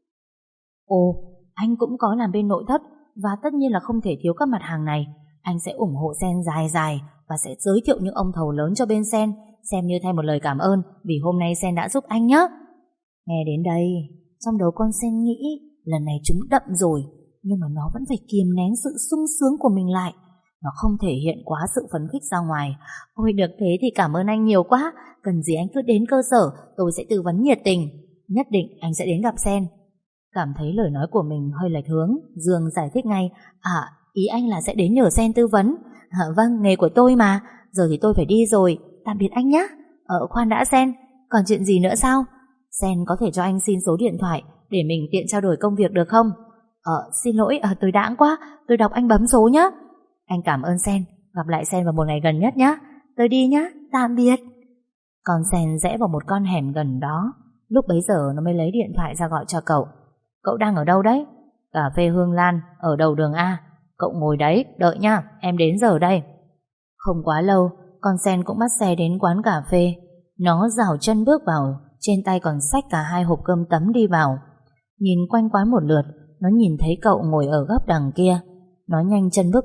Ồ, anh cũng có làm bên nội thất và tất nhiên là không thể thiếu các mặt hàng này. Anh sẽ ủng hộ Sen dài dài và sẽ giới thiệu những ông thầu lớn cho bên Sen, xem như thay một lời cảm ơn vì hôm nay Sen đã giúp anh nhé. Nghe đến đây, trong đầu con Sen nghĩ lần này trúng đậm rồi, nhưng mà nó vẫn phải kiềm nén sự sung sướng của mình lại. Nó không thể hiện quá sự phấn khích ra ngoài. Ôi được thế thì cảm ơn anh nhiều quá. Cần gì anh cứ đến cơ sở, tôi sẽ tư vấn nhiệt tình. Nhất định anh sẽ đến gặp Sen. Cảm thấy lời nói của mình hơi lệch hướng, Dương giải thích ngay. Ý anh là sẽ đến nhờ Sen tư vấn. Vâng, nghề của tôi mà. Giờ thì tôi phải đi rồi, tạm biệt anh nhé. Khoan đã Sen, còn chuyện gì nữa sao? Sen có thể cho anh xin số điện thoại để mình tiện trao đổi công việc được không? Xin lỗi, tôi đãng quá. Tôi đọc anh bấm số nhé. Anh cảm ơn Sen, gặp lại Sen vào một ngày gần nhất nhé. Tôi đi nhé, tạm biệt. Con Sen rẽ vào một con hẻm gần đó. Lúc bấy giờ nó mới lấy điện thoại ra gọi cho cậu. Cậu đang ở đâu đấy? Cà phê Hương Lan ở đầu đường A. Cậu ngồi đấy, đợi nha, em đến giờ đây. Không quá lâu, con Sen cũng bắt xe đến quán cà phê. Nó rảo chân bước vào, trên tay còn xách cả 2 hộp cơm tấm đi vào. Nhìn quanh quán một lượt, nó nhìn thấy cậu ngồi ở góc đằng kia. Nó nhanh chân bước đến.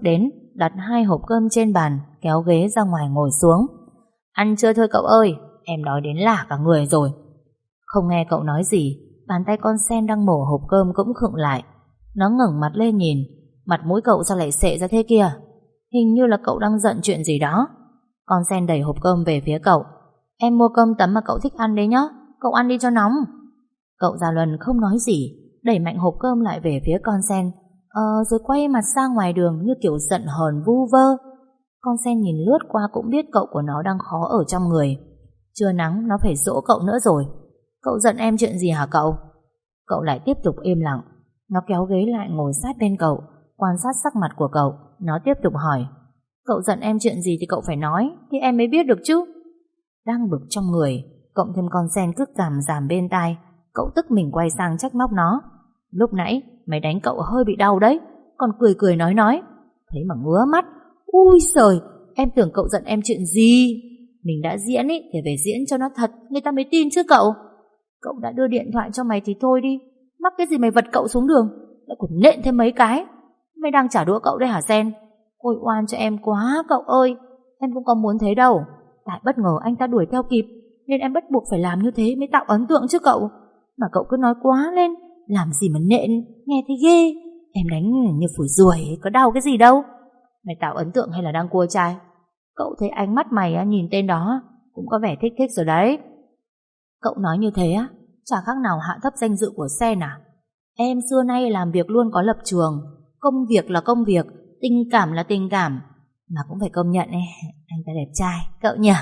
đặt 2 hộp cơm trên bàn, kéo ghế ra ngoài ngồi xuống. Ăn chưa thôi cậu ơi, em đói đến lả cả người rồi. Không nghe cậu nói gì, bàn tay con sen đang mổ hộp cơm cũng khựng lại. Nó ngẩng mặt lên nhìn, mặt mũi cậu sao lại xệ ra thế kia? Hình như là cậu đang giận chuyện gì đó. Con sen đẩy hộp cơm về phía cậu. Em mua cơm tấm mà cậu thích ăn đấy nhá, cậu ăn đi cho nóng. Cậu Gia Luân không nói gì, đẩy mạnh hộp cơm lại về phía con sen, rồi quay mặt sang ngoài đường như kiểu giận hờn vu vơ. Con sen nhìn lướt qua cũng biết cậu của nó đang khó ở trong người. Trưa nắng nó phải dỗ cậu nữa rồi. Cậu giận em chuyện gì hả cậu? Cậu lại tiếp tục im lặng. Nó kéo ghế lại ngồi sát bên cậu, quan sát sắc mặt của cậu. Nó tiếp tục hỏi, cậu giận em chuyện gì thì cậu phải nói, thì em mới biết được chứ. Đang bực trong người, cộng thêm con sen cứ càm ràm bên tai, cậu tức mình quay sang trách móc nó. Lúc nãy mày đánh cậu hơi bị đau đấy, còn cười cười nói, thấy mà ngứa mắt. Ui giời, em tưởng cậu giận em chuyện gì? Mình đã diễn ý thì phải diễn cho nó thật, người ta mới tin chứ cậu. Cậu đã đưa điện thoại cho mày thì thôi đi, mắc cái gì mày vật cậu xuống đường, lại còn nện thêm mấy cái. Mày đang trả đũa cậu đây hả Sen? Ôi oan cho em quá cậu ơi. Em cũng có muốn thế đâu, tại bất ngờ anh ta đuổi theo kịp, nên em bắt buộc phải làm như thế mới tạo ấn tượng chứ cậu. Mà cậu cứ nói quá lên, làm gì mà nện, nghe thấy ghê. Em đánh như phủi ruồi, có đau cái gì đâu. Mày tạo ấn tượng hay là đang cua trai? Cậu thấy ánh mắt mày nhìn tên đó cũng có vẻ thích thích rồi đấy. Cậu nói như thế á, chả khác nào hạ thấp danh dự của Sen à? Em xưa nay làm việc luôn có lập trường, công việc là công việc, tình cảm là tình cảm. Mà cũng phải công nhận anh ta đẹp trai, cậu nhỉ?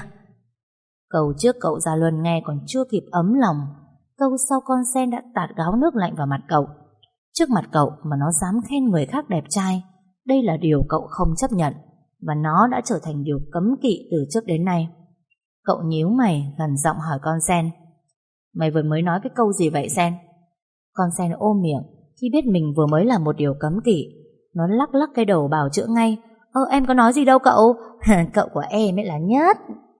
Câu trước cậu Gia Luân nghe còn chưa kịp ấm lòng, câu sau con sen đã tạt gáo nước lạnh vào mặt cậu. Trước mặt cậu mà nó dám khen người khác đẹp trai, đây là điều cậu không chấp nhận, và nó đã trở thành điều cấm kỵ từ trước đến nay. Cậu nhíu mày gần giọng hỏi con sen, mày vừa mới nói cái câu gì vậy Sen? Con sen ôm miệng khi biết mình vừa mới làm một điều cấm kỵ. Nó lắc lắc cái đầu bào chữa ngay, em có nói gì đâu cậu. Cậu của em ấy là nhất.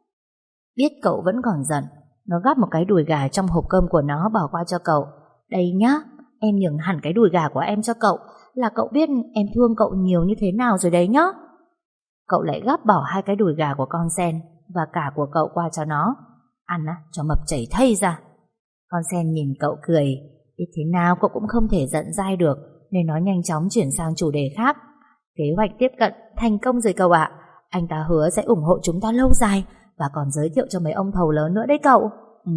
Biết cậu vẫn còn giận, nó gắp một cái đùi gà trong hộp cơm của nó bỏ qua cho cậu. Đây nhá, em nhường hẳn cái đùi gà của em cho cậu, là cậu biết em thương cậu nhiều như thế nào rồi đấy nhá. Cậu lại gắp bỏ 2 cái đùi gà của con sen và cả của cậu qua cho nó. Ăn cho mập chảy thây ra. Con sen nhìn cậu cười, biết thế nào cậu cũng không thể giận dai được, nên nó nhanh chóng chuyển sang chủ đề khác. Kế hoạch tiếp cận thành công rồi cậu ạ. Anh ta hứa sẽ ủng hộ chúng ta lâu dài, và còn giới thiệu cho mấy ông thầu lớn nữa đấy cậu.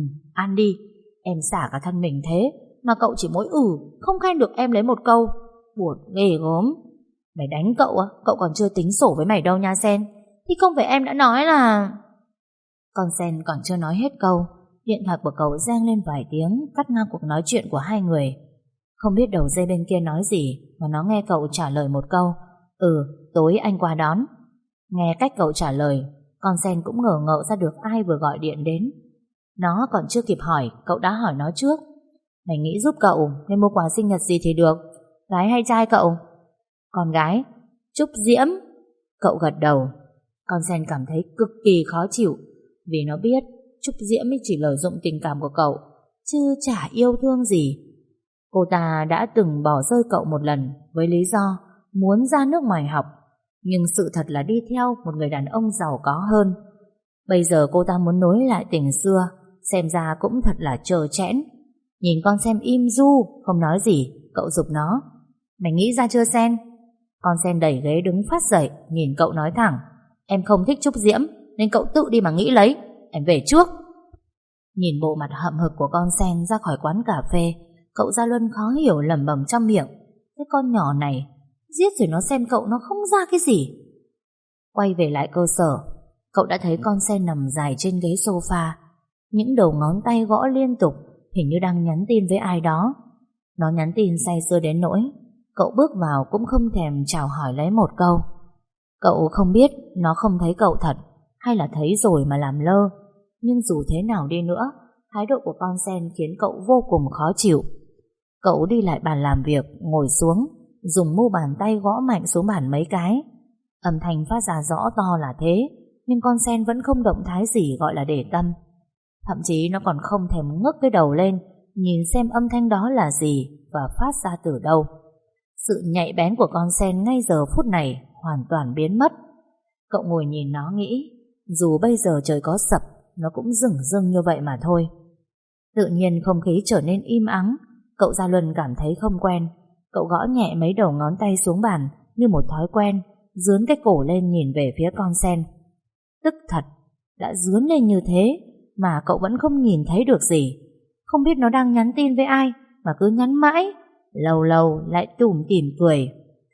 Ăn đi, em xả cả thân mình thế mà cậu chỉ mỗi không khen được em lấy một câu. Buồn ghê gớm. Mày đánh cậu cậu còn chưa tính sổ với mày đâu nha Sen. Thì không phải em đã nói là... Con sen còn chưa nói hết câu, điện thoại của cậu reng lên vài tiếng, cắt ngang cuộc nói chuyện của hai người. Không biết đầu dây bên kia nói gì mà nó nghe cậu trả lời một câu, tối anh qua đón. Nghe cách cậu trả lời, con sen cũng ngờ ngợ ra được ai vừa gọi điện đến. Nó còn chưa kịp hỏi, cậu đã hỏi nó trước. Mày nghĩ giúp cậu nên mua quà sinh nhật gì thì được, gái hay trai cậu? Con gái. Trúc Diễm. Cậu gật đầu. Con sen cảm thấy cực kỳ khó chịu, vì nó biết Trúc Diễm chỉ lợi dụng tình cảm của cậu, chứ chả yêu thương gì. Cô ta đã từng bỏ rơi cậu một lần với lý do muốn ra nước ngoài học, nhưng sự thật là đi theo một người đàn ông giàu có hơn. Bây giờ cô ta muốn nối lại tình xưa, xem ra cũng thật là trơ trẽn. Nhìn con Sen im du, không nói gì, cậu giục nó. Mày nghĩ ra chưa Sen? Con Sen đẩy ghế đứng phát dậy, nhìn cậu nói thẳng. Em không thích Trúc Diễm, nên cậu tự đi mà nghĩ lấy. Em về trước. Nhìn bộ mặt hậm hực của con Sen ra khỏi quán cà phê, cậu Gia Luân khó hiểu lẩm bẩm trong miệng. Cái con nhỏ này, giết rồi nó xem cậu nó không ra cái gì. Quay về lại cơ sở, cậu đã thấy con Sen nằm dài trên ghế sofa, những đầu ngón tay gõ liên tục, hình như đang nhắn tin với ai đó. Nó nhắn tin say sưa đến nỗi cậu bước vào cũng không thèm chào hỏi lấy một câu. Cậu không biết nó không thấy cậu thật, hay là thấy rồi mà làm lơ. Nhưng dù thế nào đi nữa, thái độ của con Sen khiến cậu vô cùng khó chịu. Cậu đi lại bàn làm việc, ngồi xuống, dùng mu bàn tay gõ mạnh xuống bàn mấy cái. Âm thanh phát ra rõ to là thế, nhưng con Sen vẫn không động thái gì gọi là để tâm. Thậm chí nó còn không thèm ngước cái đầu lên nhìn xem âm thanh đó là gì và phát ra từ đâu. Sự nhạy bén của con Sen ngay giờ phút này hoàn toàn biến mất. Cậu ngồi nhìn nó nghĩ, dù bây giờ trời có sập, nó cũng dửng dưng như vậy mà thôi. Tự nhiên không khí trở nên im ắng. Cậu Gia Luân cảm thấy không quen. Cậu gõ nhẹ mấy đầu ngón tay xuống bàn như một thói quen, dướn cái cổ lên nhìn về phía con sen. Tức thật, đã dướn lên như thế mà cậu vẫn không nhìn thấy được gì. Không biết nó đang nhắn tin với ai mà cứ nhắn mãi, lâu lâu lại tủm tỉm cười.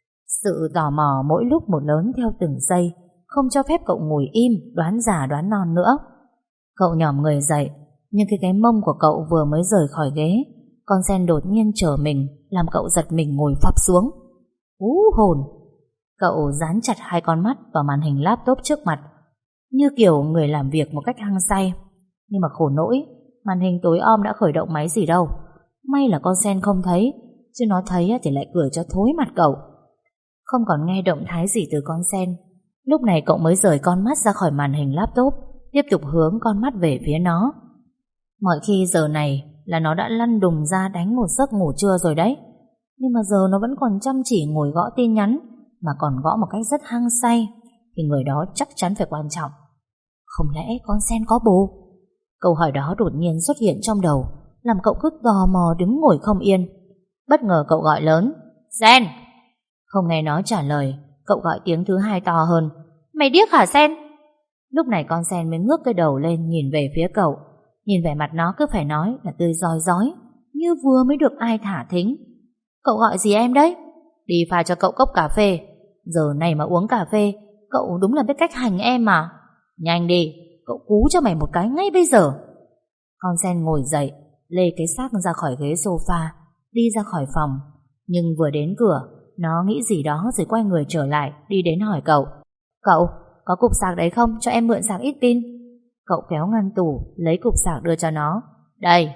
Sự tò mò mỗi lúc một lớn theo từng giây, không cho phép cậu ngồi im đoán già đoán non nữa. Cậu nhòm người dậy, nhưng cái mông của cậu vừa mới rời khỏi ghế, con sen đột nhiên trở mình, làm cậu giật mình ngồi phập xuống. Hú hồn! Cậu dán chặt hai con mắt vào màn hình laptop trước mặt, như kiểu người làm việc một cách hăng say. Nhưng mà khổ nỗi, màn hình tối om đã khởi động máy gì đâu. May là con sen không thấy, chứ nó thấy thì lại cười cho thối mặt cậu. Không còn nghe động thái gì từ con sen. Lúc này cậu mới rời con mắt ra khỏi màn hình laptop, tiếp tục hướng con mắt về phía nó. Mọi khi giờ này là nó đã lăn đùng ra đánh một giấc ngủ trưa rồi đấy. Nhưng mà giờ nó vẫn còn chăm chỉ ngồi gõ tin nhắn, mà còn gõ một cách rất hăng say, thì người đó chắc chắn phải quan trọng. Không lẽ con sen có bồ? Câu hỏi đó đột nhiên xuất hiện trong đầu, làm cậu cứ tò mò đứng ngồi không yên. Bất ngờ cậu gọi lớn, Sen! Không nghe nó trả lời, cậu gọi tiếng thứ hai to hơn, mày điếc hả Sen? Lúc này con sen mới ngước cái đầu lên nhìn về phía cậu. Nhìn vẻ mặt nó cứ phải nói là tươi rói rói, như vừa mới được ai thả thính. Cậu gọi gì em đấy? Đi pha cho cậu cốc cà phê. Giờ này mà uống cà phê, cậu đúng là biết cách hành em mà. Nhanh đi, cậu cú cho mày một cái ngay bây giờ. Con sen ngồi dậy, lê cái xác ra khỏi ghế sofa, đi ra khỏi phòng. Nhưng vừa đến cửa, nó nghĩ gì đó rồi quay người trở lại, đi đến hỏi cậu. Cậu, có cục sạc đấy không? Cho em mượn sạc ít pin. Cậu kéo ngăn tủ, lấy cục sạc đưa cho nó. Đây.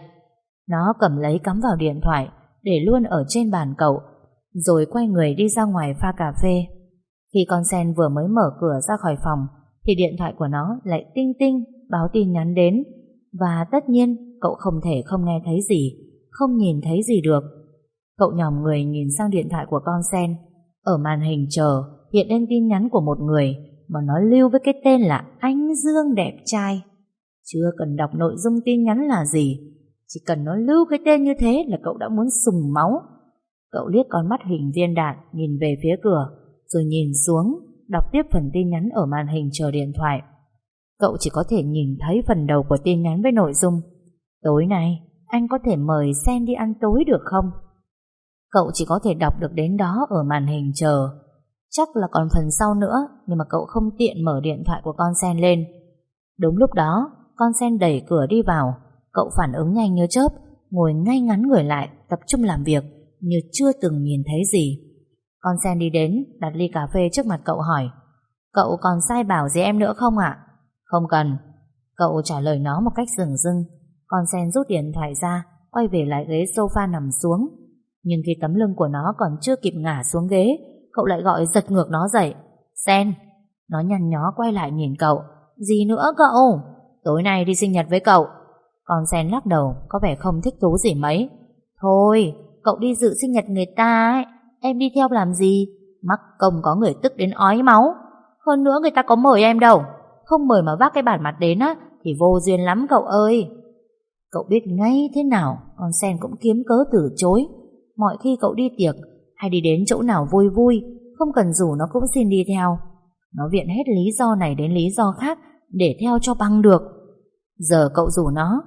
Nó cầm lấy cắm vào điện thoại, để luôn ở trên bàn cậu, rồi quay người đi ra ngoài pha cà phê. Khi con sen vừa mới mở cửa ra khỏi phòng, thì điện thoại của nó lại tinh tinh báo tin nhắn đến. Và tất nhiên cậu không thể không nghe thấy gì, không nhìn thấy gì được. Cậu nhòm người nhìn sang điện thoại của con sen. Ở màn hình chờ hiện lên tin nhắn của một người mà nó lưu với cái tên là Anh Dương đẹp trai. Chưa cần đọc nội dung tin nhắn là gì, chỉ cần nó lưu cái tên như thế là cậu đã muốn sùng máu. Cậu liếc con mắt hình viên đạn nhìn về phía cửa, rồi nhìn xuống đọc tiếp phần tin nhắn ở màn hình chờ điện thoại. Cậu chỉ có thể nhìn thấy phần đầu của tin nhắn với nội dung: tối nay anh có thể mời Sen đi ăn tối được không? Cậu chỉ có thể đọc được đến đó ở màn hình chờ. Chắc là còn phần sau nữa, nhưng mà cậu không tiện mở điện thoại của con sen lên. Đúng lúc đó, con sen đẩy cửa đi vào. Cậu phản ứng nhanh như chớp, ngồi ngay ngắn người lại, tập trung làm việc như chưa từng nhìn thấy gì. Con sen đi đến, đặt ly cà phê trước mặt cậu hỏi: Cậu còn sai bảo gì em nữa không ạ? Không cần. Cậu trả lời nó một cách dửng dưng. Con sen rút điện thoại ra, quay về lại ghế sofa nằm xuống. Nhưng khi tấm lưng của nó còn chưa kịp ngả xuống ghế, cậu lại gọi giật ngược nó dậy. Sen! Nó nhăn nhó quay lại nhìn cậu. Gì nữa cậu? Tối nay đi sinh nhật với cậu. Con sen lắc đầu, có vẻ không thích thú gì mấy. Thôi, cậu đi dự sinh nhật người ta ấy, em đi theo làm gì? Mắc công có người tức đến ói máu. Hơn nữa người ta có mời em đâu. Không mời mà vác cái bản mặt đến á thì vô duyên lắm cậu ơi. Cậu biết ngay thế nào con sen cũng kiếm cớ từ chối. Mọi khi cậu đi tiệc hay đi đến chỗ nào vui vui, không cần rủ nó cũng xin đi theo. Nó viện hết lý do này đến lý do khác để theo cho bằng được. Giờ cậu rủ nó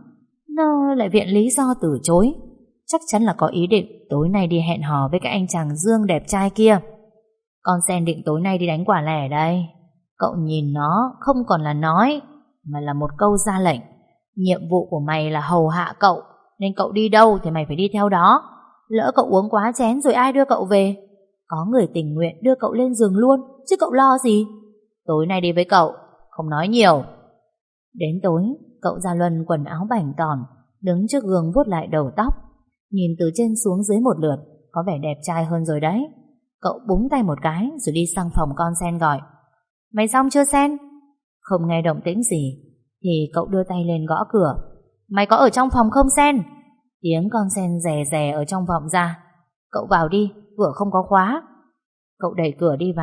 lại viện lý do từ chối. Chắc chắn là có ý định tối nay đi hẹn hò với cái anh chàng Dương đẹp trai kia. Con sen định tối nay đi đánh quả lẻ đây. Cậu nhìn nó không còn là nói, mà là một câu ra lệnh. Nhiệm vụ của mày là hầu hạ cậu, nên cậu đi đâu thì mày phải đi theo đó. Lỡ cậu uống quá chén rồi ai đưa cậu về? Có người tình nguyện đưa cậu lên giường luôn, chứ cậu lo gì? Tối nay đi với cậu, không nói nhiều. Đến tối, cậu Gia Luân quần áo bảnh tỏn, đứng trước gương vuốt lại đầu tóc. Nhìn từ trên xuống dưới một lượt, có vẻ đẹp trai hơn rồi đấy. Cậu búng tay một cái rồi đi sang phòng con sen gọi: Mày xong chưa Sen? Không nghe động tĩnh gì thì cậu đưa tay lên gõ cửa. Mày có ở trong phòng không Sen? Tiếng con sen rè rè ở trong vọng ra. Cậu vào đi, cửa không có khóa. Cậu đẩy cửa đi vào,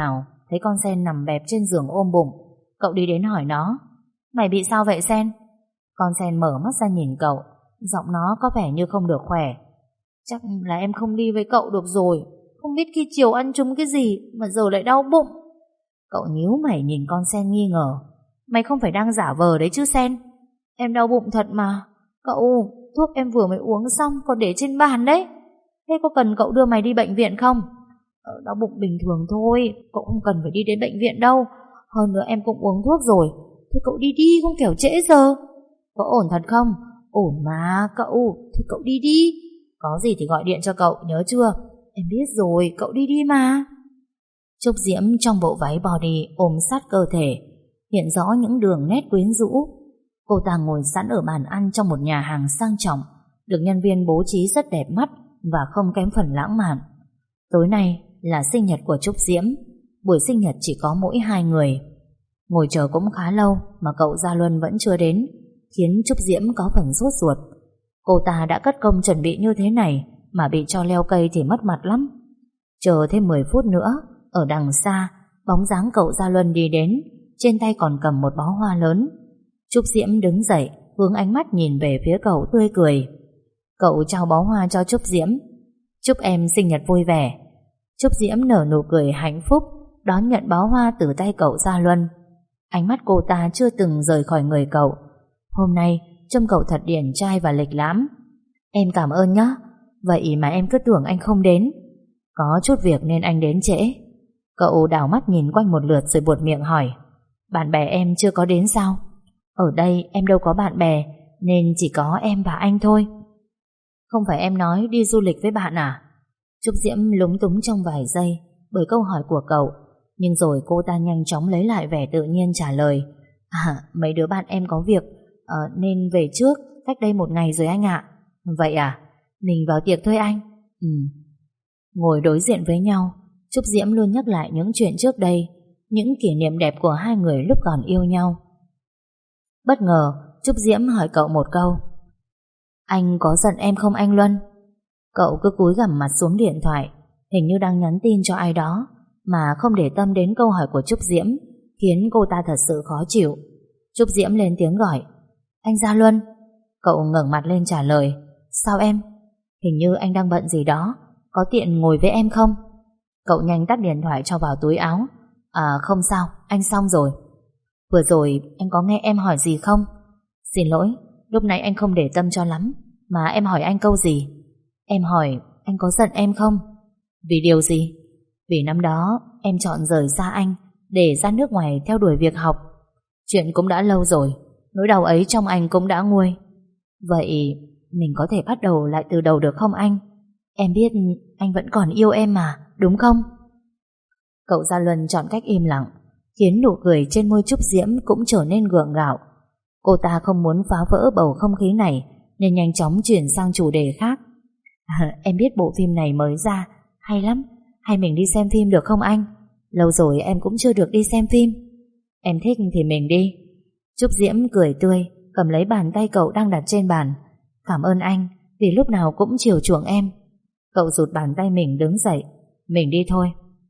thấy con Sen nằm bẹp trên giường ôm bụng. Cậu đi đến hỏi nó: Mày bị sao vậy Sen? Con Sen mở mắt ra nhìn cậu, giọng nó có vẻ như không được khỏe. Chắc là em không đi với cậu được rồi. Không biết khi chiều ăn chung cái gì mà giờ lại đau bụng. Cậu nhíu mày nhìn con Sen nghi ngờ. Mày không phải đang giả vờ đấy chứ Sen? Em đau bụng thật mà. Cậu, thuốc em vừa mới uống xong còn để trên bàn đấy. Thế có cần cậu đưa mày đi bệnh viện không? Đau bụng bình thường thôi, cậu không cần phải đi đến bệnh viện đâu. Hơn nữa em cũng uống thuốc rồi. Thôi cậu đi đi, không kẻo trễ giờ. Có ổn thật không? Ổn mà cậu, thì cậu đi đi. Có gì thì gọi điện cho cậu, nhớ chưa? Em biết rồi, cậu đi đi mà. Trúc Diễm trong bộ váy body ôm sát cơ thể, hiện rõ những đường nét quyến rũ. Cô ta ngồi sẵn ở bàn ăn trong một nhà hàng sang trọng, được nhân viên bố trí rất đẹp mắt và không kém phần lãng mạn. Tối nay là sinh nhật của Trúc Diễm. Buổi sinh nhật chỉ có mỗi hai người. Ngồi chờ cũng khá lâu mà cậu Gia Luân vẫn chưa đến, khiến Trúc Diễm có phần sốt ruột. Cô ta đã cất công chuẩn bị như thế này mà bị cho leo cây thì mất mặt lắm. Chờ thêm 10 phút nữa, ở đằng xa, bóng dáng cậu Gia Luân đi đến, trên tay còn cầm một bó hoa lớn. Trúc Diễm đứng dậy, hướng ánh mắt nhìn về phía cậu tươi cười. Cậu trao bó hoa cho Trúc Diễm. Chúc em sinh nhật vui vẻ. Trúc Diễm nở nụ cười hạnh phúc, đón nhận bó hoa từ tay cậu Gia Luân. Ánh mắt cô ta chưa từng rời khỏi người cậu. Hôm nay trông cậu thật điển trai và lịch lãm. Em cảm ơn nhé. Vậy mà em cứ tưởng anh không đến. Có chút việc nên anh đến trễ. Cậu đảo mắt nhìn quanh một lượt rồi buột miệng hỏi: Bạn bè em chưa có đến sao? Ở đây em đâu có bạn bè, nên chỉ có em và anh thôi. Không phải em nói đi du lịch với bạn à? Trúc Diễm lúng túng trong vài giây bởi câu hỏi của cậu, nhưng rồi cô ta nhanh chóng lấy lại vẻ tự nhiên trả lời: Mấy đứa bạn em có việc nên về trước, cách đây 1 ngày rồi anh ạ. Vậy à? Mình vào tiệc thôi anh. Ngồi đối diện với nhau, Trúc Diễm luôn nhắc lại những chuyện trước đây, những kỷ niệm đẹp của hai người lúc còn yêu nhau. Bất ngờ Trúc Diễm hỏi cậu một câu: Anh có giận em không anh Luân? Cậu cứ cúi gằm mặt xuống điện thoại, hình như đang nhắn tin cho ai đó, mà không để tâm đến câu hỏi của Trúc Diễm, khiến cô ta thật sự khó chịu. Trúc Diễm lên tiếng gọi: Anh Gia Luân. Cậu ngẩng mặt lên trả lời: Sao em? Hình như anh đang bận gì đó, có tiện ngồi với em không? Cậu nhanh tắt điện thoại cho vào túi áo. Không sao, anh xong rồi. Vừa rồi anh có nghe em hỏi gì không? Xin lỗi, lúc nãy anh không để tâm cho lắm. Mà em hỏi anh câu gì? Em hỏi anh có giận em không? Vì điều gì? Vì năm đó em chọn rời xa anh để ra nước ngoài theo đuổi việc học. Chuyện cũng đã lâu rồi, nỗi đau ấy trong anh cũng đã nguôi. Vậy mình có thể bắt đầu lại từ đầu được không anh? Em biết anh vẫn còn yêu em mà, đúng không? Cậu Gia Luân chọn cách im lặng, khiến nụ cười trên môi Trúc Diễm cũng trở nên gượng gạo. Cô ta không muốn phá vỡ bầu không khí này nên nhanh chóng chuyển sang chủ đề khác. Em biết bộ phim này mới ra, hay lắm. Hay mình đi xem phim được không anh? Lâu rồi em cũng chưa được đi xem phim. Em thích thì mình đi. Trúc Diễm cười tươi, cầm lấy bàn tay cậu đang đặt trên bàn. Cảm ơn anh vì lúc nào cũng chiều chuộng em. Cậu rụt bàn tay mình đứng dậy. Mình đi thôi.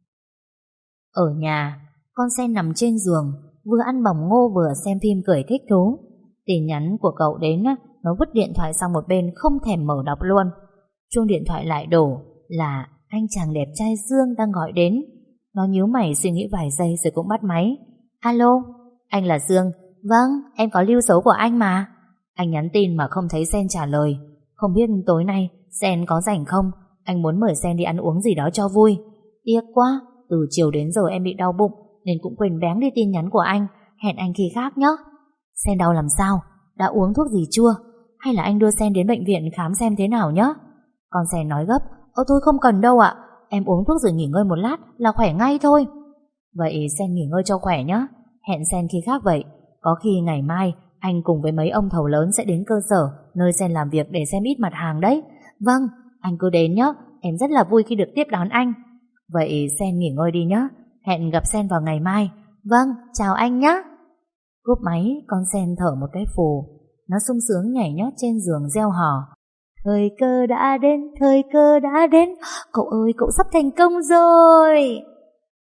Ở nhà, con Sen nằm trên giường, vừa ăn bỏng ngô vừa xem phim cười thích thú. Tin nhắn của cậu đến, nó vứt điện thoại sang một bên không thèm mở đọc luôn. Chuông điện thoại lại đổ, là anh chàng đẹp trai Dương đang gọi đến. Nó nhíu mày suy nghĩ vài giây rồi cũng bắt máy. Alo, anh là Dương. Vâng, em có lưu số của anh mà. Anh nhắn tin mà không thấy Sen trả lời. Không biết tối nay Sen có rảnh không? Anh muốn mời Sen đi ăn uống gì đó cho vui. Tiếc quá, từ chiều đến giờ em bị đau bụng nên cũng quên béng đi tin nhắn của anh. Hẹn anh khi khác nhé. Sen đau làm sao? Đã uống thuốc gì chưa? Hay là anh đưa Sen đến bệnh viện khám xem thế nào nhé? Con Sen nói gấp. Thôi không cần đâu ạ. Em uống thuốc rồi nghỉ ngơi một lát là khỏe ngay thôi. Vậy Sen nghỉ ngơi cho khỏe nhé. Hẹn Sen khi khác vậy. Có khi ngày mai anh cùng với mấy ông thầu lớn sẽ đến cơ sở nơi Sen làm việc để xem ít mặt hàng đấy. Vâng, anh cứ đến nhé. Em rất là vui khi được tiếp đón anh. Vậy Sen nghỉ ngơi đi nhé. Hẹn gặp Sen vào ngày mai. Vâng, chào anh nhé. Cúp máy, con Sen thở một cái phù. Nó sung sướng nhảy nhót trên giường reo hò. Thời cơ đã đến, thời cơ đã đến. Cậu ơi, cậu sắp thành công rồi.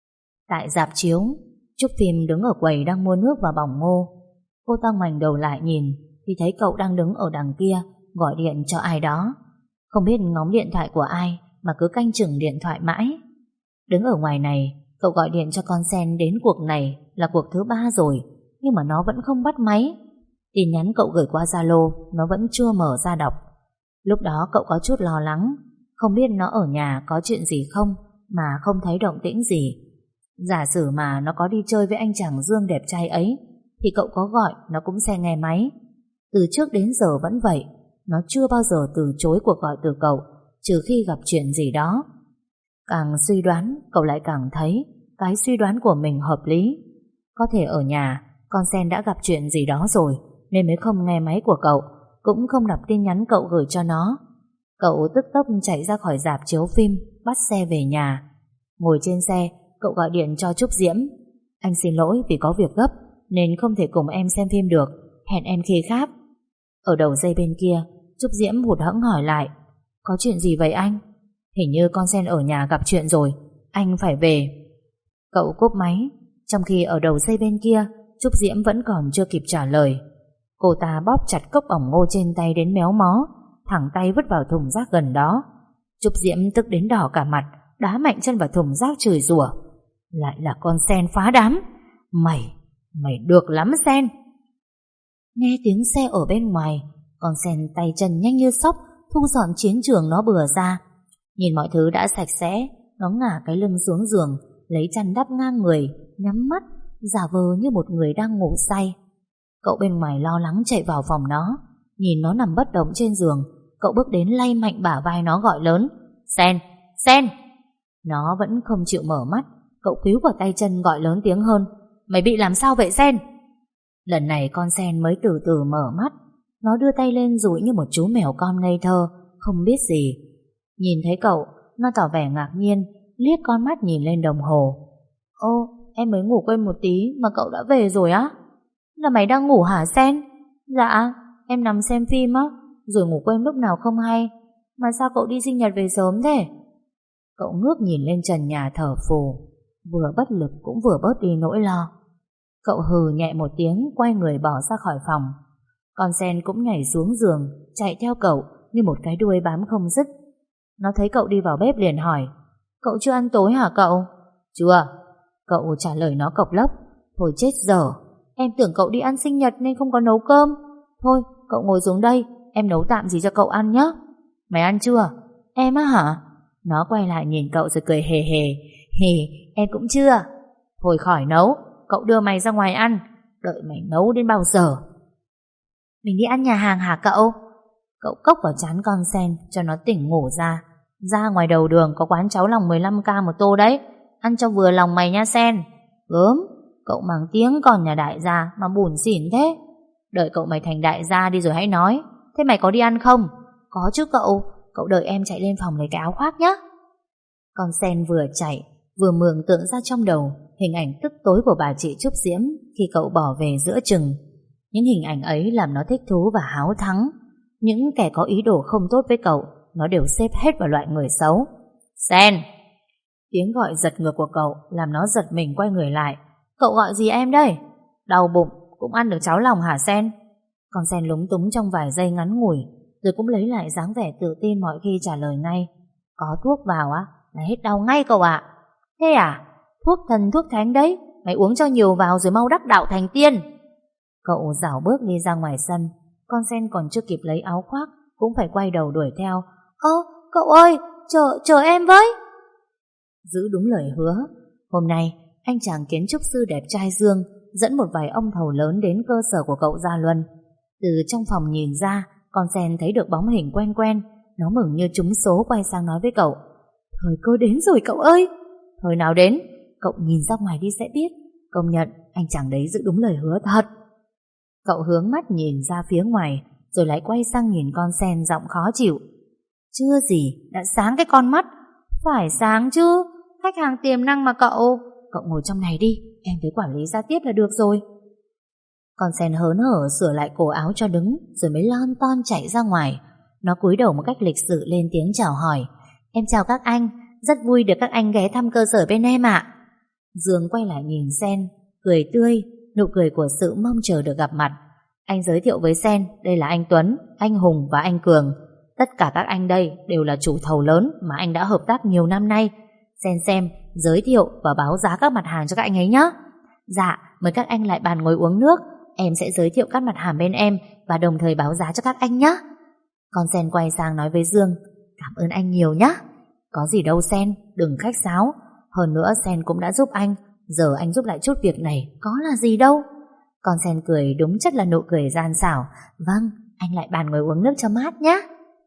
Tại rạp chiếu, Trúc phim đứng ở quầy đang mua nước và bỏng ngô. Cô ta ngoảnh đầu lại nhìn thì thấy cậu đang đứng ở đằng kia gọi điện cho ai đó. Không biết ngóng điện thoại của ai mà cứ canh chừng điện thoại mãi. Đứng ở ngoài này, cậu gọi điện cho con Sen đến cuộc này là cuộc thứ 3 rồi, nhưng mà nó vẫn không bắt máy. Tin nhắn cậu gửi qua Zalo nó vẫn chưa mở ra đọc. Lúc đó cậu có chút lo lắng, không biết nó ở nhà có chuyện gì không mà không thấy động tĩnh gì. Giả sử mà nó có đi chơi với anh chàng Dương đẹp trai ấy thì cậu có gọi nó cũng sẽ nghe máy. Từ trước đến giờ vẫn vậy, nó chưa bao giờ từ chối cuộc gọi từ cậu, trừ khi gặp chuyện gì đó. Càng suy đoán, cậu lại càng thấy cái suy đoán của mình hợp lý. Có thể ở nhà con Sen đã gặp chuyện gì đó rồi nên mới không nghe máy của cậu, cũng không đọc tin nhắn cậu gửi cho nó. Cậu tức tốc chạy ra khỏi rạp chiếu phim, bắt xe về nhà. Ngồi trên xe, cậu gọi điện cho Trúc Diễm. Anh xin lỗi vì có việc gấp nên không thể cùng em xem phim được, hẹn em khi khác. Ở đầu dây bên kia, Trúc Diễm hụt hẫng hỏi lại, có chuyện gì vậy anh? Hình như con Sen ở nhà gặp chuyện rồi, anh phải về. Cậu cúp máy, trong khi ở đầu dây bên kia Trúc Diễm vẫn còn chưa kịp trả lời. Cô ta bóp chặt cốc bỏng ngô trên tay đến méo mó, thẳng tay vứt vào thùng rác gần đó. Trúc Diễm tức đến đỏ cả mặt, đá mạnh chân vào thùng rác chửi rủa. Lại là con Sen phá đám. Mày được lắm Sen. Nghe tiếng xe ở bên ngoài, con Sen tay chân nhanh như sóc thu dọn chiến trường nó bừa ra. Nhìn mọi thứ đã sạch sẽ, nó ngả cái lưng xuống giường, lấy chăn đắp ngang người, nhắm mắt, giả vờ như một người đang ngủ say. Cậu bên ngoài lo lắng chạy vào phòng nó, nhìn nó nằm bất động trên giường. Cậu bước đến lay mạnh bả vai nó gọi lớn, Sen, Sen. Nó vẫn không chịu mở mắt. Cậu cứu vào tay chân gọi lớn tiếng hơn, mày bị làm sao vậy Sen? Lần này con Sen mới từ từ mở mắt. Nó đưa tay lên dụi như một chú mèo con ngây thơ, không biết gì. Nhìn thấy cậu, nó tỏ vẻ ngạc nhiên, liếc con mắt nhìn lên đồng hồ. Ô, em mới ngủ quên một tí mà cậu đã về rồi á? Là mày đang ngủ hả Sen? Dạ, em nằm xem phim á, rồi ngủ quên lúc nào không hay. Mà sao cậu đi sinh nhật về sớm thế? Cậu ngước nhìn lên trần nhà thở phù, vừa bất lực cũng vừa bớt đi nỗi lo. Cậu hừ nhẹ một tiếng, quay người bỏ ra khỏi phòng. Con Sen cũng nhảy xuống giường, chạy theo cậu như một cái đuôi bám không dứt. Nó thấy cậu đi vào bếp liền hỏi, cậu chưa ăn tối hả cậu? Chưa. Cậu trả lời nó cộc lốc. Thôi chết dở, em tưởng cậu đi ăn sinh nhật nên không có nấu cơm. Thôi, cậu ngồi xuống đây, em nấu tạm gì cho cậu ăn nhé. Mày ăn chưa? Em á hả? Nó quay lại nhìn cậu rồi cười hề hề. Hề, em cũng chưa. Thôi khỏi nấu, cậu đưa mày ra ngoài ăn. Đợi mày nấu đến bao giờ? Mình đi ăn nhà hàng hả cậu? Cậu cốc vào trán con Sen cho nó tỉnh ngủ ra. Ra ngoài đầu đường có quán cháo lòng 15k một tô đấy, ăn cho vừa lòng mày nha Sen. Gớm, cậu mang tiếng còn nhà đại gia mà buồn xỉn thế. Đợi cậu mày thành đại gia đi rồi hãy nói. Thế mày có đi ăn không? Có chứ cậu, cậu đợi em chạy lên phòng lấy cái áo khoác nhé. Con Sen vừa chạy vừa mường tượng ra trong đầu hình ảnh tức tối của bà chị Trúc Diễm khi cậu bỏ về giữa chừng. Những hình ảnh ấy làm nó thích thú và háo thắng. Những kẻ có ý đồ không tốt với cậu nó đều xếp hết vào loại người xấu. Sen! Tiếng gọi giật ngược của cậu làm nó giật mình quay người lại. Cậu gọi gì em đây? Đau bụng cũng ăn được cháo lòng hả Sen? Con Sen lúng túng trong vài giây ngắn ngủi, rồi cũng lấy lại dáng vẻ tự tin mọi khi trả lời ngay. Có thuốc vào á là hết đau ngay cậu ạ. Thế à? Thuốc thần thuốc thánh đấy, mày uống cho nhiều vào rồi mau đắc đạo thành tiên. Cậu dảo bước đi ra ngoài sân. Con Sen còn chưa kịp lấy áo khoác cũng phải quay đầu đuổi theo. Cậu ơi, chờ em với. Giữ đúng lời hứa, hôm nay anh chàng kiến trúc sư đẹp trai Dương dẫn một vài ông thầu lớn đến cơ sở của cậu Gia Luân. Từ trong phòng nhìn ra, con Sen thấy được bóng hình quen quen. Nó mừng như trúng số, quay sang nói với cậu, thời cơ đến rồi cậu ơi. Thời nào đến? Cậu nhìn ra ngoài đi sẽ biết. Công nhận anh chàng đấy giữ đúng lời hứa thật. Cậu hướng mắt nhìn ra phía ngoài, rồi lại quay sang nhìn con Sen giọng khó chịu. Chưa gì đã sáng cái con mắt. Phải sáng chứ, khách hàng tiềm năng mà cậu. Cậu ngồi trong này đi, em với quản lý giao tiếp là được rồi. Con Sen hớn hở sửa lại cổ áo cho đứng, rồi mới lon ton chạy ra ngoài. Nó cúi đầu một cách lịch sự lên tiếng chào hỏi. Em chào các anh, rất vui được các anh ghé thăm cơ sở bên em ạ. Dương quay lại nhìn Sen, cười tươi, nụ cười của sự mong chờ được gặp mặt. Anh giới thiệu với Sen, đây là anh Tuấn, anh Hùng và anh Cường. Tất cả các anh đây đều là chủ thầu lớn mà anh đã hợp tác nhiều năm nay. Sen xem, giới thiệu và báo giá các mặt hàng cho các anh ấy nhé. Dạ, mời các anh lại bàn ngồi uống nước. Em sẽ giới thiệu các mặt hàng bên em và đồng thời báo giá cho các anh nhé. Con Sen quay sang nói với Dương, cảm ơn anh nhiều nhé. Có gì đâu Sen, đừng khách sáo. Hơn nữa Sen cũng đã giúp anh, giờ anh giúp lại chút việc này có là gì đâu. Con Sen cười đúng chất là nụ cười gian xảo. Vâng, anh lại bàn ngồi uống nước cho mát nhé.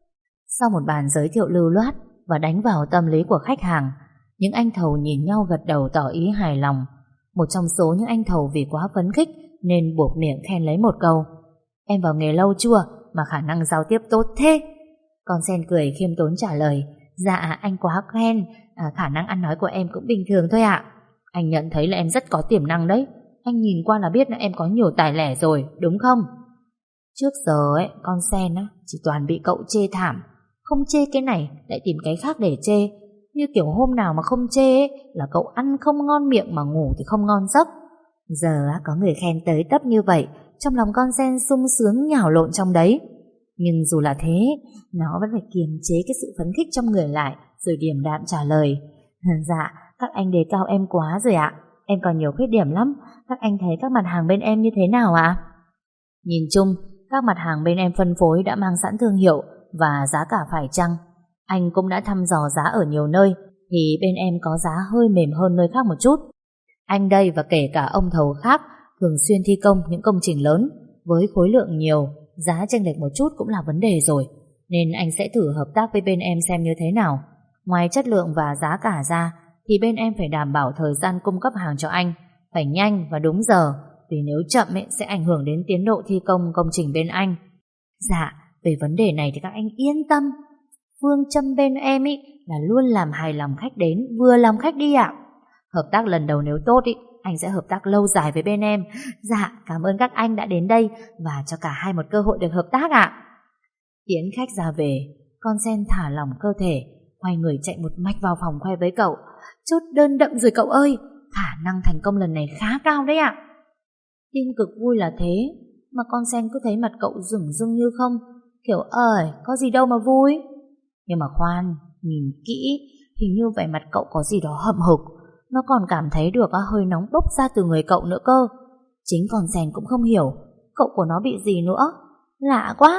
Sau một bàn giới thiệu lưu loát và đánh vào tâm lý của khách hàng, những anh thầu nhìn nhau gật đầu tỏ ý hài lòng. Một trong số những anh thầu vì quá phấn khích nên buộc miệng khen lấy một câu, em vào nghề lâu chưa mà khả năng giao tiếp tốt thế? Con Sen cười khiêm tốn trả lời, dạ anh quá khen, khả năng ăn nói của em cũng bình thường thôi ạ. Anh nhận thấy là em rất có tiềm năng đấy. Anh nhìn qua là biết là em có nhiều tài lẻ rồi, đúng không? Trước giờ ấy, con Sen á, chỉ toàn bị cậu chê thảm. Không chê cái này, lại tìm cái khác để chê. Như kiểu hôm nào mà không chê ấy, là cậu ăn không ngon miệng mà ngủ thì không ngon giấc. Giờ á, có người khen tới tấp như vậy, trong lòng con Sen sung sướng nhào lộn trong đấy. Nhưng dù là thế, nó vẫn phải kiềm chế cái sự phấn khích trong người lại, rồi điềm đạm trả lời. Dạ, các anh đề cao em quá rồi ạ. Em còn nhiều khuyết điểm lắm. Các anh thấy các mặt hàng bên em như thế nào ạ? Nhìn chung, các mặt hàng bên em phân phối đã mang sẵn thương hiệu và giá cả phải chăng. Anh cũng đã thăm dò giá ở nhiều nơi, thì bên em có giá hơi mềm hơn nơi khác một chút. Anh đây và kể cả ông thầu khác thường xuyên thi công những công trình lớn với khối lượng nhiều, giá chênh lệch một chút cũng là vấn đề rồi. Nên anh sẽ thử hợp tác với bên em xem như thế nào. Ngoài chất lượng và giá cả ra, thì bên em phải đảm bảo thời gian cung cấp hàng cho anh phải nhanh và đúng giờ, vì nếu chậm ấy, sẽ ảnh hưởng đến tiến độ thi công công trình bên anh. Dạ, về vấn đề này thì các anh yên tâm. Phương châm bên em ý là luôn làm hài lòng khách đến, vừa lòng khách đi ạ. Hợp tác lần đầu nếu tốt ý, anh sẽ hợp tác lâu dài với bên em. Dạ, cảm ơn các anh đã đến đây và cho cả hai một cơ hội được hợp tác ạ. Tiễn khách ra về, con Sen thả lỏng cơ thể, quay người chạy một mạch vào phòng khoe với cậu. Chốt đơn đậm rồi cậu ơi, khả năng thành công lần này khá cao đấy ạ. Tin cực vui là thế, mà con Sen cứ thấy mặt cậu rừng rưng như không, kiểu có gì đâu mà vui. Nhưng mà khoan, nhìn kỹ, hình như vẻ mặt cậu có gì đó hậm hực. Nó còn cảm thấy được hơi nóng bốc ra từ người cậu nữa cơ. Chính con Sen cũng không hiểu cậu của nó bị gì nữa. Lạ quá.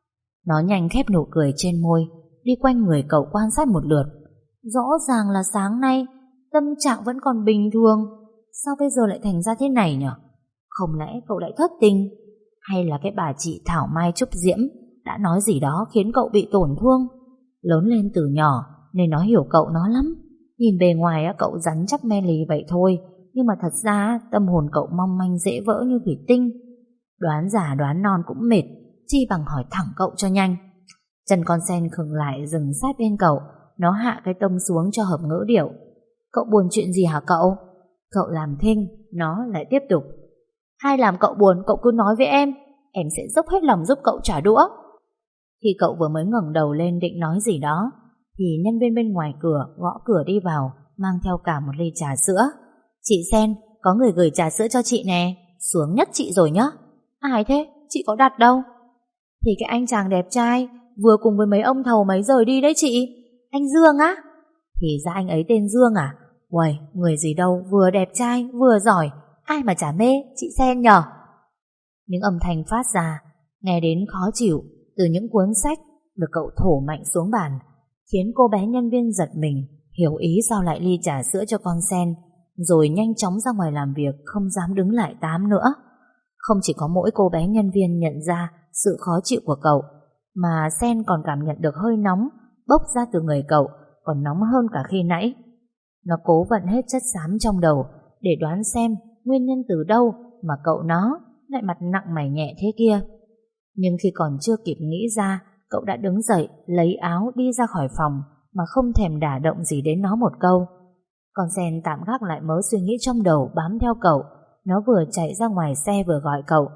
Nó nhanh khép nụ cười trên môi, đi quanh người cậu quan sát một lượt. Rõ ràng là sáng nay tâm trạng vẫn còn bình thường, sao bây giờ lại thành ra thế này nhỉ? Không lẽ cậu lại thất tình? Hay là cái bà chị Thảo Mai Trúc Diễm đã nói gì đó khiến cậu bị tổn thương? Lớn lên từ nhỏ nên nó hiểu cậu nó lắm. Nhìn bề ngoài cậu rắn chắc men lì vậy thôi, nhưng mà thật ra tâm hồn cậu mong manh dễ vỡ như thủy tinh. Đoán giả đoán non cũng mệt, chi bằng hỏi thẳng cậu cho nhanh. Chân con Sen khựng lại dừng sát bên cậu. Nó hạ cái tông xuống cho hợp ngữ điệu. Cậu buồn chuyện gì hả cậu? Cậu làm thinh, nó lại tiếp tục. Hay làm cậu buồn cậu cứ nói với em sẽ dốc hết lòng giúp cậu trả đũa. Khi cậu vừa mới ngẩng đầu lên định nói gì đó, thì nhân viên bên ngoài cửa gõ cửa đi vào, mang theo cả một ly trà sữa. Chị Sen, có người gửi trà sữa cho chị nè, xuống nhất chị rồi nhá. Ai thế? Chị có đặt đâu. Thì cái anh chàng đẹp trai vừa cùng với mấy ông thầu mấy rời đi đấy chị. Anh Dương á? Thì ra anh ấy tên Dương à? Uầy, người gì đâu vừa đẹp trai vừa giỏi, ai mà chả mê chị Sen nhở. Những âm thanh phát ra nghe đến khó chịu từ những cuốn sách được cậu thổ mạnh xuống bàn, khiến cô bé nhân viên giật mình, hiểu ý giao lại ly trà sữa cho con Sen, rồi nhanh chóng ra ngoài làm việc, không dám đứng lại tám nữa. Không chỉ có mỗi cô bé nhân viên nhận ra sự khó chịu của cậu, mà Sen còn cảm nhận được hơi nóng bốc ra từ người cậu, còn nóng hơn cả khi nãy. Nó cố vận hết chất xám trong đầu để đoán xem nguyên nhân từ đâu mà cậu nó lại mặt nặng mày nhẹ thế kia. Nhưng khi còn chưa kịp nghĩ ra, cậu đã đứng dậy lấy áo đi ra khỏi phòng mà không thèm đả động gì đến nó một câu. Con Sen tạm gác lại mớ suy nghĩ trong đầu bám theo cậu. Nó vừa chạy ra ngoài xe vừa gọi cậu.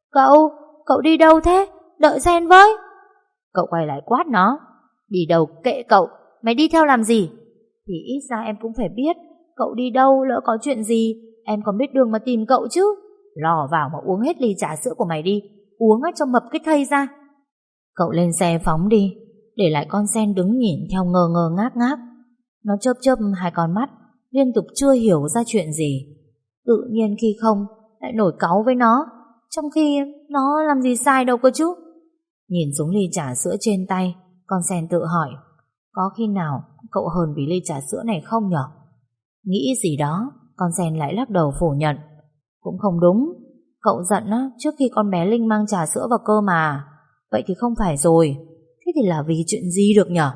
Cậu đi đâu thế? Đợi Sen với. Cậu quay lại quát nó. Đi đâu kệ cậu, mày đi theo làm gì? Thì ít ra em cũng phải biết Cậu đi đâu, lỡ có chuyện gì em còn biết đường mà tìm cậu chứ. Lò vào mà uống hết ly trà sữa của mày đi, uống cho mập cái thây ra. Cậu lên xe phóng đi, để lại con sen đứng nhìn theo ngơ ngơ ngác ngác. Nó chớp chớp hai con mắt, liên tục chưa hiểu ra chuyện gì. Tự nhiên khi không lại nổi cáu với nó, trong khi nó làm gì sai đâu cơ chứ. Nhìn xuống ly trà sữa trên tay, con sen tự hỏi, có khi nào cậu hờn vì ly trà sữa này không nhở? Nghĩ gì đó, con sen lại lắc đầu phủ nhận. Cũng không đúng, cậu giận á, trước khi con bé Linh mang trà sữa vào cơ mà. Vậy thì không phải rồi, thế thì là vì chuyện gì được nhở?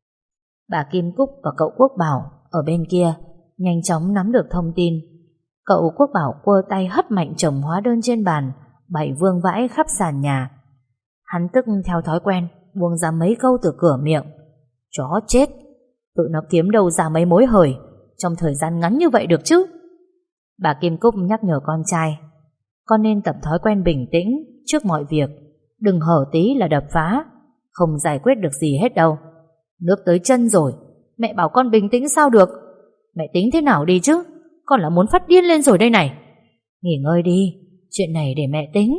Bà Kim Cúc và cậu Quốc Bảo ở bên kia nhanh chóng nắm được thông tin. Cậu Quốc Bảo quơ tay hất mạnh chồng hóa đơn trên bàn, bày vương vãi khắp sàn nhà. Hắn tức theo thói quen buông ra mấy câu từ cửa miệng. Chó chết, tụi nó kiếm đâu ra mấy mối hời trong thời gian ngắn như vậy được chứ. Bà Kim Cúc nhắc nhở con trai, con nên tập thói quen bình tĩnh trước mọi việc, đừng hở tí là đập phá, không giải quyết được gì hết đâu. Nước tới chân rồi, mẹ bảo con bình tĩnh sao được? Mẹ tính thế nào đi chứ? Con là muốn phát điên lên rồi đây này. Nghỉ ngơi đi, chuyện này để mẹ tính.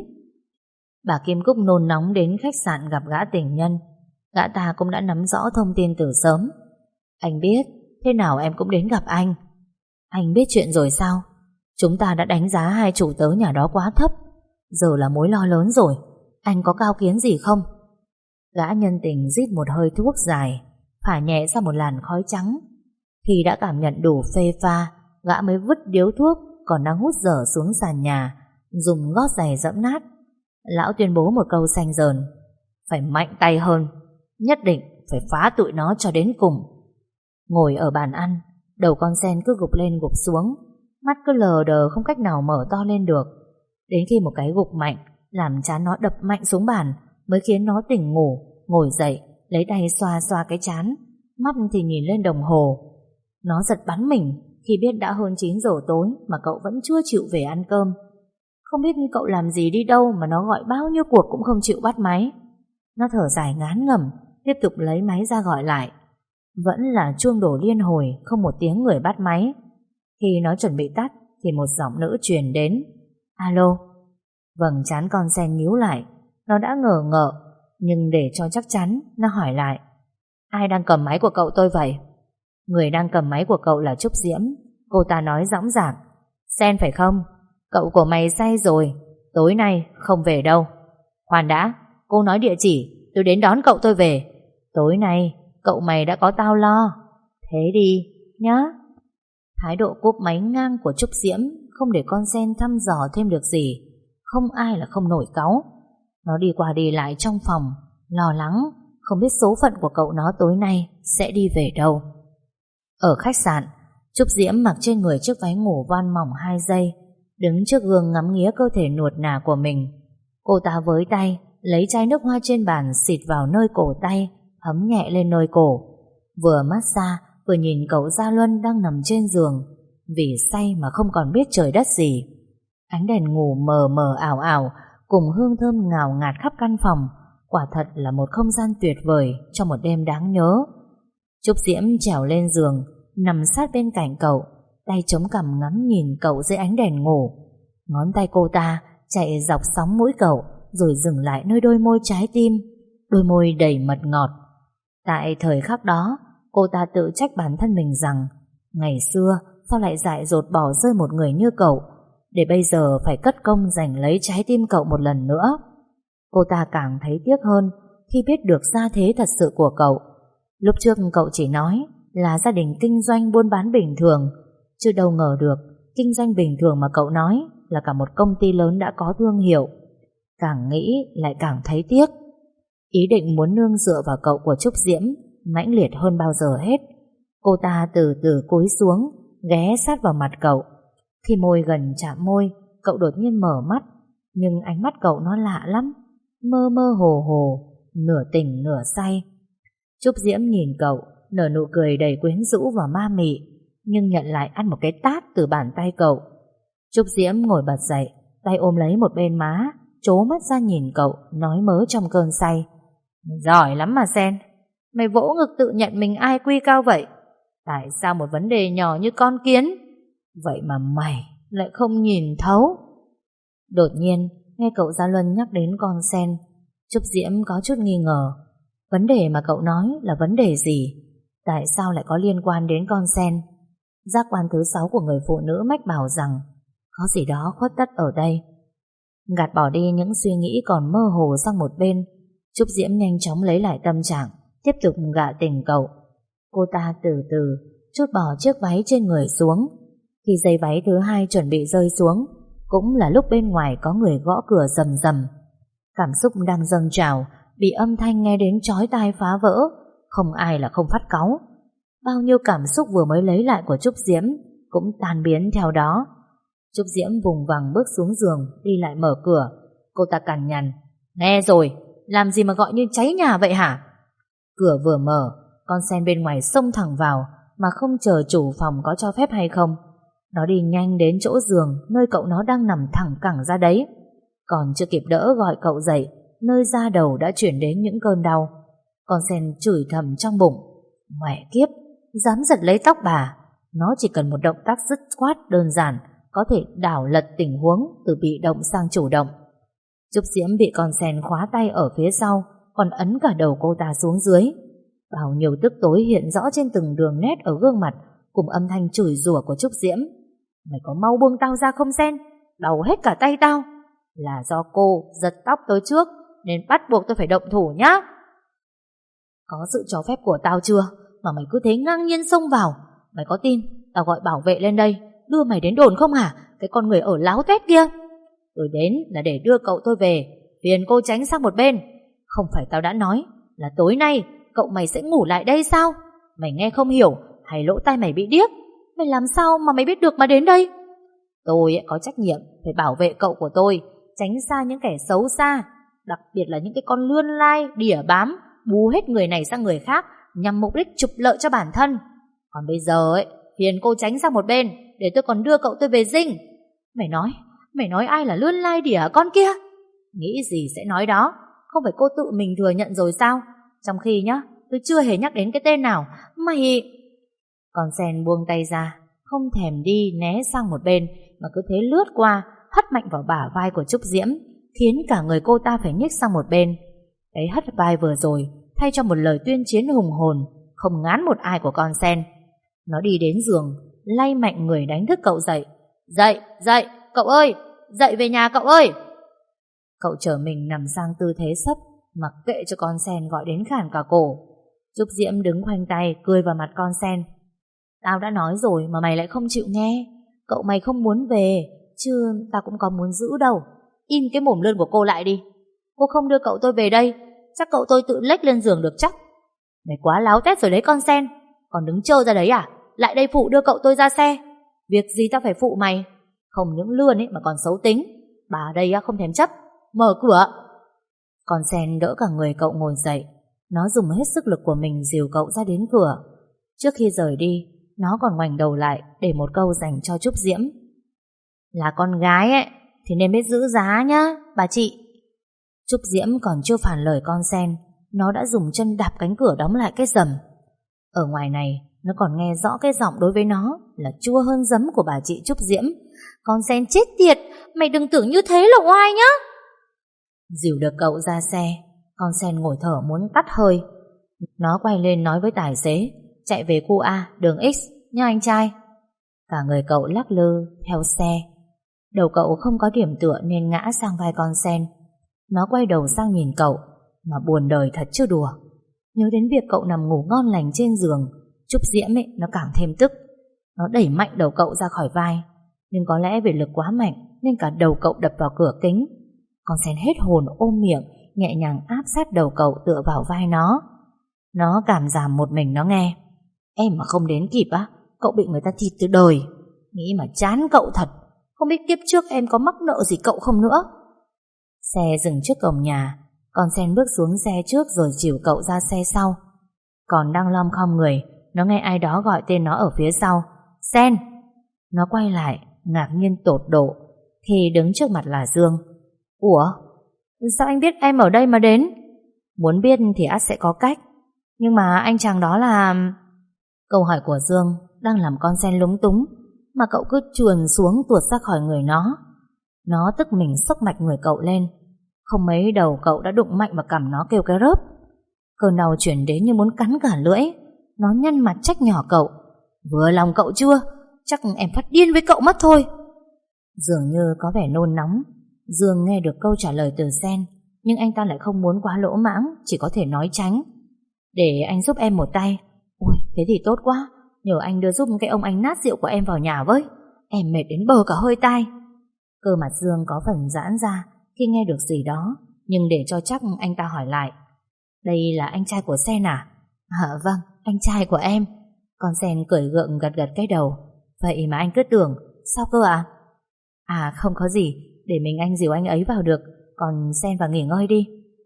Bà Kim Cúc nôn nóng đến khách sạn gặp gã tình nhân. Gã ta cũng đã nắm rõ thông tin từ sớm. Anh biết, thế nào em cũng đến gặp anh. Anh biết chuyện rồi sao? Chúng ta đã đánh giá hai chủ tớ nhà đó quá thấp, giờ là mối lo lớn rồi. Anh có cao kiến gì không? Gã nhân tình rít một hơi thuốc dài, phả nhẹ ra một làn khói trắng. Khi đã cảm nhận đủ phê pha, gã mới vứt điếu thuốc còn đang hút dở xuống sàn nhà, dùng gót giày dẫm nát. Lão tuyên bố một câu xanh dờn, phải mạnh tay hơn, nhất định phải phá tụi nó cho đến cùng. Ngồi ở bàn ăn, đầu con sen cứ gục lên gục xuống, mắt cứ lờ đờ không cách nào mở to lên được. Đến khi một cái gục mạnh làm trán nó đập mạnh xuống bàn mới khiến nó tỉnh ngủ, ngồi dậy, lấy tay xoa xoa cái trán, mắt thì nhìn lên đồng hồ. Nó giật bắn mình khi biết đã hơn 9 giờ tối mà cậu vẫn chưa chịu về ăn cơm. Không biết cậu làm gì đi đâu mà nó gọi bao nhiêu cuộc cũng không chịu bắt máy. Nó thở dài ngán ngẩm, tiếp tục lấy máy ra gọi lại. Vẫn là chuông đổ liên hồi, không một tiếng người bắt máy. Khi nó chuẩn bị tắt thì một giọng nữ truyền đến. Alo. Vầng trán con sen nhíu lại. Nó đã ngờ ngợ, nhưng để cho chắc chắn, nó hỏi lại. Ai đang cầm máy của cậu tôi vậy? Người đang cầm máy của cậu là Trúc Diễm. Cô ta nói dõng dạc. Sen phải không? Cậu của mày say rồi, tối nay không về đâu. Khoan đã, cô nói địa chỉ, tôi đến đón cậu tôi về. Tối nay cậu mày đã có tao lo. Thế đi nhá. Thái độ cúp máy ngang của Trúc Diễm không để con sen thăm dò thêm được gì. Không ai là không nổi cáu. Nó đi qua đi lại trong phòng, lo lắng, không biết số phận của cậu nó tối nay sẽ đi về đâu. Ở khách sạn, Trúc Diễm mặc trên người chiếc váy ngủ voan mỏng 2 giây, đứng trước gương ngắm nghía cơ thể nuột nà của mình. Cô ta với tay lấy chai nước hoa trên bàn xịt vào nơi cổ tay, thấm nhẹ lên nơi cổ. Vừa massage vừa nhìn cậu Gia Luân đang nằm trên giường, vì say mà không còn biết trời đất gì. Ánh đèn ngủ mờ mờ ảo ảo cùng hương thơm ngào ngạt khắp căn phòng, quả thật là một không gian tuyệt vời cho một đêm đáng nhớ. Trúc Diễm trèo lên giường, nằm sát bên cạnh cậu, tay chống cằm ngắm nhìn cậu dưới ánh đèn ngủ. Ngón tay cô ta chạy dọc sóng mũi cậu, rồi dừng lại nơi đôi môi trái tim, đôi môi đầy mật ngọt. Tại thời khắc đó, cô ta tự trách bản thân mình rằng ngày xưa sao lại dại dột bỏ rơi một người như cậu, để bây giờ phải cất công giành lấy trái tim cậu một lần nữa. Cô ta càng thấy tiếc hơn khi biết được gia thế thật sự của cậu. Lúc trước cậu chỉ nói là gia đình kinh doanh buôn bán bình thường, chứ đâu ngờ được kinh doanh bình thường mà cậu nói là cả một công ty lớn đã có thương hiệu. Càng nghĩ lại càng thấy tiếc. Ý định muốn nương dựa vào cậu của Trúc Diễm mãnh liệt hơn bao giờ hết. Cô ta từ từ cúi xuống, ghé sát vào mặt cậu. Khi môi gần chạm môi, cậu đột nhiên mở mắt, nhưng ánh mắt cậu nó lạ lắm, mơ mơ hồ hồ, nửa tỉnh nửa say. Trúc Diễm nhìn cậu, nở nụ cười đầy quyến rũ và ma mị, nhưng nhận lại ăn một cái tát từ bàn tay cậu. Trúc Diễm ngồi bật dậy, tay ôm lấy một bên má, trố mắt ra nhìn cậu, nói mớ trong cơn say. Giỏi lắm mà Sen, mày vỗ ngực tự nhận mình ai quy cao vậy. Tại sao một vấn đề nhỏ như con kiến vậy mà mày lại không nhìn thấu? Đột nhiên nghe cậu Gia Luân nhắc đến con sen, Trúc Diễm có chút nghi ngờ. Vấn đề mà cậu nói là vấn đề gì? Tại sao lại có liên quan đến con sen? Giác quan thứ 6 của người phụ nữ mách bảo rằng có gì đó khuất tất ở đây. Gạt bỏ đi những suy nghĩ còn mơ hồ sang một bên, Trúc Diễm nhanh chóng lấy lại tâm trạng, tiếp tục gạ tình cậu. Cô ta từ từ trút bỏ chiếc váy trên người xuống. Khi dây váy thứ 2 chuẩn bị rơi xuống, cũng là lúc bên ngoài có người gõ cửa rầm rầm. Cảm xúc đang dâng trào bị âm thanh nghe đến chói tai phá vỡ. Không ai là không phát cáu. Bao nhiêu cảm xúc vừa mới lấy lại của Trúc Diễm cũng tan biến theo đó. Trúc Diễm vùng vằng bước xuống giường, đi lại mở cửa. Cô ta cằn nhằn: nghe rồi, làm gì mà gọi như cháy nhà vậy hả? Cửa vừa mở, con sen bên ngoài xông thẳng vào mà không chờ chủ phòng có cho phép hay không. Nó đi nhanh đến chỗ giường nơi cậu nó đang nằm thẳng cẳng ra đấy. Còn chưa kịp đỡ gọi cậu dậy, nơi da đầu đã chuyển đến những cơn đau. Con sen chửi thầm trong bụng: mẹ kiếp, dám giật lấy tóc bà. Nó chỉ cần một động tác dứt khoát đơn giản có thể đảo lật tình huống từ bị động sang chủ động. Trúc Diễm bị con sen khóa tay ở phía sau, còn ấn cả đầu cô ta xuống dưới. Bao nhiêu tức tối hiện rõ trên từng đường nét ở gương mặt, cùng âm thanh chửi rủa của Trúc Diễm. Mày có mau buông tao ra không Sen? Đau hết cả tay tao. Là do cô giật tóc tôi trước nên bắt buộc tôi phải động thủ nhá. Có sự cho phép của tao chưa mà mày cứ thế ngang nhiên xông vào? Mày có tin tao gọi bảo vệ lên đây đưa mày đến đồn không hả? Cái con người ở láo tét kia. Tôi đến là để đưa cậu tôi về, phiền cô tránh sang một bên. Không phải tao đã nói là tối nay cậu mày sẽ ngủ lại đây sao? Mày nghe không hiểu hay lỗ tai mày bị điếc? Mày làm sao mà mày biết được mà đến đây? Tôi có trách nhiệm phải bảo vệ cậu của tôi, tránh xa những kẻ xấu xa, đặc biệt là những cái con lươn lai, đỉa bám, bú hết người này sang người khác nhằm mục đích trục lợi cho bản thân. Còn bây giờ phiền cô tránh sang một bên để tôi còn đưa cậu tôi về dinh. Mày nói ai là lươn lai đỉa con kia? Nghĩ gì sẽ nói đó, không phải cô tự mình thừa nhận rồi sao? Trong khi nhá, tôi chưa hề nhắc đến cái tên nào. Mày... Con sen buông tay ra, không thèm đi né sang một bên mà cứ thế lướt qua, hất mạnh vào bả vai của Trúc Diễm, khiến cả người cô ta phải nhích sang một bên. Cái hất vai vừa rồi thay cho một lời tuyên chiến hùng hồn, không ngán một ai của con sen. Nó đi đến giường, lay mạnh người đánh thức cậu dậy. Dậy, cậu ơi, dậy về nhà cậu ơi. Cậu trở mình nằm sang tư thế sấp, mặc kệ cho con sen gọi đến khản cả cổ. Trúc Diễm đứng khoanh tay cười vào mặt con sen. Tao đã nói rồi mà mày lại không chịu nghe. Cậu mày không muốn về, chứ tao cũng có muốn giữ đâu. Im cái mồm lươn của cô lại đi. Cô không đưa cậu tôi về đây, chắc cậu tôi tự lếch lên giường được chắc. Mày quá láo tét rồi đấy con sen. Còn đứng trơ ra đấy à? Lại đây phụ đưa cậu tôi ra xe. Việc gì tao phải phụ mày? Không những lươn mà còn xấu tính. Bà đây không thèm chấp. Mở cửa. Con sen đỡ cả người cậu ngồi dậy. Nó dùng hết sức lực của mình dìu cậu ra đến cửa. Trước khi rời đi, nó còn ngoảnh đầu lại để một câu dành cho Trúc Diễm. Là con gái thì nên biết giữ giá nhá, bà chị. Trúc Diễm còn chưa phản lời con sen, nó đã dùng chân đạp cánh cửa đóng lại cái rầm. Ở ngoài này, nó còn nghe rõ cái giọng đối với nó là chua hơn giấm của bà chị Trúc Diễm. Con sen chết tiệt, mày đừng tưởng như thế là oai nhá. Dìu được cậu ra xe, con sen ngồi thở muốn tắt hơi. Nó quay lên nói với tài xế chạy về khu A, đường X nha anh trai. Cả người cậu lắc lư theo xe. Đầu cậu không có điểm tựa nên ngã sang vai con sen. Nó quay đầu sang nhìn cậu mà buồn đời thật chứ đùa. Nhớ đến việc cậu nằm ngủ ngon lành trên giường, Trúc Diễm nó càng thêm tức. Nó đẩy mạnh đầu cậu ra khỏi vai, nhưng có lẽ vì lực quá mạnh nên cả đầu cậu đập vào cửa kính. Con sen hết hồn ôm miệng, nhẹ nhàng áp sát đầu cậu tựa vào vai nó. Nó cảm giảm một mình nó nghe. Em mà không đến kịp cậu bị người ta thịt từ đời. Nghĩ mà chán cậu thật. Không biết kiếp trước em có mắc nợ gì cậu không nữa. Xe dừng trước cổng nhà. Con sen bước xuống xe trước rồi dìu cậu ra xe sau. Còn đang lom khom người, nó nghe ai đó gọi tên nó ở phía sau. Sen. Nó quay lại, ngạc nhiên tột độ thì đứng trước mặt là Dương. Ủa, sao anh biết em ở đây mà đến? Muốn biết thì ắt sẽ có cách. Nhưng mà anh chàng đó là... Câu hỏi của Dương đang làm con sen lúng túng, mà cậu cứ chuồn xuống tuột ra khỏi người nó. Nó tức mình xốc mạch người cậu lên. Không mấy đầu cậu đã đụng mạnh vào cằm nó kêu cái rớp. Cơn đau chuyển đến như muốn cắn cả lưỡi. Nó nhăn mặt trách nhỏ cậu. Vừa lòng cậu chưa? Chắc em phát điên với cậu mất thôi. Dường như có vẻ nôn nóng. Dương nghe được câu trả lời từ Sen, nhưng anh ta lại không muốn quá lỗ mãng, chỉ có thể nói tránh. Để anh giúp em một tay. Ôi, thế thì tốt quá. Nhờ anh đưa giúp cái ông anh nát rượu của em vào nhà với. Em mệt đến bờ cả hơi tai. Cơ mặt Dương có phần giãn ra khi nghe được gì đó, nhưng để cho chắc anh ta hỏi lại. Đây là anh trai của Sen à? Vâng, anh trai của em. Con Sen cười gượng gật gật cái đầu. Vậy mà anh cứ tưởng. Sao cơ ạ? Không có gì, để mình anh dìu anh ấy vào được. Còn Sen vào nghỉ ngơi đi.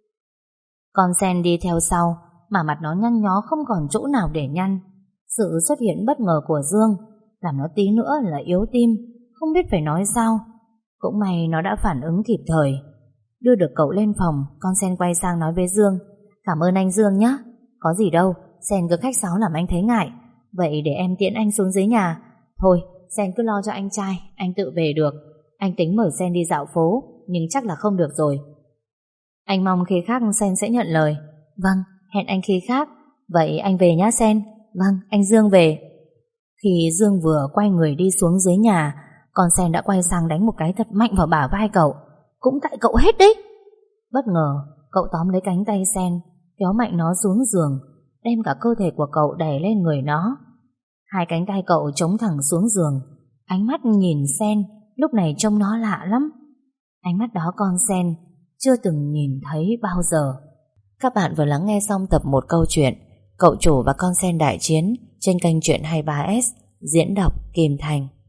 Con Sen đi theo sau, mà mặt nó nhăn nhó không còn chỗ nào để nhăn. Sự xuất hiện bất ngờ của Dương làm nó tí nữa là yếu tim, không biết phải nói sao. Cũng may nó đã phản ứng kịp thời. Đưa được cậu lên phòng, con Sen quay sang nói với Dương. Cảm ơn anh Dương nhé. Có gì đâu, Sen cứ khách sáo làm anh thấy ngại. Vậy để em tiễn anh xuống dưới nhà. Thôi, Sen cứ lo cho anh trai, anh tự về được. Anh tính mời Sen đi dạo phố, nhưng chắc là không được rồi. Anh mong khi khác Sen sẽ nhận lời. Vâng, hẹn anh khi khác. Vậy anh về nhá Sen. Vâng, anh Dương về. Khi Dương vừa quay người đi xuống dưới nhà, con Sen đã quay sang đánh một cái thật mạnh vào bả vai cậu. Cũng tại cậu hết đấy. Bất ngờ, cậu tóm lấy cánh tay Sen, kéo mạnh nó xuống giường, đem cả cơ thể của cậu đè lên người nó. Hai cánh tay cậu chống thẳng xuống giường, ánh mắt nhìn Sen lúc này trông nó lạ lắm. Ánh mắt đó con Sen chưa từng nhìn thấy bao giờ. Các bạn vừa lắng nghe xong tập 1 câu chuyện Cậu chủ và con sen đại chiến trên kênh Chuyện 23S, diễn đọc Kim Thành.